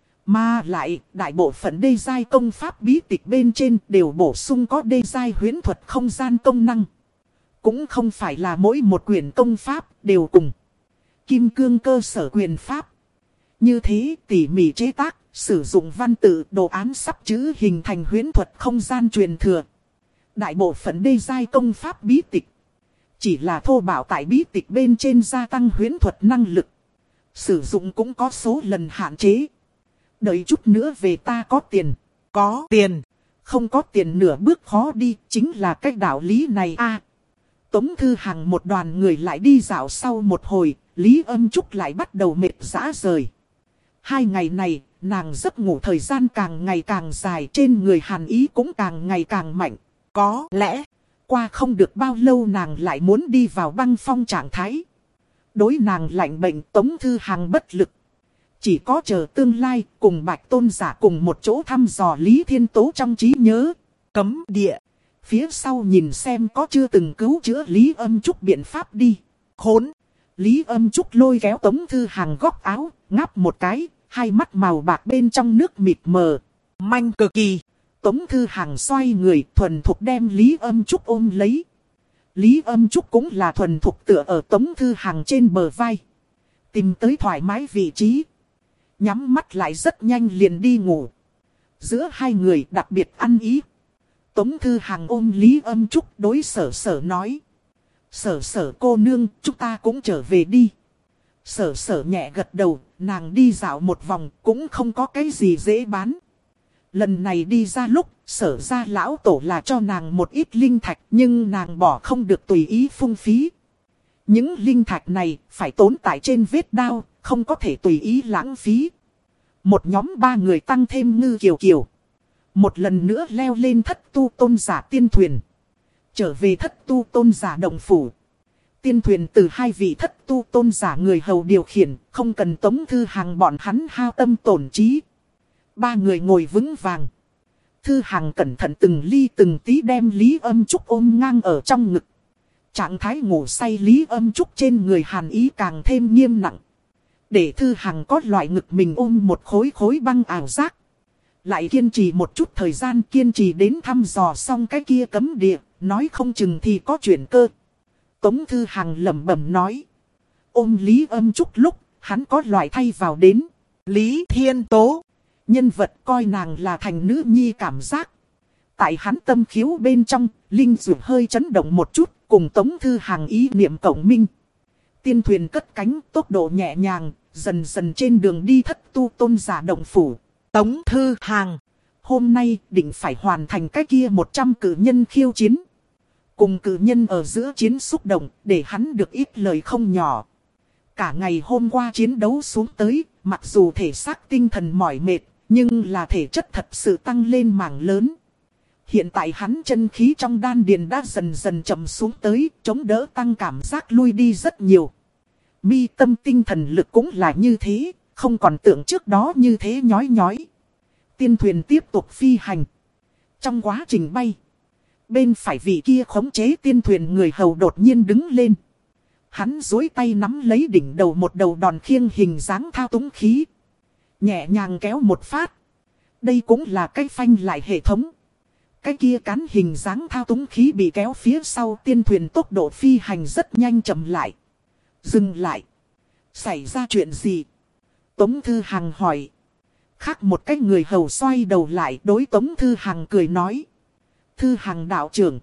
Mà lại, đại bộ phận đê giai công pháp bí tịch bên trên đều bổ sung có đê giai huyễn thuật không gian công năng. Cũng không phải là mỗi một quyển công pháp đều cùng kim cương cơ sở quyền pháp. Như thế tỉ mỉ chế tác, sử dụng văn tự đồ án sắp chữ hình thành huyễn thuật không gian truyền thừa. Đại bộ phận đê giai công pháp bí tịch chỉ là thô bạo tại bí tịch bên trên gia tăng huyễn thuật năng lực. Sử dụng cũng có số lần hạn chế. Đợi chút nữa về ta có tiền. Có tiền. Không có tiền nửa bước khó đi, chính là cái đạo lý này a. Tống Thư Hằng một đoàn người lại đi dạo sau một hồi, Lý Âm Trúc lại bắt đầu mệt rã rời. Hai ngày này, nàng giấc ngủ thời gian càng ngày càng dài, trên người hàn ý cũng càng ngày càng mạnh. Có lẽ, qua không được bao lâu nàng lại muốn đi vào băng phong trạng thái. Đối nàng lạnh bệnh, Tống Thư Hằng bất lực. Chỉ có chờ tương lai cùng Bạch Tôn Giả cùng một chỗ thăm dò Lý Thiên Tố trong trí nhớ. Cấm địa. Phía sau nhìn xem có chưa từng cứu chữa Lý Âm Trúc biện pháp đi. Khốn. Lý Âm Trúc lôi kéo Tống Thư Hằng góc áo, ngáp một cái, hai mắt màu bạc bên trong nước mịt mờ. Manh cực kỳ. Tống Thư Hằng xoay người thuần thục đem Lý Âm Trúc ôm lấy. Lý Âm Trúc cũng là thuần thục tựa ở Tống Thư Hằng trên bờ vai. Tìm tới thoải mái vị trí. Nhắm mắt lại rất nhanh liền đi ngủ. Giữa hai người đặc biệt ăn ý. Tống Thư Hằng ôm Lý Âm Trúc đối Sở Sở nói. Sở Sở cô nương, chúng ta cũng trở về đi. Sở Sở nhẹ gật đầu, nàng đi dạo một vòng cũng không có cái gì dễ bán. Lần này đi ra lúc, Sở ra lão tổ là cho nàng một ít linh thạch, nhưng nàng bỏ không được tùy ý phung phí. Những linh thạch này phải tốn tại trên vết đao, không có thể tùy ý lãng phí. Một nhóm ba người tăng thêm Ngư Kiều Kiều. Một lần nữa leo lên Thất Tu Tôn Giả tiên thuyền. Trở về Thất Tu Tôn Giả động phủ. Tiên thuyền từ hai vị Thất Tu Tôn Giả người hầu điều khiển, không cần Tống Thư Hằng bọn hắn hao tâm tổn trí. Ba người ngồi vững vàng. Thư Hằng cẩn thận từng ly từng tí đem Lý Âm Trúc ôm ngang ở trong ngực. Trạng thái ngủ say Lý Âm Trúc trên người hàn ý càng thêm nghiêm nặng. Để Thư Hằng có loại ngực mình ôm một khối khối băng ảo giác. Lại kiên trì một chút thời gian, kiên trì đến thăm dò xong cái kia cấm địa, nói không chừng thì có chuyển cơ. Tống Thư Hằng lẩm bẩm nói. Ôm Lý Âm Trúc lúc, hắn có loại thay vào đến. Lý Thiên Tố. Nhân vật coi nàng là thành nữ nhi cảm giác. Tại hắn tâm khiếu bên trong, linh dụ hơi chấn động một chút, cùng Tống Thư Hằng ý niệm cộng minh. Tiên thuyền cất cánh, tốc độ nhẹ nhàng, dần dần trên đường đi Thất Tu Tôn Giả động phủ. Tống Thư Hằng, hôm nay định phải hoàn thành cái kia một trăm cử nhân khiêu chiến. Cùng cử nhân ở giữa chiến xúc động, để hắn được ít lời không nhỏ. Cả ngày hôm qua chiến đấu xuống tới, mặc dù thể xác tinh thần mỏi mệt, nhưng là thể chất thật sự tăng lên mảng lớn. Hiện tại hắn chân khí trong đan điền đã dần dần chậm xuống tới, chống đỡ tăng cảm giác lui đi rất nhiều. Mi tâm tinh thần lực cũng là như thế, không còn tưởng trước đó như thế nhói nhói. Tiên thuyền tiếp tục phi hành. Trong quá trình bay, bên phải vị kia khống chế tiên thuyền người hầu đột nhiên đứng lên. Hắn duỗi tay nắm lấy đỉnh đầu một đầu đòn khiêng hình dáng thao túng khí. Nhẹ nhàng kéo một phát. Đây cũng là cái phanh lại hệ thống. Cái kia cán hình dáng thao túng khí bị kéo phía sau tiên thuyền tốc độ phi hành rất nhanh chậm lại. Dừng lại. Xảy ra chuyện gì? Tống Thư Hằng hỏi. Khác một cái người hầu xoay đầu lại đối Tống Thư Hằng cười nói. Thư Hằng đạo trưởng.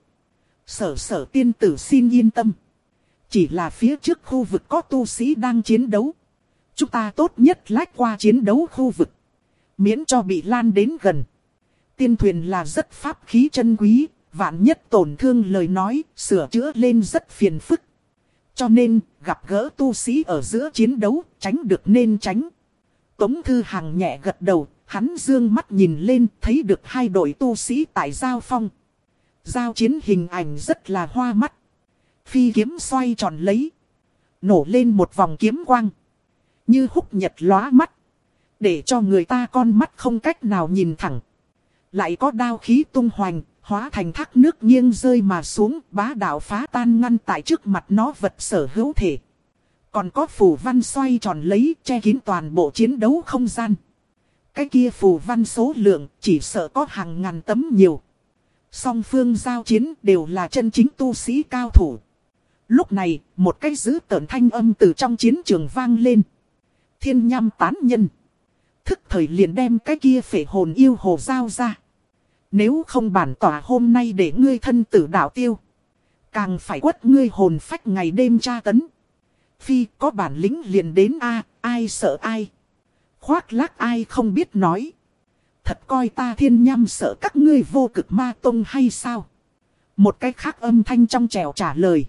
Sở sở tiên tử xin yên tâm. Chỉ là phía trước khu vực có tu sĩ đang chiến đấu. Chúng ta tốt nhất lách qua chiến đấu khu vực. Miễn cho bị lan đến gần. Tiên thuyền là rất pháp khí chân quý. Vạn nhất tổn thương lời nói, sửa chữa lên rất phiền phức. Cho nên, gặp gỡ tu sĩ ở giữa chiến đấu, tránh được nên tránh. Tống Thư Hằng nhẹ gật đầu, hắn dương mắt nhìn lên, thấy được hai đội tu sĩ tại giao phong. Giao chiến hình ảnh rất là hoa mắt. Phi kiếm xoay tròn lấy. Nổ lên một vòng kiếm quang. Như húc nhật lóa mắt. Để cho người ta con mắt không cách nào nhìn thẳng. Lại có đao khí tung hoành, hóa thành thác nước nghiêng rơi mà xuống, bá đạo phá tan ngăn tại trước mặt nó vật sở hữu thể. Còn có phù văn xoay tròn lấy, che kín toàn bộ chiến đấu không gian. Cái kia phù văn số lượng chỉ sợ có hàng ngàn tấm nhiều. Song phương giao chiến đều là chân chính tu sĩ cao thủ. Lúc này, một cái dữ tợn thanh âm từ trong chiến trường vang lên. Thiên nham tán nhân. Thức thời liền đem cái kia phệ hồn yêu hồ giao ra. Nếu không bản tỏa hôm nay để ngươi thân tử đạo tiêu. Càng phải quất ngươi hồn phách ngày đêm tra tấn. Phi có bản lĩnh liền đến a, ai sợ ai. Khoác lác ai không biết nói. Thật coi ta thiên nham sợ các ngươi vô cực ma tông hay sao? Một cái khác âm thanh trong trẻo trả lời.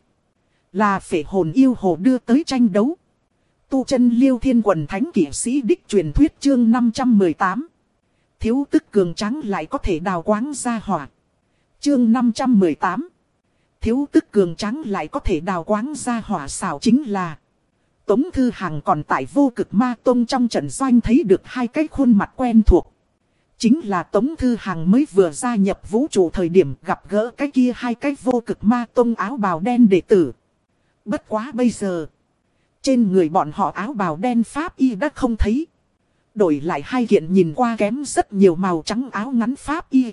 Là phệ hồn yêu hồ đưa tới tranh đấu. Tu chân Liêu Thiên Quần Thánh Kỷ Sĩ Đích truyền thuyết chương năm trăm mười tám. Thiếu tức cường tráng lại có thể đào quáng ra hỏa. Chương năm trăm mười tám. Thiếu tức cường tráng lại có thể đào quáng ra hỏa xảo chính là. Tống Thư Hằng còn tại vô cực ma tông trong trận doanh thấy được hai cái khuôn mặt quen thuộc. Chính là Tống Thư Hằng mới vừa gia nhập vũ trụ thời điểm gặp gỡ cái kia hai cái vô cực ma tông áo bào đen đệ tử. Bất quá bây giờ, trên người bọn họ áo bào đen pháp y đã không thấy. Đổi lại hai kiện nhìn qua kém rất nhiều màu trắng áo ngắn pháp y.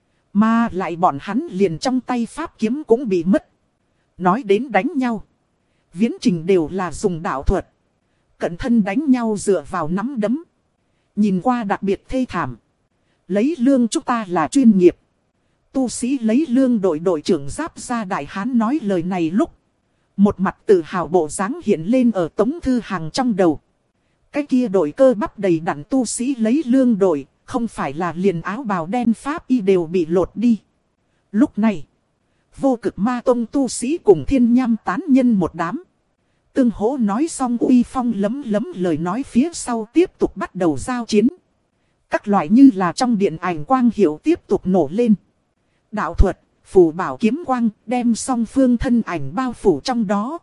Mà lại bọn hắn liền trong tay pháp kiếm cũng bị mất. Nói đến đánh nhau, viễn trình đều là dùng đạo thuật. Cận thân đánh nhau dựa vào nắm đấm. Nhìn qua đặc biệt thê thảm. Lấy lương chúng ta là chuyên nghiệp. Tu sĩ lấy lương đội đội trưởng Giáp Gia Đại Hán nói lời này lúc. Một mặt tự hào bộ dáng hiện lên ở Tống Thư Hằng trong đầu. Cái kia đội cơ bắp đầy đặn tu sĩ lấy lương đội. Không phải là liền áo bào đen pháp y đều bị lột đi. Lúc này, vô cực ma tông tu sĩ cùng thiên nham tán nhân một đám. Tương hỗ nói xong uy phong lấm lấm lời nói phía sau tiếp tục bắt đầu giao chiến. Các loại như là trong điện ảnh quang hiệu tiếp tục nổ lên. Đạo thuật, phù bảo kiếm quang đem song phương thân ảnh bao phủ trong đó.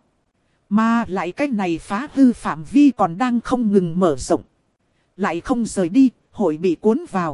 Mà lại cái này phá hư phạm vi còn đang không ngừng mở rộng. Lại không rời đi, hội bị cuốn vào.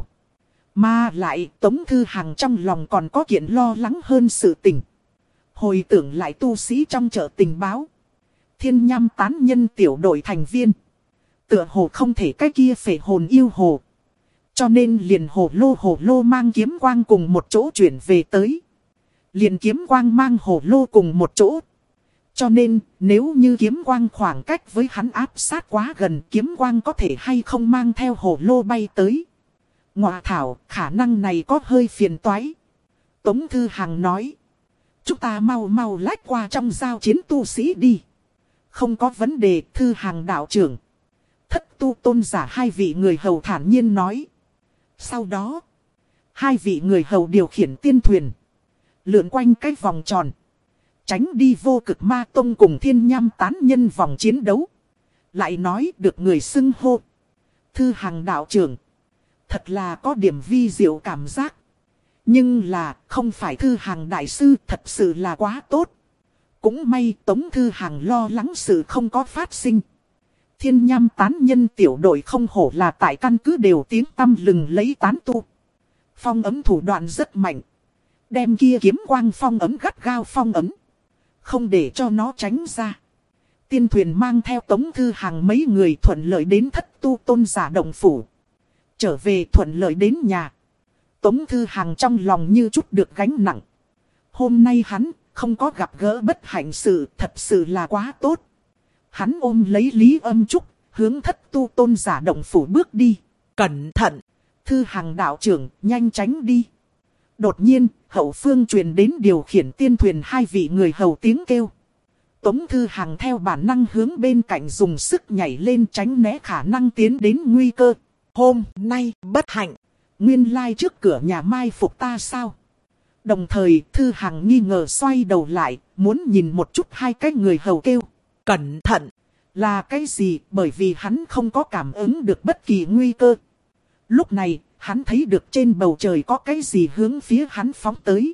Mà lại Tống Thư Hằng trong lòng còn có kiện lo lắng hơn sự tình. Hồi tưởng lại tu sĩ trong chợ tình báo. Thiên nham tán nhân tiểu đội thành viên. Tựa hồ không thể cái kia phệ hồn yêu hồ. Cho nên liền hồ lô hồ lô mang kiếm quang cùng một chỗ chuyển về tới. Liền kiếm quang mang hồ lô cùng một chỗ. Cho nên nếu như kiếm quang khoảng cách với hắn áp sát quá gần, kiếm quang có thể hay không mang theo hồ lô bay tới. Ngọa thảo, khả năng này có hơi phiền toái. Tống Thư Hằng nói. Chúng ta mau mau lách qua trong giao chiến tu sĩ đi. Không có vấn đề, Thư Hằng đạo trưởng. Thất tu tôn giả hai vị người hầu thản nhiên nói. Sau đó, hai vị người hầu điều khiển tiên thuyền. Lượn quanh cái vòng tròn. Tránh đi vô cực ma tông cùng thiên nham tán nhân vòng chiến đấu. Lại nói được người xưng hô. Thư Hằng đạo trưởng. Thật là có điểm vi diệu cảm giác. Nhưng là không phải Thư Hằng đại sư, thật sự là quá tốt. Cũng may Tống Thư Hằng lo lắng sự không có phát sinh. Thiên nham tán nhân tiểu đội không hổ là tại căn cứ đều tiếng tăm lừng lấy tán tu. Phong ấm thủ đoạn rất mạnh. Đem kia kiếm quang phong ấm gắt gao phong ấm. Không để cho nó tránh ra. Tiên thuyền mang theo Tống Thư Hằng mấy người thuận lợi đến thất tu tôn giả động phủ. Trở về thuận lợi đến nhà. Tống Thư Hằng trong lòng như chút được gánh nặng. Hôm nay hắn không có gặp gỡ bất hạnh sự, thật sự là quá tốt. Hắn ôm lấy Lý Âm Trúc, hướng thất tu tôn giả động phủ bước đi. Cẩn thận! Thư Hằng đạo trưởng, nhanh tránh đi. Đột nhiên, hậu phương truyền đến điều khiển tiên thuyền hai vị người hầu tiếng kêu. Tống Thư Hằng theo bản năng hướng bên cạnh dùng sức nhảy lên tránh né khả năng tiến đến nguy cơ. Hôm nay, bất hạnh. Nguyên lai trước cửa nhà mai phục ta sao? Đồng thời, Thư Hằng nghi ngờ xoay đầu lại, muốn nhìn một chút hai cái người hầu kêu. Cẩn thận! Là cái gì? Bởi vì hắn không có cảm ứng được bất kỳ nguy cơ. Lúc này, hắn thấy được trên bầu trời có cái gì hướng phía hắn phóng tới.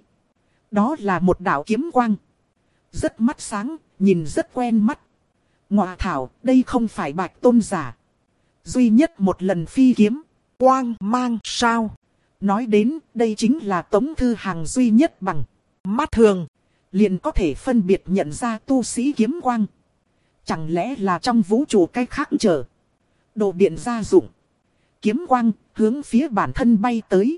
Đó là một đạo kiếm quang. Rất mắt sáng, nhìn rất quen mắt. Ngọa thảo, đây không phải Bạch tôn giả. Duy nhất một lần phi kiếm. Quang mang sao? Nói đến, đây chính là Tống Thư Hằng duy nhất bằng mắt thường. Liền có thể phân biệt nhận ra tu sĩ kiếm quang. Chẳng lẽ là trong vũ trụ cách khác trở. Đồ điện gia dụng. Kiếm quang, hướng phía bản thân bay tới.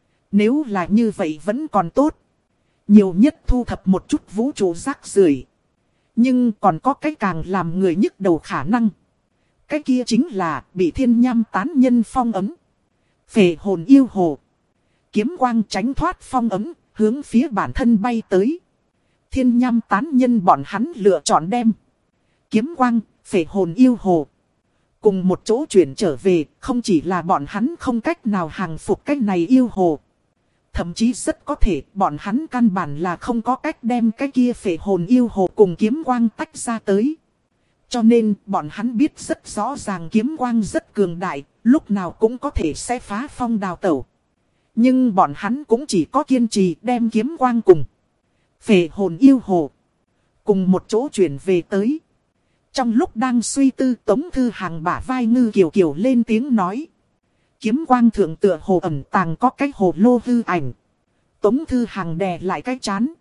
Nếu là như vậy vẫn còn tốt. Nhiều nhất thu thập một chút vũ trụ rác rưởi. Nhưng còn có cái càng làm người nhức đầu khả năng. Cái kia chính là bị thiên nham tán nhân phong ấm. Phệ hồn yêu hồ. Kiếm quang tránh thoát phong ấm, hướng phía bản thân bay tới. Thiên nham tán nhân bọn hắn lựa chọn đem kiếm quang, phệ hồn yêu hồ. Cùng một chỗ chuyển trở về, không chỉ là bọn hắn không cách nào hàng phục cái này yêu hồ. Thậm chí rất có thể bọn hắn căn bản là không có cách đem cái kia phệ hồn yêu hồ cùng kiếm quang tách ra tới. Cho nên bọn hắn biết rất rõ ràng kiếm quang rất cường đại, lúc nào cũng có thể sẽ phá phong đào tẩu. Nhưng bọn hắn cũng chỉ có kiên trì đem kiếm quang cùng phệ hồn yêu hồ cùng một chỗ chuyển về tới. Trong lúc đang suy tư, Tống Thư Hàng bả vai Ngư Kiều Kiều lên tiếng nói. Kiếm quang thượng tựa hồ ẩn tàng có cái hồ lô hư ảnh. Tống Thư Hàng đè lại cái chán.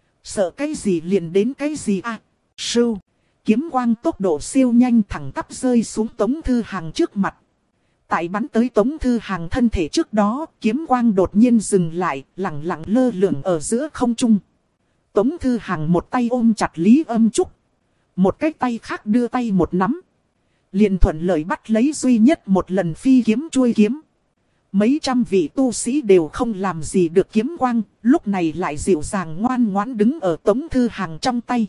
Sợ cái gì liền đến cái gì à. Sưu. Kiếm quang tốc độ siêu nhanh thẳng tắp rơi xuống Tống Thư Hàng trước mặt. Tại bắn tới Tống Thư Hàng thân thể trước đó, kiếm quang đột nhiên dừng lại, lẳng lặng lơ lửng ở giữa không trung. Tống Thư Hàng một tay ôm chặt Lý Âm Trúc. Một cái tay khác đưa tay một nắm. Liền thuận lợi bắt lấy duy nhất một lần phi kiếm chuôi kiếm. Mấy trăm vị tu sĩ đều không làm gì được kiếm quang, lúc này lại dịu dàng ngoan ngoãn đứng ở Tống Thư Hàng trong tay.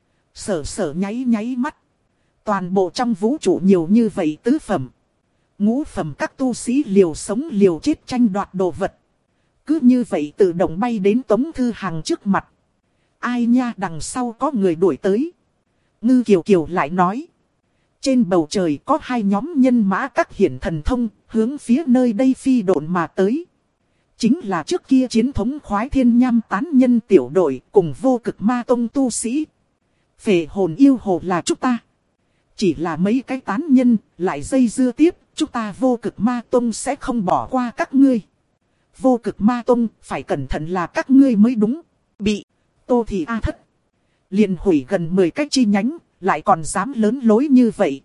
Sở sở nháy nháy mắt. Toàn bộ trong vũ trụ nhiều như vậy tứ phẩm, ngũ phẩm các tu sĩ liều sống liều chết tranh đoạt đồ vật. Cứ như vậy tự động bay đến Tống Thư Hàng trước mặt. Ai nha, đằng sau có người đuổi tới. Ngư Kiều Kiều lại nói. Trên bầu trời có hai nhóm nhân mã các hiển thần thông, hướng phía nơi đây phi độn mà tới. Chính là trước kia chiến thống khoái thiên nham tán nhân tiểu đội cùng vô cực ma tông tu sĩ. Phệ hồn yêu hồ là chúng ta. Chỉ là mấy cái tán nhân, lại dây dưa tiếp, chúng ta vô cực ma tông sẽ không bỏ qua các ngươi. Vô cực ma tông, phải cẩn thận là các ngươi mới đúng. Bị Tô Thị A Thất liền hủy gần mười cái chi nhánh, lại còn dám lớn lối như vậy.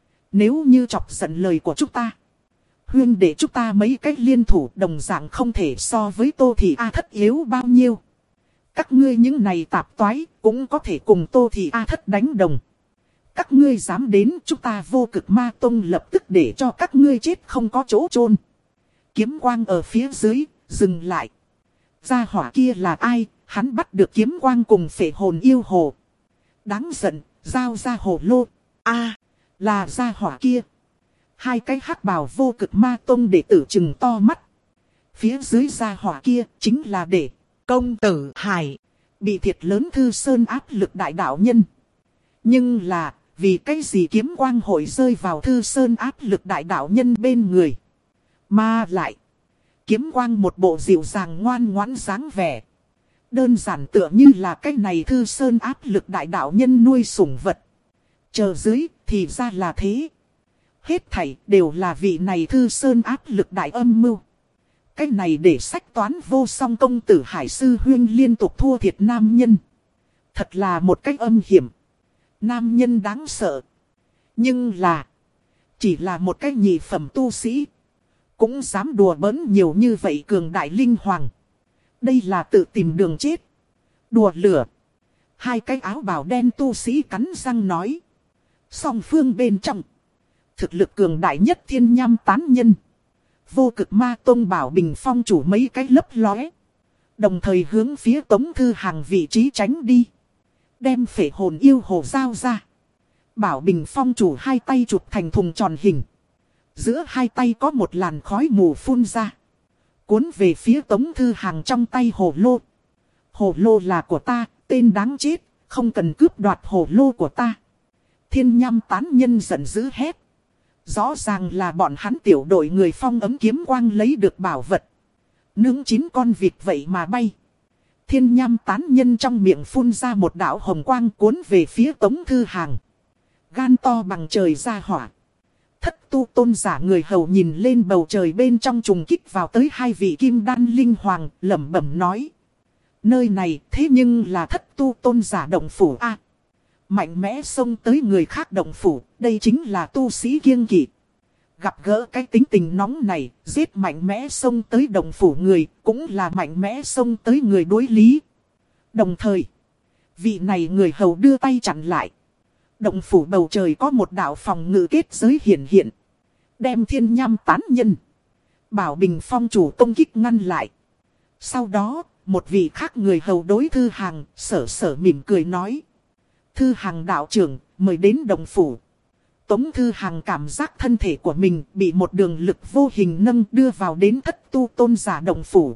Nếu như chọc giận lời của chúng ta, huyên để chúng ta mấy cái liên thủ đồng dạng không thể so với Tô Thị A Thất yếu bao nhiêu. Các ngươi những này tạp toái cũng có thể cùng Tô Thị A Thất đánh đồng. Các ngươi dám đến, chúng ta vô cực ma tông lập tức để cho các ngươi chết không có chỗ chôn. Kiếm quang ở phía dưới, dừng lại. Gia hỏa kia là ai? Hắn bắt được kiếm quang cùng phệ hồn yêu hồ. Đáng giận, giao ra hồ lô. A, à, là gia hỏa kia. Hai cái hắc bào vô cực ma tông đệ tử trừng to mắt. Phía dưới gia hỏa kia chính là để công tử Hải bị thiệt lớn Thư Sơn áp lực đại đạo nhân. Nhưng là, vì cái gì kiếm quang hội rơi vào Thư Sơn áp lực đại đạo nhân bên người. Mà lại, kiếm quang một bộ dịu dàng ngoan ngoãn dáng vẻ. Đơn giản tựa như là cái này Thư Sơn áp lực đại đạo nhân nuôi sủng vật. Chờ dưới, thì ra là thế. Hết thảy đều là vị này Thư Sơn áp lực đại âm mưu. Cái này để sách toán vô song công tử Hải sư huyên liên tục thua thiệt nam nhân. Thật là một cách âm hiểm. Nam nhân đáng sợ. Nhưng là, chỉ là một cái nhị phẩm tu sĩ, cũng dám đùa bỡn nhiều như vậy cường đại linh hoàng. Đây là tự tìm đường chết. Đùa lửa. Hai cái áo bào đen tu sĩ cắn răng nói. Song phương bên trong, thực lực cường đại nhất thiên nham tán nhân, vô cực ma tông Bảo Bình Phong chủ mấy cái lấp lóe. Đồng thời hướng phía Tống Thư Hàng vị trí tránh đi. Đem phệ hồn yêu hồ giao ra. Bảo Bình Phong chủ hai tay chụp thành thùng tròn hình. Giữa hai tay có một làn khói mù phun ra. Cuốn về phía Tống Thư Hàng trong tay hồ lô. Hồ lô là của ta, tên đáng chết, không cần cướp đoạt hồ lô của ta. Thiên nham tán nhân giận dữ hét. Rõ ràng là bọn hắn tiểu đội người phong ấm kiếm quang lấy được bảo vật. Nướng chín con vịt vậy mà bay. Thiên nham tán nhân trong miệng phun ra một đạo hồng quang cuốn về phía Tống Thư Hàng. Gan to bằng trời ra hỏa. Thất tu tôn giả người hầu nhìn lên bầu trời bên trong trùng kích vào tới hai vị kim đan linh hoàng, lẩm bẩm nói. Nơi này thế nhưng là thất tu tôn giả động phủ a. Mạnh mẽ xông tới người khác động phủ, đây chính là tu sĩ kiêng kỵ. Gặp gỡ cái tính tình nóng này, giết mạnh mẽ xông tới động phủ người, cũng là mạnh mẽ xông tới người đối lý. Đồng thời, vị này người hầu đưa tay chặn lại. Động phủ bầu trời có một đạo phòng ngự kết giới hiện hiện. Đem thiên nham tán nhân, Bảo Bình Phong chủ công kích ngăn lại. Sau đó, một vị khác người hầu đối Thư Hàng, sở sở mỉm cười nói. Thư Hàng đạo trưởng, mời đến động phủ. Tống Thư Hằng cảm giác thân thể của mình bị một đường lực vô hình nâng đưa vào đến thất tu tôn giả động phủ.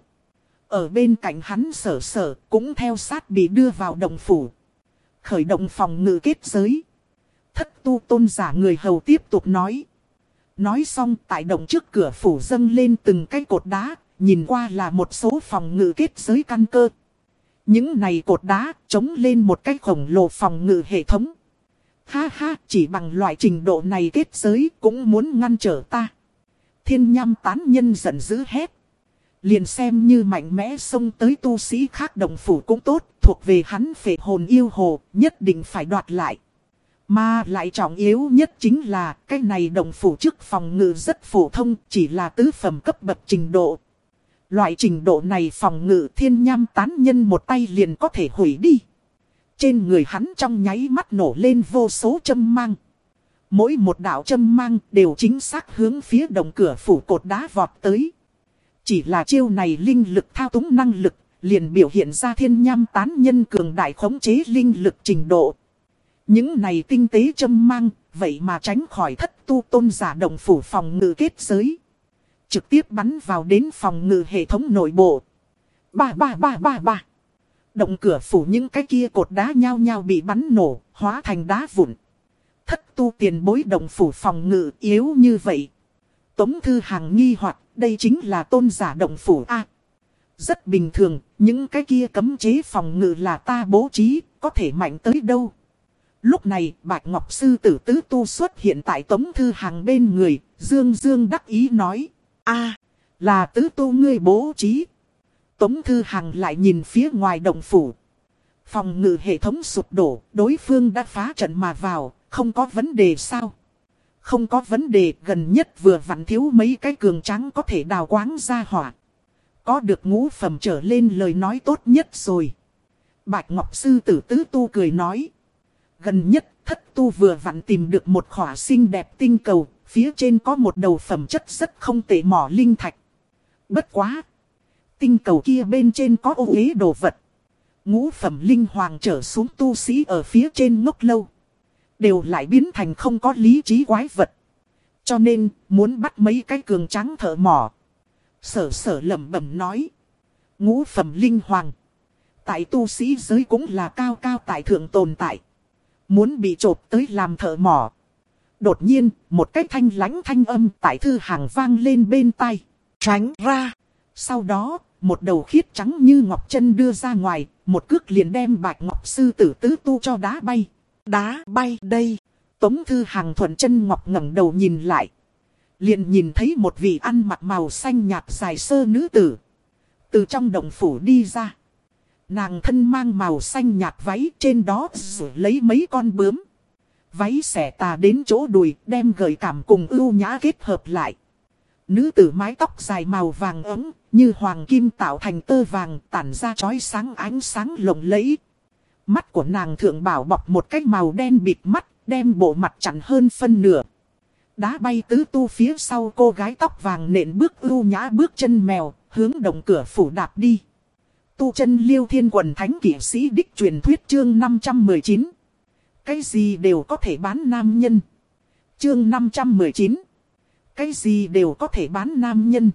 Ở bên cạnh hắn Sở Sở cũng theo sát bị đưa vào động phủ. Khởi động phòng ngự kết giới. Thất tu tôn giả người hầu tiếp tục nói. Nói xong tại động trước cửa phủ dâng lên từng cái cột đá, nhìn qua là một số phòng ngự kết giới căn cơ. Những này cột đá chống lên một cái khổng lồ phòng ngự hệ thống. Ha ha, chỉ bằng loại trình độ này kết giới cũng muốn ngăn trở ta. Thiên Nham tán nhân giận dữ hét. Liền xem như mạnh mẽ xông tới tu sĩ khác đồng phủ cũng tốt, thuộc về hắn phệ hồn yêu hồ, nhất định phải đoạt lại. Mà lại trọng yếu nhất chính là cái này đồng phủ trước phòng ngự rất phổ thông, chỉ là tứ phẩm cấp bậc trình độ. Loại trình độ này phòng ngự Thiên Nham tán nhân một tay liền có thể hủy đi. Trên người hắn trong nháy mắt nổ lên vô số châm mang. Mỗi một đạo châm mang đều chính xác hướng phía đồng cửa phủ cột đá vọt tới. Chỉ là chiêu này linh lực thao túng năng lực, liền biểu hiện ra Thiên Nham tán nhân cường đại khống chế linh lực trình độ. Những này tinh tế châm mang, vậy mà tránh khỏi thất tu tôn giả động phủ phòng ngự kết giới. Trực tiếp bắn vào đến phòng ngự hệ thống nội bộ. Ba ba ba ba ba. Động cửa phủ những cái kia cột đá nhao nhao bị bắn nổ, hóa thành đá vụn. Thất tu tiền bối động phủ phòng ngự yếu như vậy. Tống Thư Hằng nghi hoặc đây chính là tôn giả động phủ A. Rất bình thường, những cái kia cấm chế phòng ngự là ta bố trí, có thể mạnh tới đâu. Lúc này, Bạch Ngọc Sư Tử Tứ Tu xuất hiện tại Tống Thư Hằng bên người, Dương Dương đắc ý nói. A, là Tứ Tu ngươi bố trí. Tống Thư Hằng lại nhìn phía ngoài động phủ. Phòng ngự hệ thống sụp đổ, đối phương đã phá trận mà vào, không có vấn đề sao? Không có vấn đề, gần nhất vừa vặn thiếu mấy cái cường tráng có thể đào quáng ra hỏa. Có được ngũ phẩm trở lên lời nói tốt nhất rồi. Bạch Ngọc Sư Tử Tứ Tu cười nói. Gần nhất thất tu vừa vặn tìm được một khỏa xinh đẹp tinh cầu, phía trên có một đầu phẩm chất rất không tệ mỏ linh thạch. Bất quá! Tinh cầu kia bên trên có ô uế đồ vật. Ngũ phẩm linh hoàng trở xuống tu sĩ ở phía trên ngốc lâu. Đều lại biến thành không có lý trí quái vật. Cho nên, muốn bắt mấy cái cường tráng thợ mỏ. Sở Sở lẩm bẩm nói. Ngũ phẩm linh hoàng. Tại tu sĩ giới cũng là cao cao tại thượng tồn tại. Muốn bị chộp tới làm thợ mỏ. Đột nhiên, một cái thanh lãnh thanh âm tại Thư Hằng vang lên bên tai. Tránh ra. Sau đó, một đầu khiết trắng như ngọc chân đưa ra ngoài, một cước liền đem Bạch Ngọc Sư Tử Tứ Tu cho đá bay. Đá bay đây. Tống Thư Hằng thuận chân ngọc ngẩng đầu nhìn lại. Liền nhìn thấy một vị ăn mặc màu xanh nhạt dài sơ nữ tử. Từ trong động phủ đi ra. Nàng thân mang màu xanh nhạt váy, trên đó rủ lấy mấy con bướm. Váy xẻ tà đến chỗ đùi, đem gợi cảm cùng ưu nhã kết hợp lại. Nữ tử mái tóc dài màu vàng ấm, như hoàng kim tạo thành tơ vàng, tản ra chói sáng ánh sáng lộng lẫy. Mắt của nàng thượng bảo bọc một cái màu đen bịt mắt, đem bộ mặt chặn hơn phân nửa. Đá bay Tứ Tu phía sau cô gái tóc vàng nện bước ưu nhã bước chân mèo, hướng động cửa phủ đạp đi. Tu chân Liêu Thiên Quần Thánh Kỷ Sĩ Đích truyền thuyết chương năm trăm mười chín. Cái gì đều có thể bán nam nhân. Chương năm trăm mười chín. Cái gì đều có thể bán nam nhân.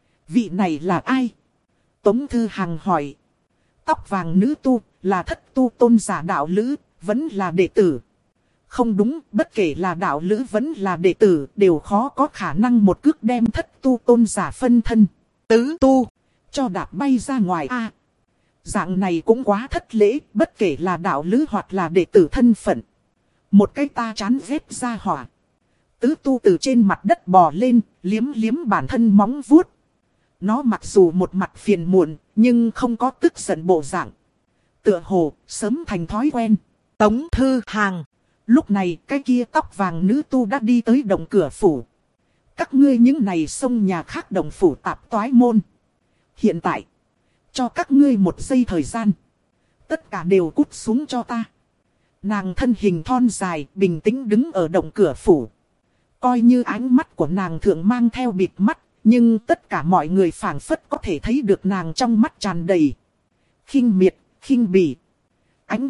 Vị này là ai? Tống Thư Hằng hỏi. Tóc vàng nữ tu, là thất tu tôn giả đạo lữ, vẫn là đệ tử. Không đúng, bất kể là đạo lữ vẫn là đệ tử, đều khó có khả năng một cước đem thất tu tôn giả phân thân. Tứ tu, cho đạp bay ra ngoài a à, dạng này cũng quá thất lễ, bất kể là đạo lữ hoặc là đệ tử thân phận. Một cái ta chán ghét ra hỏa. Tứ tu từ trên mặt đất bò lên, liếm liếm bản thân móng vuốt. Nó mặc dù một mặt phiền muộn, nhưng không có tức giận bộ dạng. Tựa hồ, sớm thành thói quen. Tống Thư Hằng. Lúc này, cái kia tóc vàng nữ tu đã đi tới động cửa phủ. Các ngươi những này xông nhà khác động phủ tạp toái môn. Hiện tại, cho các ngươi một giây thời gian. Tất cả đều cút xuống cho ta. Nàng thân hình thon dài, bình tĩnh đứng ở động cửa phủ. Coi như ánh mắt của nàng thượng mang theo bịt mắt, nhưng tất cả mọi người phảng phất có thể thấy được nàng trong mắt tràn đầy khinh miệt, khinh bỉ. Ánh mắt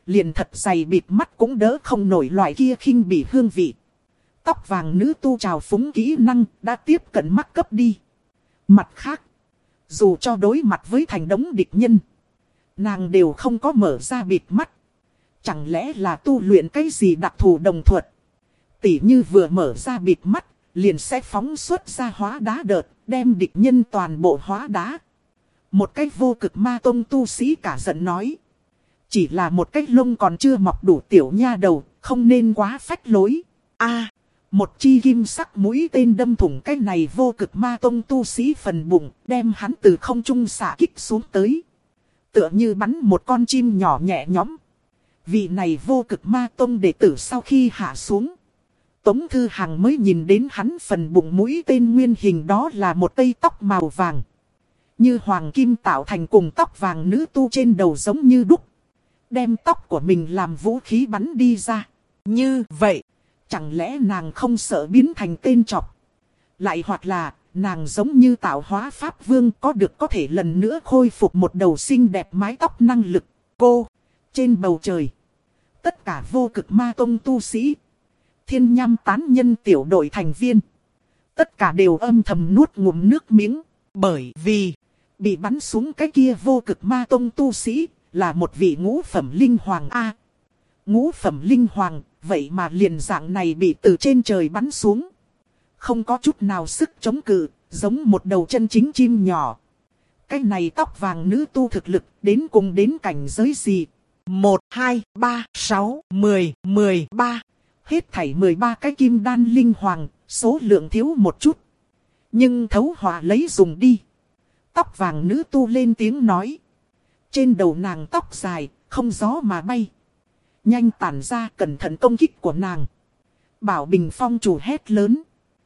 liền thật dày bịt mắt cũng đỡ không nổi loại kia khinh bỉ hương vị. Tóc vàng nữ tu trào phúng kỹ năng đã tiếp cận mắc cấp đi. Mặt khác, dù cho đối mặt với thành đống địch nhân, nàng đều không có mở ra bịt mắt. Chẳng lẽ là tu luyện cái gì đặc thù đồng thuật? Tỉ như vừa mở ra bịt mắt, liền sẽ phóng xuất ra hóa đá đợt, đem địch nhân toàn bộ hóa đá. Một cái vô cực ma tông tu sĩ cả giận nói. Chỉ là một cái lông còn chưa mọc đủ tiểu nha đầu, không nên quá phách lối. A, một chi kim sắc mũi tên đâm thủng cái này vô cực ma tông tu sĩ phần bụng, đem hắn từ không trung xả kích xuống tới. Tựa như bắn một con chim nhỏ nhẹ nhõm. Vị này vô cực ma tông đệ tử sau khi hạ xuống, Tống Thư Hằng mới nhìn đến hắn phần bụng mũi tên nguyên hình, đó là một cây tóc màu vàng. Như hoàng kim tạo thành, cùng tóc vàng nữ tu trên đầu giống như đúc. Đem tóc của mình làm vũ khí bắn đi ra. Như vậy, chẳng lẽ nàng không sợ biến thành tên chọc? Lại hoặc là, nàng giống như tạo hóa pháp vương có được có thể lần nữa khôi phục một đầu xinh đẹp mái tóc năng lực. Cô, trên bầu trời, tất cả vô cực ma tông tu sĩ, thiên nham tán nhân tiểu đội thành viên, tất cả đều âm thầm nuốt ngụm nước miếng. Bởi vì, bị bắn xuống cái kia vô cực ma tông tu sĩ, là một vị ngũ phẩm linh hoàng A. Ngũ phẩm linh hoàng, vậy mà liền dạng này bị từ trên trời bắn xuống. Không có chút nào sức chống cự, giống một đầu chân chính chim nhỏ. Cái này tóc vàng nữ tu thực lực đến cùng đến cảnh giới gì? Một, hai, ba, sáu, mười, mười ba. Hết thảy mười ba cái kim đan linh hoàng, số lượng thiếu một chút. Nhưng thấu họa lấy dùng đi. Tóc vàng nữ tu lên tiếng nói. Trên đầu nàng tóc dài, không gió mà bay. Nhanh tản ra, cẩn thận công kích của nàng. Bảo Bình Phong chủ hét lớn.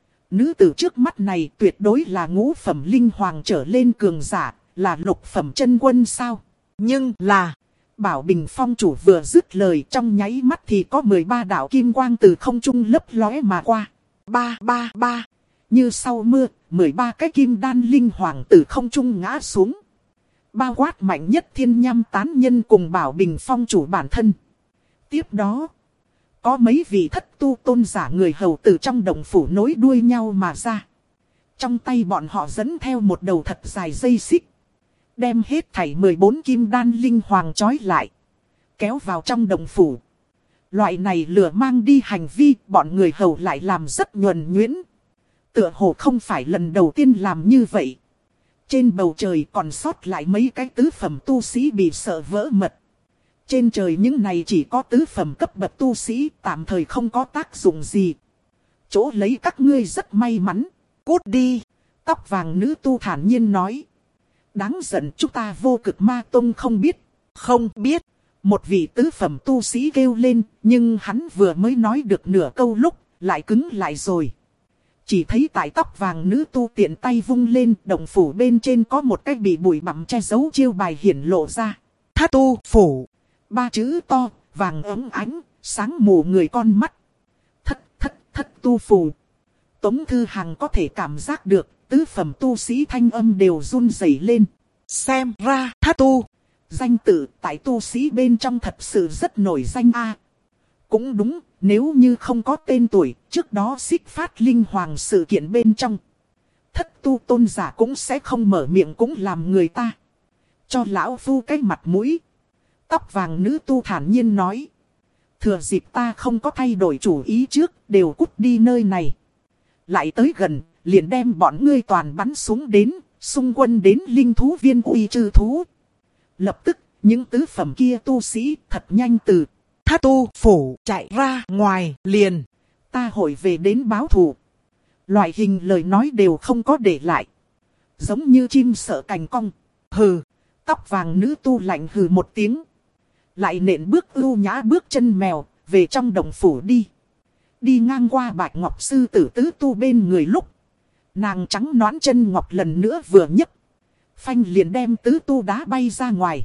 Nữ tử trước mắt này tuyệt đối là ngũ phẩm linh hoàng trở lên cường giả, là lục phẩm chân quân sao? Nhưng là, Bảo Bình Phong chủ vừa dứt lời, trong nháy mắt thì có mười ba đạo kim quang từ không trung lấp lóe mà qua. Ba ba ba, như sau mưa, mười ba cái kim đan linh hoàng từ không trung ngã xuống. Bao quát mạnh nhất thiên nham tán nhân cùng Bảo Bình Phong chủ bản thân. Tiếp đó, có mấy vị thất tu tôn giả người hầu từ trong đồng phủ nối đuôi nhau mà ra. Trong tay bọn họ dẫn theo một đầu thật dài dây xích. Đem hết thảy mười bốn kim đan linh hoàng trói lại. Kéo vào trong đồng phủ. Loại này lừa mang đi hành vi, bọn người hầu lại làm rất nhuần nhuyễn. Tựa hồ không phải lần đầu tiên làm như vậy. Trên bầu trời còn sót lại mấy cái tứ phẩm tu sĩ bị sợ vỡ mật. Trên trời những này chỉ có tứ phẩm cấp bậc tu sĩ, tạm thời không có tác dụng gì. Chỗ lấy các ngươi rất may mắn. Cút đi. Tóc vàng nữ tu thản nhiên nói. Đáng giận, chúng ta vô cực ma tông không biết. Không biết. Một vị tứ phẩm tu sĩ kêu lên, nhưng hắn vừa mới nói được nửa câu lúc, lại cứng lại rồi. Chỉ thấy tại tóc vàng nữ tu tiện tay vung lên, đồng phủ bên trên có một cái bị bụi bặm che giấu chiêu bài hiển lộ ra. Thất tu phủ. Ba chữ to, vàng ấm ánh, sáng mù người con mắt. Thất, thất, thất tu phủ. Tống Thư Hằng có thể cảm giác được, tứ phẩm tu sĩ thanh âm đều run rẩy lên. Xem ra, thất tu. Danh tự tại tu sĩ bên trong thật sự rất nổi danh a. Cũng đúng, nếu như không có tên tuổi, trước đó Xích Phát Linh Hoàng sự kiện bên trong. Thất tu tôn giả cũng sẽ không mở miệng cũng làm người ta. Cho lão phu cái mặt mũi. Tóc vàng nữ tu thản nhiên nói. Thừa dịp ta không có thay đổi chủ ý trước, đều cút đi nơi này. Lại tới gần, liền đem bọn ngươi toàn bắn xuống đến, xung quân đến linh thú viên uy trừ thú. Lập tức, những tứ phẩm kia tu sĩ thật nhanh từ thất tu phủ chạy ra ngoài liền. Ta hội về đến báo thù. Loại hình lời nói đều không có để lại. Giống như chim sợ cành cong. Hừ, tóc vàng nữ tu lạnh hừ một tiếng. Lại nện bước ưu nhã bước chân mèo, về trong đồng phủ đi. Đi ngang qua Bạch Ngọc sư tử tứ tu bên người lúc. Nàng trắng nõn chân ngọc lần nữa vừa nhấc. Phanh liền đem tứ tu đá bay ra ngoài.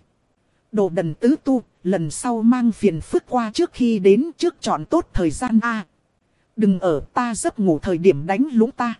Đồ đần tứ tu, lần sau mang phiền phức qua trước khi đến trước chọn tốt thời gian a. Đừng ở ta giấc ngủ thời điểm đánh lũng ta.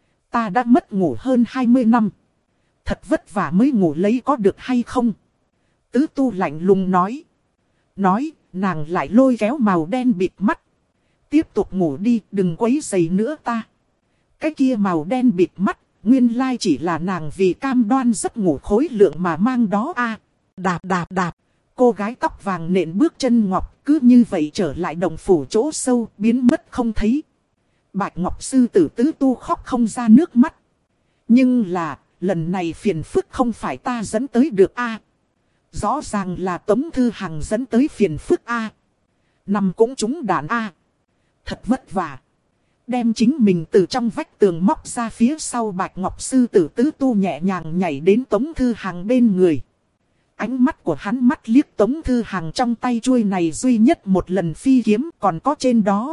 Ta đã mất ngủ hơn hai mươi năm. Thật vất vả mới ngủ lấy có được hay không? Tứ tu lạnh lùng nói. Nói, nàng lại lôi kéo màu đen bịt mắt. Tiếp tục ngủ đi, đừng quấy rầy nữa ta. Cái kia màu đen bịt mắt, nguyên lai chỉ là nàng vì cam đoan giấc ngủ khối lượng mà mang đó a. À, đạp đạp đạp, cô gái tóc vàng nện bước chân ngọc, cứ như vậy trở lại động phủ chỗ sâu, biến mất không thấy. Bạch Ngọc sư tử tứ tu khóc không ra nước mắt. Nhưng là, lần này phiền phức không phải ta dẫn tới được a. À, rõ ràng là Tống Thư Hằng dẫn tới phiền phức a. À, nằm cũng trúng đạn a. À, thật vất vả. Đem chính mình từ trong vách tường móc ra phía sau Bạch Ngọc sư tử tứ tu nhẹ nhàng nhảy đến Tống Thư Hằng bên người. Ánh mắt của hắn mắt liếc Tống Thư Hằng trong tay chuôi này duy nhất một lần phi kiếm, còn có trên đó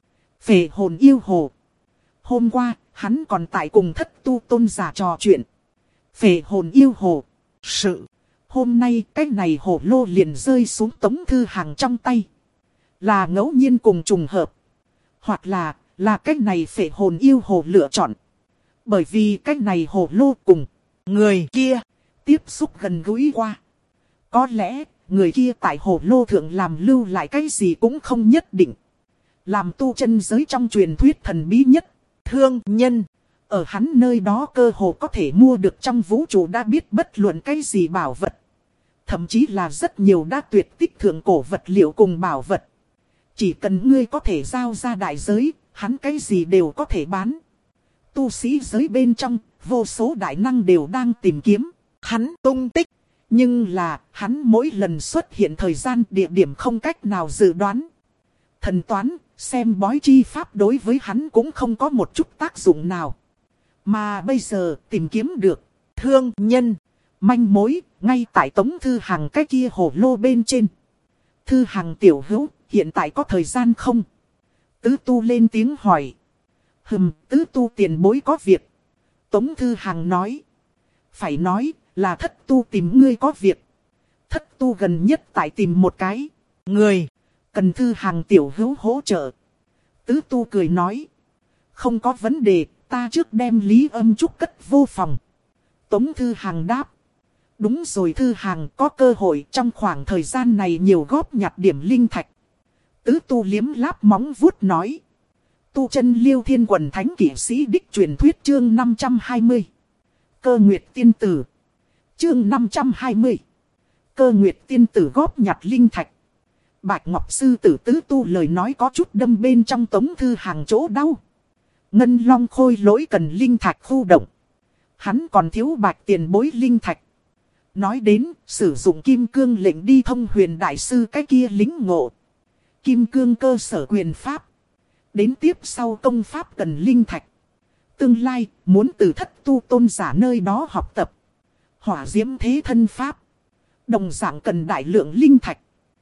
Phệ hồn yêu hồ. Hôm qua, hắn còn tại cùng thất tu tôn giả trò chuyện. Phệ hồn yêu hồ. Sự. Hôm nay cái này hồ lô liền rơi xuống Tống Thư Hằng trong tay. Là ngẫu nhiên cùng trùng hợp. Hoặc là, là cái này phệ hồn yêu hồ lựa chọn. Bởi vì cái này hồ lô cùng người kia tiếp xúc gần gũi qua. Có lẽ, người kia tại hồ lô thượng làm lưu lại cái gì cũng không nhất định. Làm tu chân giới trong truyền thuyết thần bí nhất, thương nhân. Ở hắn nơi đó cơ hồ có thể mua được trong vũ trụ đã biết bất luận cái gì bảo vật. Thậm chí là rất nhiều đã tuyệt tích thượng cổ vật liệu cùng bảo vật. Chỉ cần ngươi có thể giao ra đại giới, hắn cái gì đều có thể bán. Tu sĩ giới bên trong, vô số đại năng đều đang tìm kiếm hắn tung tích. Nhưng là, hắn mỗi lần xuất hiện thời gian địa điểm không cách nào dự đoán. Thần toán, xem bói chi pháp đối với hắn cũng không có một chút tác dụng nào. Mà bây giờ tìm kiếm được thương nhân, manh mối, ngay tại Tống Thư Hằng cái kia hồ lô bên trên. Thư Hằng tiểu hữu, hiện tại có thời gian không? Tứ tu lên tiếng hỏi. Hừm, tứ tu tiền bối có việc. Tống Thư Hằng nói. Phải nói là thất tu tìm ngươi có việc. Thất tu gần nhất tại tìm một cái người. Cần Thư Hằng tiểu hữu hỗ trợ. Tứ tu cười nói. Không có vấn đề, ta trước đem Lý Âm Trúc cất vô phòng. Tống Thư Hằng đáp. Đúng rồi Thư Hằng, có cơ hội trong khoảng thời gian này nhiều góp nhặt điểm linh thạch. Tứ tu liếm láp móng vuốt nói. Tu chân Liêu Thiên Quần Thánh Kỷ Sĩ Đích truyền thuyết chương năm trăm hai mươi. Cơ Nguyệt Tiên Tử. Chương năm trăm hai mươi. Cơ Nguyệt Tiên Tử góp nhặt linh thạch. Bạch Ngọc sư tử tứ tu lời nói có chút đâm bên trong Tống Thư Hằng chỗ đau. Ngân Long khôi lỗi cần linh thạch khu động. Hắn còn thiếu bạch tiền bối linh thạch. Nói đến, sử dụng kim cương lệnh đi thông huyền đại sư cái kia lính ngộ. Kim cương cơ sở quyền pháp. Đến tiếp sau công pháp cần linh thạch. Tương lai, muốn từ thất tu tôn giả nơi đó học tập. Hỏa diễm thế thân pháp. Đồng dạng cần đại lượng linh thạch.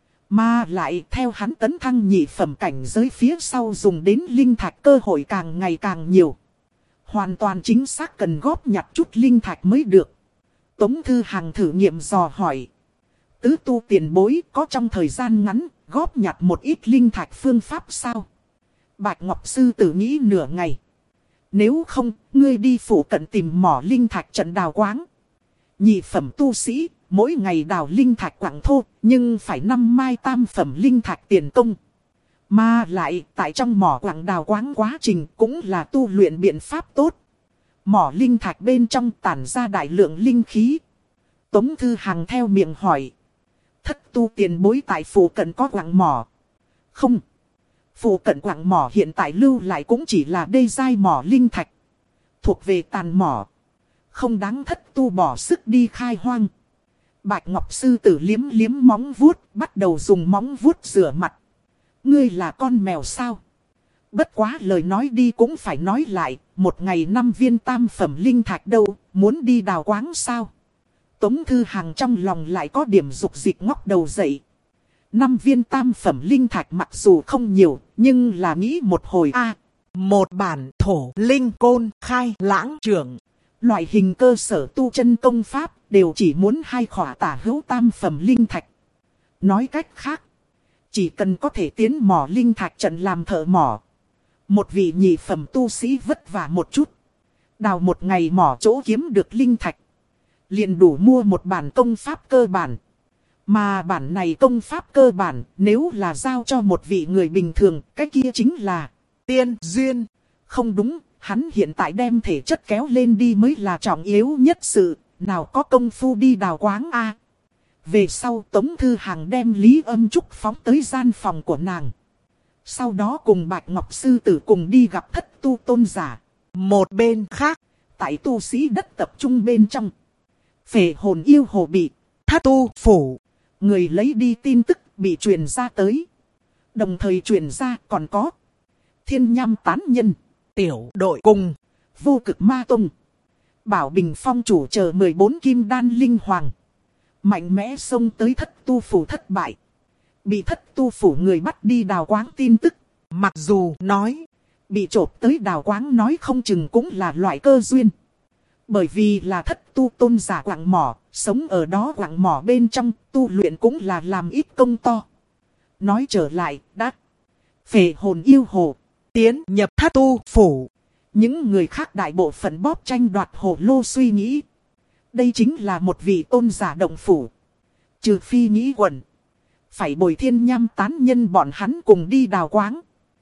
Mà lại theo hắn tấn thăng nhị phẩm cảnh giới phía sau dùng đến linh thạch cơ hội càng ngày càng nhiều. Hoàn toàn chính xác cần góp nhặt chút linh thạch mới được. Tống Thư Hằng thử nghiệm dò hỏi. Tứ tu tiền bối có trong thời gian ngắn góp nhặt một ít linh thạch phương pháp sao? Bạch Ngọc sư tử nghĩ nửa ngày. Nếu không, ngươi đi phủ cận tìm mỏ linh thạch trận đào quáng. Nhị phẩm tu sĩ, mỗi ngày đào linh thạch quảng thô, nhưng phải năm mai tam phẩm linh thạch tiền công. Mà lại, tại trong mỏ quảng đào quáng quá trình cũng là tu luyện biện pháp tốt. Mỏ linh thạch bên trong tản ra đại lượng linh khí. Tống Thư Hằng theo miệng hỏi. Thất tu tiền bối tại phủ cận có quảng mỏ? Không. Phủ cận quảng mỏ hiện tại lưu lại cũng chỉ là đê giai mỏ linh thạch. Thuộc về tàn mỏ. Không đáng thất tu bỏ sức đi khai hoang. Bạch Ngọc sư tử liếm liếm móng vuốt, bắt đầu dùng móng vuốt rửa mặt. Ngươi là con mèo sao? Bất quá lời nói đi cũng phải nói lại, một ngày năm viên tam phẩm linh thạch đâu, muốn đi đào quáng sao? Tống Thư Hằng trong lòng lại có điểm dục dịch ngóc đầu dậy. Năm viên tam phẩm linh thạch mặc dù không nhiều, nhưng là nghĩ một hồi a à, một bản thổ linh côn khai lãng trưởng. Loại hình cơ sở tu chân công pháp đều chỉ muốn hai khỏa tả hữu tam phẩm linh thạch. Nói cách khác, chỉ cần có thể tiến mỏ linh thạch trận làm thợ mỏ. Một vị nhị phẩm tu sĩ vất vả một chút. Đào một ngày mỏ chỗ kiếm được linh thạch. Liền đủ mua một bản công pháp cơ bản. Mà bản này công pháp cơ bản, nếu là giao cho một vị người bình thường, cái kia chính là tiên duyên. Không đúng, hắn hiện tại đem thể chất kéo lên đi mới là trọng yếu nhất sự, nào có công phu đi đào quáng a. Về sau Tống Thư Hàng đem Lý Âm Trúc phóng tới gian phòng của nàng. Sau đó cùng Bạch Ngọc Sư Tử cùng đi gặp thất tu tôn giả. Một bên khác, tại tu sĩ đất tập trung bên trong, Phệ Hồn Yêu Hồ bị thất tu phủ người lấy đi tin tức bị truyền ra tới. Đồng thời truyền ra còn có Thiên Nham Tán Nhân, tiểu đội cùng Vô Cực Ma Tông, Bảo Bình Phong chủ chờ mười bốn kim đan linh hoàng. Mạnh mẽ xông tới thất tu phủ thất bại. Bị thất tu phủ người bắt đi đào quáng tin tức. Mặc dù nói bị trộm tới đào quáng nói không chừng cũng là loại cơ duyên. Bởi vì là thất tu tôn giả quặng mỏ, sống ở đó quặng mỏ bên trong, tu luyện cũng là làm ít công to. Nói trở lại, đã Phệ Hồn Yêu Hồ tiến nhập thất tu phủ. Những người khác đại bộ phận bóp tranh đoạt hồ lô suy nghĩ. Đây chính là một vị tôn giả động phủ. Trừ phi nghĩ quẩn, phải bồi Thiên Nham Tán Nhân bọn hắn cùng đi đào quáng.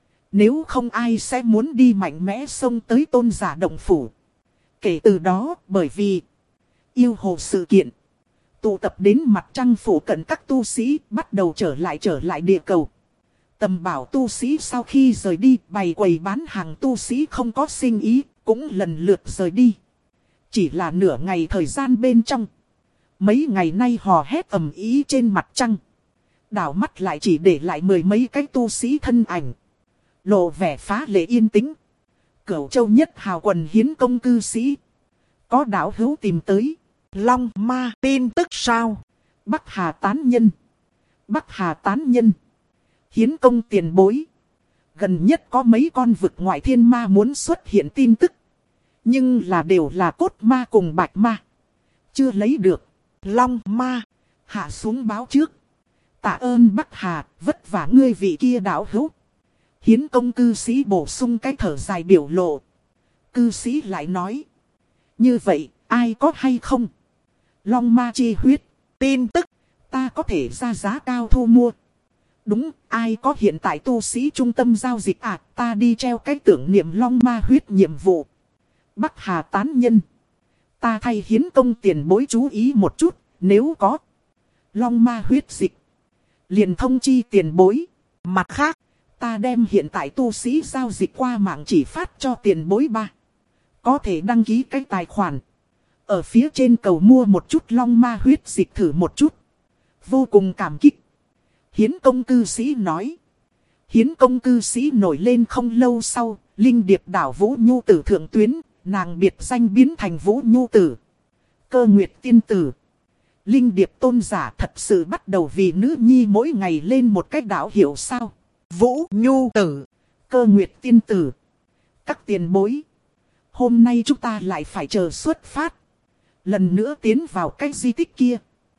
Nếu không ai sẽ muốn đi mạnh mẽ xông tới tôn giả động phủ. Kể từ đó, bởi vì yêu hồ sự kiện, tụ tập đến mặt trăng phủ cận các tu sĩ bắt đầu trở lại trở lại địa cầu. Tầm bảo tu sĩ sau khi rời đi, bày quầy bán hàng tu sĩ không có sinh ý, cũng lần lượt rời đi. Chỉ là nửa ngày thời gian bên trong. Mấy ngày nay hò hét ầm ý trên mặt trăng. Đảo mắt lại chỉ để lại mười mấy cái tu sĩ thân ảnh. Lộ vẻ phá lệ yên tĩnh. Cửu Châu nhất hào quần hiến công cư sĩ. Có đạo hữu tìm tới. Long ma tin tức sao? Bắc Hà Tán Nhân. Bắc Hà Tán Nhân. Hiến công tiền bối. Gần nhất có mấy con vực ngoại thiên ma muốn xuất hiện tin tức. Nhưng là đều là cốt ma cùng bạch ma. Chưa lấy được. Long ma. Hạ xuống báo trước. Tạ ơn Bắc Hà, vất vả ngươi vị kia đạo hữu. Hiến công cư sĩ bổ sung cái thở dài biểu lộ. Cư sĩ lại nói. Như vậy, ai có hay không? Long ma chi huyết. Tin tức. Ta có thể ra giá cao thu mua. Đúng, ai có hiện tại tu sĩ trung tâm giao dịch à, ta đi treo cái tưởng niệm long ma huyết nhiệm vụ. Bắc Hà Tán Nhân. Ta thay hiến công tiền bối chú ý một chút, nếu có long ma huyết dịch, liền thông chi tiền bối. Mặt khác, ta đem hiện tại tu sĩ giao dịch qua mạng chỉ phát cho tiền bối ba. Có thể đăng ký cái tài khoản. Ở phía trên cầu mua một chút long ma huyết dịch thử một chút. Vô cùng cảm kích. Hiến công cư sĩ nói. Hiến công cư sĩ nổi lên không lâu sau, linh điệp đảo Vũ Nhu Tử thượng tuyến, nàng biệt danh biến thành Vũ Nhu Tử. Cơ Nguyệt tiên tử. Linh điệp tôn giả thật sự bắt đầu vì nữ nhi mỗi ngày lên một cách đảo hiểu sao. Vũ Nhu Tử. Cơ Nguyệt tiên tử. Các tiền bối. Hôm nay chúng ta lại phải chờ xuất phát. Lần nữa tiến vào cái di tích kia.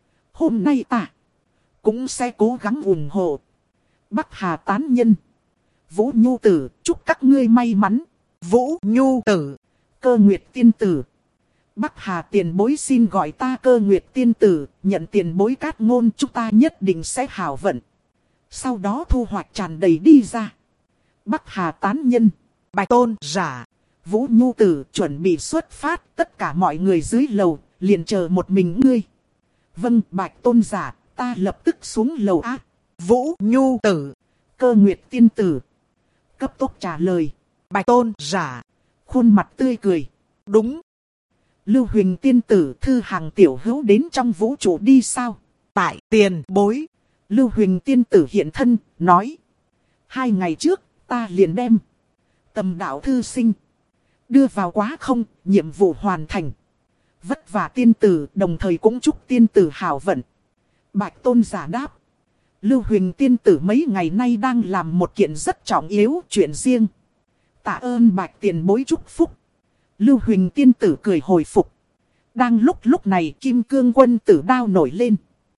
Hôm nay ta cũng sẽ cố gắng ủng hộ. Bắc Hà Tán Nhân. Vũ Nhu Tử, chúc các ngươi may mắn. Vũ Nhu Tử. Cơ Nguyệt tiên tử. Bắc Hà tiền bối xin gọi ta Cơ Nguyệt tiên tử, nhận tiền bối cát ngôn chúng ta nhất định sẽ hảo vận. Sau đó thu hoạch tràn đầy đi ra. Bắc Hà Tán Nhân. Bạch tôn giả. Vũ Nhu Tử chuẩn bị xuất phát, tất cả mọi người dưới lầu, liền chờ một mình ngươi. Vâng, Bạch tôn giả, ta lập tức xuống lầu ác. Vũ Nhu Tử. Cơ Nguyệt tiên tử. Cấp tốc trả lời. Bạch tôn giả. Khuôn mặt tươi cười. Đúng. Lưu Huỳnh tiên tử thư hàng tiểu hữu đến trong vũ trụ đi sao? Tại tiền bối. Lưu Huỳnh tiên tử hiện thân, nói. Hai ngày trước, ta liền đem Tầm đạo thư sinh đưa vào quá không, nhiệm vụ hoàn thành. Vất vả tiên tử, đồng thời cũng chúc tiên tử hảo vận. Bạch tôn giả đáp. Lưu Huỳnh tiên tử mấy ngày nay đang làm một kiện rất trọng yếu chuyện riêng. Tạ ơn Bạch tiền bối chúc phúc. Lưu Huỳnh tiên tử cười hồi phục. Đang lúc lúc này Kim Cương quân tử đao nổi lên.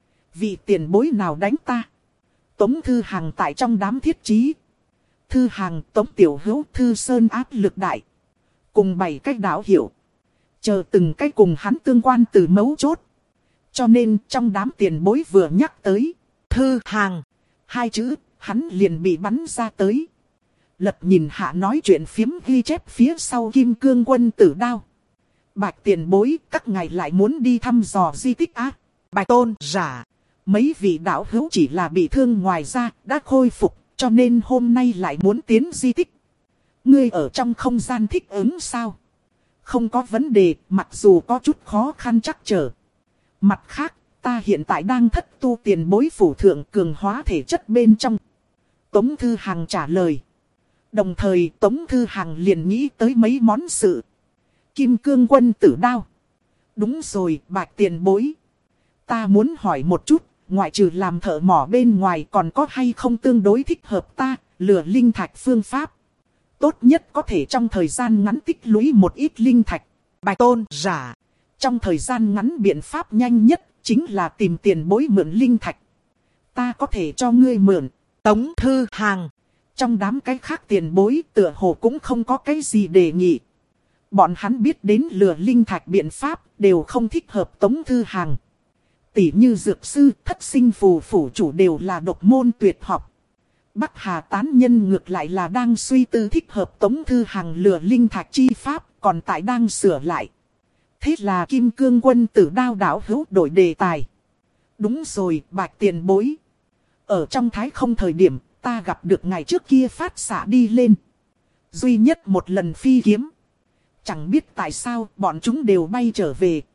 Vị tiền bối nào đánh ta? Tống Thư Hàng tại trong đám thiết trí. Thư Hàng, Tống Tiểu Hữu, Thư Sơn áp lực đại. Cùng bảy cách đảo hiểu. Chờ từng cách cùng hắn tương quan từ mấu chốt. Cho nên trong đám tiền bối vừa nhắc tới Thư hàng, hai chữ, hắn liền bị bắn ra tới. Lật nhìn hạ nói chuyện phiếm ghi chép phía sau Kim Cương Quân Tử Đao. Bạch tiền bối, các ngài lại muốn đi thăm dò di tích á? Bạch tôn giả. Mấy vị đạo hữu chỉ là bị thương ngoài ra, đã khôi phục, cho nên hôm nay lại muốn tiến di tích. Ngươi ở trong không gian thích ứng sao? Không có vấn đề, mặc dù có chút khó khăn trắc trở. Mặt khác, ta hiện tại đang thất tu tiền bối phủ thượng cường hóa thể chất bên trong. Tống Thư Hằng trả lời. Đồng thời Tống Thư Hằng liền nghĩ tới mấy món sự. Kim Cương Quân Tử Đao. Đúng rồi, Bạch tiền bối. Ta muốn hỏi một chút, ngoại trừ làm thợ mỏ bên ngoài còn có hay không tương đối thích hợp ta, lừa linh thạch phương pháp. Tốt nhất có thể trong thời gian ngắn tích lũy một ít linh thạch. Bạch tôn giả. Trong thời gian ngắn biện pháp nhanh nhất chính là tìm tiền bối mượn linh thạch. Ta có thể cho ngươi mượn. Tống Thư Hàng. Trong đám cái khác tiền bối tựa hồ cũng không có cái gì đề nghị. Bọn hắn biết đến lừa linh thạch biện pháp đều không thích hợp Tống Thư Hằng. Tỷ như dược sư, thất sinh phù phủ chủ đều là độc môn tuyệt học. Bắc Hà tán nhân ngược lại là đang suy tư thích hợp Tống Thư Hằng lừa linh thạch chi pháp, còn tại đang sửa lại. Thế là Kim Cương Quân Tử Đao đảo hữu đổi đề tài. Đúng rồi, Bạch tiền bối. Ở trong thái không thời điểm, ta gặp được ngày trước kia phát xạ đi lên. Duy nhất một lần phi kiếm. Chẳng biết tại sao bọn chúng đều bay trở về.